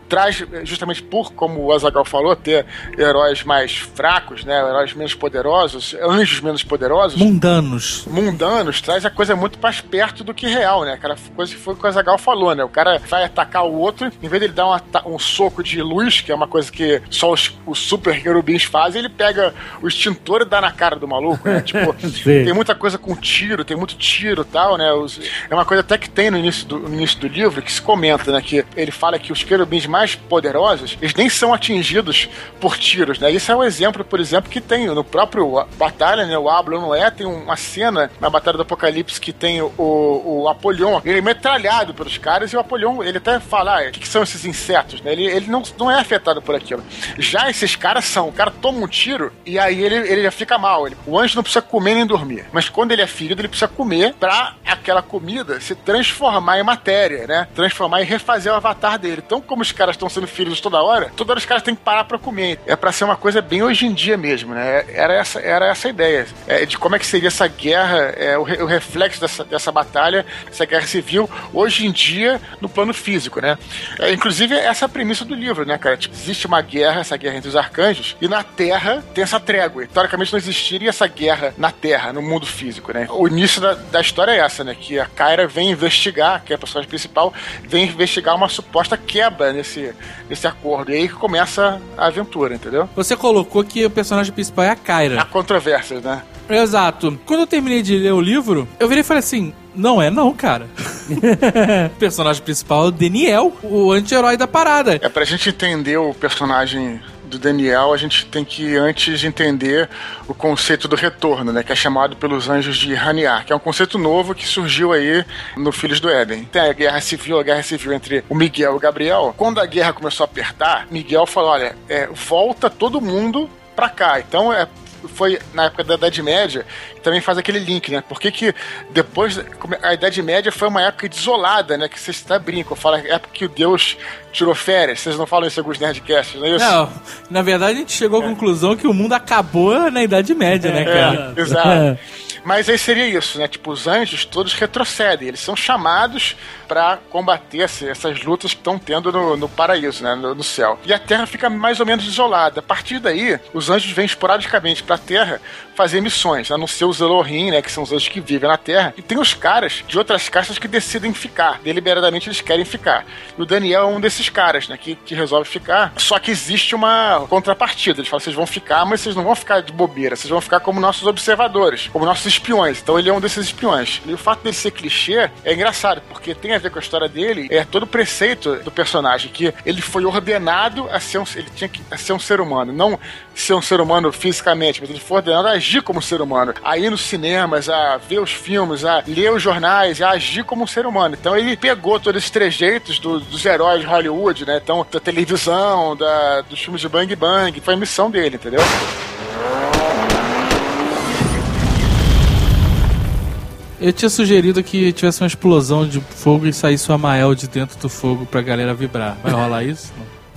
traz, justamente por, como o Azaghal falou, ter heróis mais fracos, né? Heróis menos poderosos, anjos menos poderosos. Mundanos. Mundanos, traz a coisa muito mais perto do que real, né? Aquela coisa que foi o que o Azaghal falou, né? O cara vai atacar o outro, em vez dele dar um, um soco de luz, que é uma coisa que só os, os super querubins fazem, ele pega o extintor e dá na cara do maluco, né? Tipo, tem muita coisa com tiro, tem muito tiro e tal, né? Os, é uma coisa até que tem no início, do, no início do livro, que se comenta, né? Que ele fala que os querubins mais poderosos, eles nem são atingidos por tiros, né? Isso é um exemplo, por exemplo, que tem no próprio Batalha, né? O Ablon não é, tem uma cena na Batalha do Apocalipse que tem o, o Apolion, ele é metralhado pelos caras e o Apolion, ele até fala, ah, o que, que são esses insetos, né? Ele, ele não, não é afetado por aquilo. Já esses caras são, o cara toma um tiro e aí ele, ele já fica mal. Ele, o anjo não precisa comer nem dormir, mas quando ele é ferido, ele precisa comer pra aquela comida se transformar em matéria, né? Transformar e refazer o avatar dele. Então, como os caras estão sendo feridos toda hora, toda hora os caras têm que parar pra comer. É pra ser uma coisa bem hoje em dia mesmo, né? Era essa, era essa a ideia. É, de como é que seria essa guerra, é, o, re, o reflexo dessa, dessa batalha, essa guerra civil, hoje em dia, no plano físico, né? É, inclusive, essa é a premissa do livro, né, cara? Tipo, existe uma guerra, essa guerra entre os arcanjos, e na Terra tem essa trégua. E, teoricamente, não existiria essa guerra na Terra, no mundo físico, né? O início da, da história é essa, né? Que a Kyra vem investigar, que é a personagem principal, vem investigar uma suposta quebra nesse, nesse acordo. E aí que começa a aventura, entendeu? Você colocou que o personagem principal é a Kyra. Há controvérsias, né? Exato. Quando eu terminei de ler o livro, eu virei e falei assim, não é não, cara. O personagem principal é o Daniel, o anti-herói da parada. É, pra gente entender o personagem do Daniel, a gente tem que antes entender o conceito do retorno, né, que é chamado pelos anjos de Haniar, que é um conceito novo que surgiu aí no Filhos do Éden. Tem a guerra civil, a guerra civil entre o Miguel e o Gabriel. Quando a guerra começou a apertar, Miguel falou, olha, é, volta todo mundo pra cá. Então, é foi na época da Idade Média, também faz aquele link, né? Por que que depois, a Idade Média foi uma época desolada, né? Que vocês até brincam, falam, é época que o Deus tirou férias. Vocês não falam isso em alguns Nerdcasts, não é isso? Não, na verdade a gente chegou à é. conclusão que o mundo acabou na Idade Média, né, cara? É, exato. Mas aí seria isso, né? Tipo, os anjos todos retrocedem. Eles são chamados para combater essas lutas que estão tendo no, no paraíso, né? No, no céu. E a Terra fica mais ou menos isolada. A partir daí, os anjos vêm esporadicamente para a Terra fazer missões, a não ser os Elohim, né? Que são os anjos que vivem na Terra. E tem os caras de outras castas que decidem ficar. Deliberadamente eles querem ficar. E o Daniel é um desses caras, né? Que, que resolve ficar. Só que existe uma contrapartida. Eles falam, vocês vão ficar, mas vocês não vão ficar de bobeira. Vocês vão ficar como nossos observadores, como nossos espiões. Então ele é um desses espiões. E o fato dele ser clichê é engraçado, porque tem a ver com a história dele, é todo o preceito do personagem, que ele foi ordenado a ser um, ele tinha que a ser um ser humano, não ser um ser humano fisicamente, mas ele foi ordenado a agir como ser humano, a ir nos cinemas, a ver os filmes, a ler os jornais, a agir como um ser humano. Então ele pegou todos esses trejeitos do, dos heróis de Hollywood, né? Então, da televisão, da, dos filmes de Bang Bang, foi a missão dele, entendeu? Eu tinha sugerido que tivesse uma explosão de fogo e saísse o Amael de dentro do fogo pra galera vibrar. Vai rolar isso?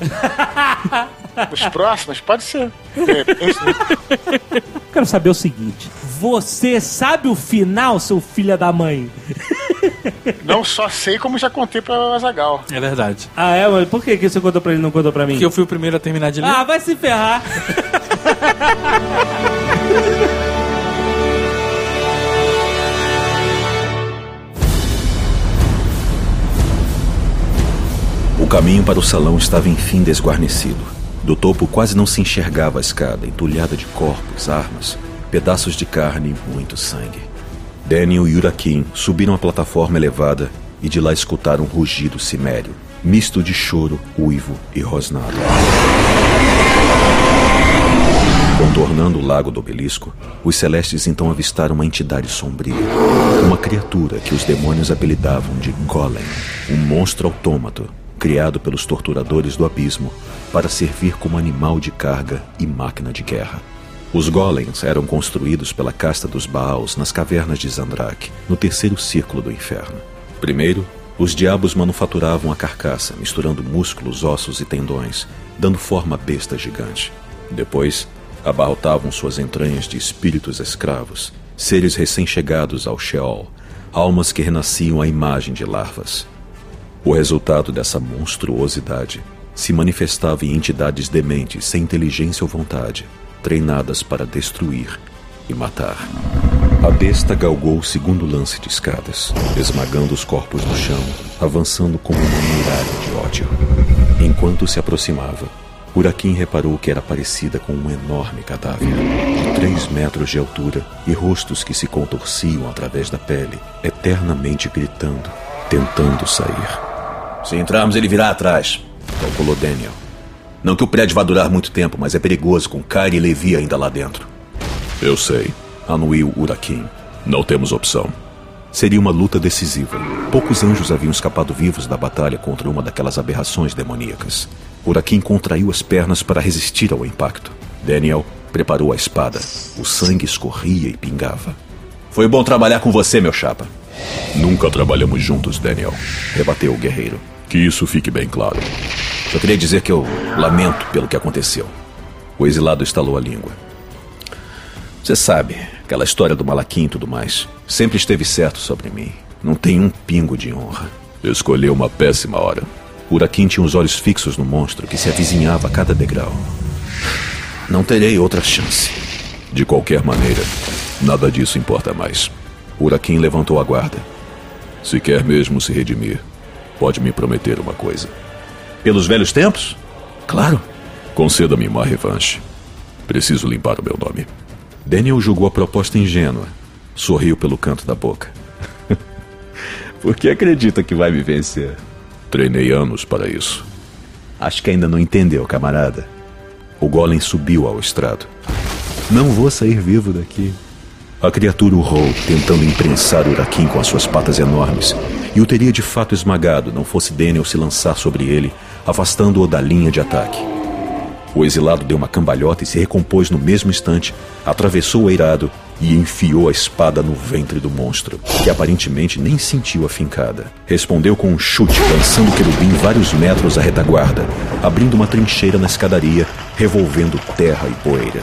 Os próximos? Pode ser. É, quero saber o seguinte. Você sabe o final, seu filho da mãe? Não só sei, como já contei pra Azaghal. É verdade. Ah, é? Mas por que você contou pra ele e não contou pra mim? Porque eu fui o primeiro a terminar de ler. Ah, vai se ferrar. O caminho para o salão estava enfim desguarnecido. Do topo quase não se enxergava a escada, entulhada de corpos, armas, pedaços de carne e muito sangue. Daniel e Urakin subiram a plataforma elevada e de lá escutaram um rugido cimério, misto de choro, uivo e rosnado. Contornando o lago do obelisco, os celestes então avistaram uma entidade sombria, uma criatura que os demônios apelidavam de Golem, um monstro autômato, criado pelos torturadores do abismo para servir como animal de carga e máquina de guerra. Os Golems eram construídos pela casta dos Baals nas cavernas de Zandrak, no terceiro círculo do inferno. Primeiro, os diabos manufaturavam a carcaça, misturando músculos, ossos e tendões, dando forma à besta gigante. Depois, abarrotavam suas entranhas de espíritos escravos, seres recém-chegados ao Sheol, almas que renasciam à imagem de larvas. O resultado dessa monstruosidade se manifestava em entidades dementes sem inteligência ou vontade, treinadas para destruir e matar. A besta galgou o segundo lance de escadas, esmagando os corpos no chão, avançando como uma muralha de ódio. Enquanto se aproximava, Urakin reparou que era parecida com um enorme cadáver, de três metros de altura e rostos que se contorciam através da pele, eternamente gritando, tentando sair. Se entrarmos, ele virá atrás, calculou Daniel. Não que o prédio vá durar muito tempo, mas é perigoso com Kyrie e Levi ainda lá dentro. Eu sei, anuiu Urakin. Não temos opção. Seria uma luta decisiva. Poucos anjos haviam escapado vivos da batalha contra uma daquelas aberrações demoníacas. Urakin contraiu as pernas para resistir ao impacto. Daniel preparou a espada. O sangue escorria e pingava. Foi bom trabalhar com você, meu chapa. Nunca trabalhamos juntos, Daniel, rebateu o guerreiro. Que isso fique bem claro. Só queria dizer que eu lamento pelo que aconteceu. O exilado estalou a língua. Você sabe, aquela história do Malaquim e tudo mais. Sempre esteve certo sobre mim. Não tem um pingo de honra. Escolheu uma péssima hora. Urakin tinha os olhos fixos no monstro que se avizinhava a cada degrau. Não terei outra chance. De qualquer maneira, nada disso importa mais. Urakin levantou a guarda. Se quer mesmo se redimir, pode me prometer uma coisa. Pelos velhos tempos? Claro. Conceda-me uma revanche. Preciso limpar o meu nome. Daniel julgou a proposta ingênua. Sorriu pelo canto da boca. Por que acredita que vai me vencer? Treinei anos para isso. Acho que ainda não entendeu, camarada. O golem subiu ao estrado. Não vou sair vivo daqui. A criatura urrou, tentando imprensar Urakin com as suas patas enormes, e o teria de fato esmagado, não fosse Daniel se lançar sobre ele, afastando-o da linha de ataque. O exilado deu uma cambalhota e se recompôs no mesmo instante, atravessou o eirado e enfiou a espada no ventre do monstro, que aparentemente nem sentiu a fincada. Respondeu com um chute, lançando o querubim vários metros à retaguarda, abrindo uma trincheira na escadaria, revolvendo terra e poeira.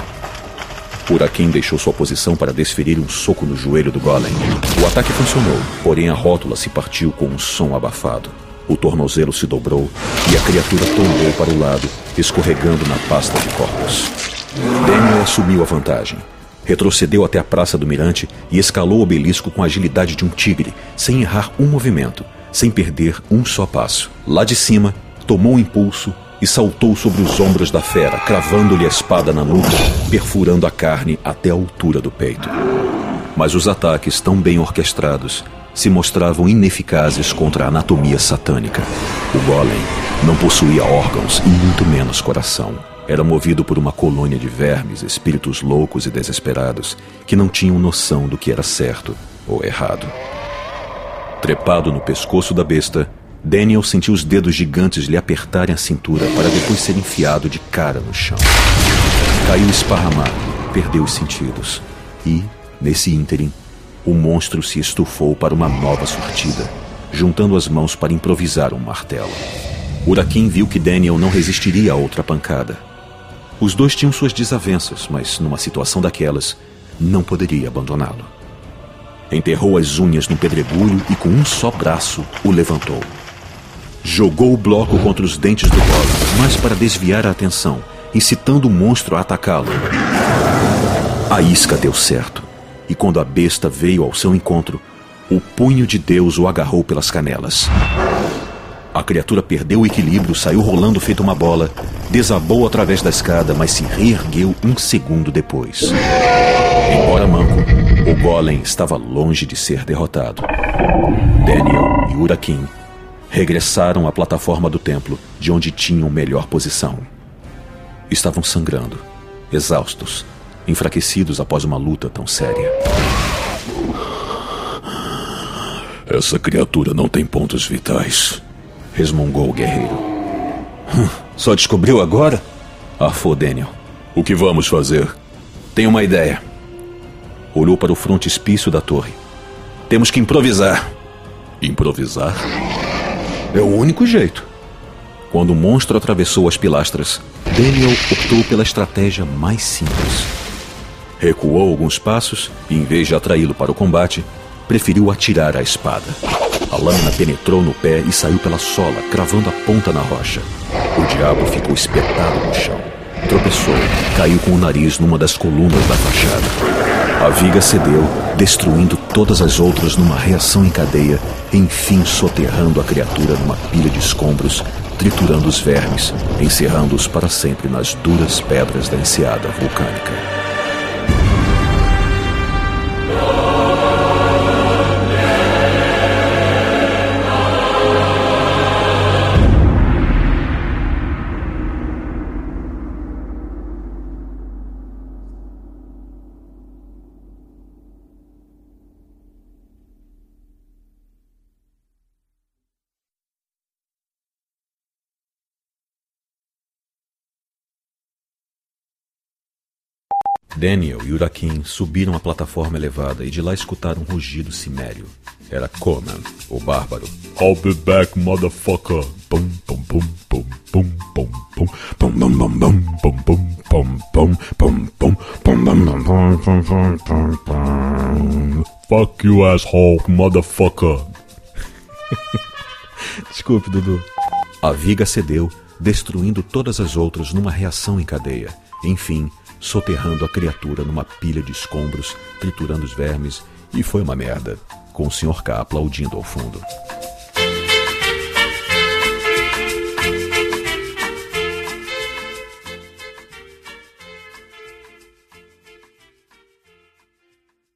Urakin deixou sua posição para desferir um soco no joelho do golem. O ataque funcionou, porém a rótula se partiu com um som abafado. O tornozelo se dobrou e a criatura tombou para o lado, escorregando na pasta de corpos. Daniel assumiu a vantagem. Retrocedeu até a Praça do Mirante e escalou o obelisco com a agilidade de um tigre, sem errar um movimento, sem perder um só passo. Lá de cima, tomou um impulso e saltou sobre os ombros da fera, cravando-lhe a espada na nuca, perfurando a carne até a altura do peito. Mas os ataques, tão bem orquestrados, se mostravam ineficazes contra a anatomia satânica. O golem não possuía órgãos e muito menos coração. Era movido por uma colônia de vermes, espíritos loucos e desesperados, que não tinham noção do que era certo ou errado. Trepado no pescoço da besta, Daniel sentiu os dedos gigantes lhe apertarem a cintura para depois ser enfiado de cara no chão. Caiu esparramado, perdeu os sentidos. E, nesse ínterim, o monstro se estufou para uma nova surtida, juntando as mãos para improvisar um martelo. Urakin viu que Daniel não resistiria a outra pancada. Os dois tinham suas desavenças, mas numa situação daquelas, não poderia abandoná-lo. Enterrou as unhas no pedregulho e com um só braço o levantou. Jogou o bloco contra os dentes do golem, mas para desviar a atenção, incitando o monstro a atacá-lo. A isca deu certo, e quando a besta veio ao seu encontro, o punho de Deus o agarrou pelas canelas. A criatura perdeu o equilíbrio, saiu rolando feito uma bola, desabou através da escada, mas se reergueu um segundo depois. Embora manco, o golem estava longe de ser derrotado. Daniel e Urakin regressaram à plataforma do templo, de onde tinham melhor posição. Estavam sangrando, exaustos, enfraquecidos após uma luta tão séria. Essa criatura não tem pontos vitais, resmungou o guerreiro. Hum, só descobriu agora? Arfou Daniel. O que vamos fazer? Tenho uma ideia. Olhou para o frontispício da torre. Temos que improvisar. Improvisar? É o único jeito. Quando o monstro atravessou as pilastras, Daniel optou pela estratégia mais simples. Recuou alguns passos e, em vez de atraí-lo para o combate, preferiu atirar a espada. A lâmina penetrou no pé e saiu pela sola, cravando a ponta na rocha. O diabo ficou espetado no chão. Tropeçou, caiu com o nariz numa das colunas da fachada. A viga cedeu, destruindo todas as outras numa reação em cadeia, enfim soterrando a criatura numa pilha de escombros, triturando os vermes, encerrando-os para sempre nas duras pedras da enseada vulcânica. Daniel e Urakin subiram a plataforma elevada e de lá escutaram um rugido cimério. Era Conan, o bárbaro. I'll be back, motherfucker. Bum, bum, bum, bum, bum, bum, bum, bum, bum, bum, bum, bum, bum, bum, bum, bum, bum, bum, bum, bum. Fuck you, asshole, motherfucker. Desculpe, Dudu. A viga cedeu, destruindo todas as outras numa reação em cadeia. Enfim, soterrando a criatura numa pilha de escombros, triturando os vermes, e foi uma merda, com o senhor K aplaudindo ao fundo.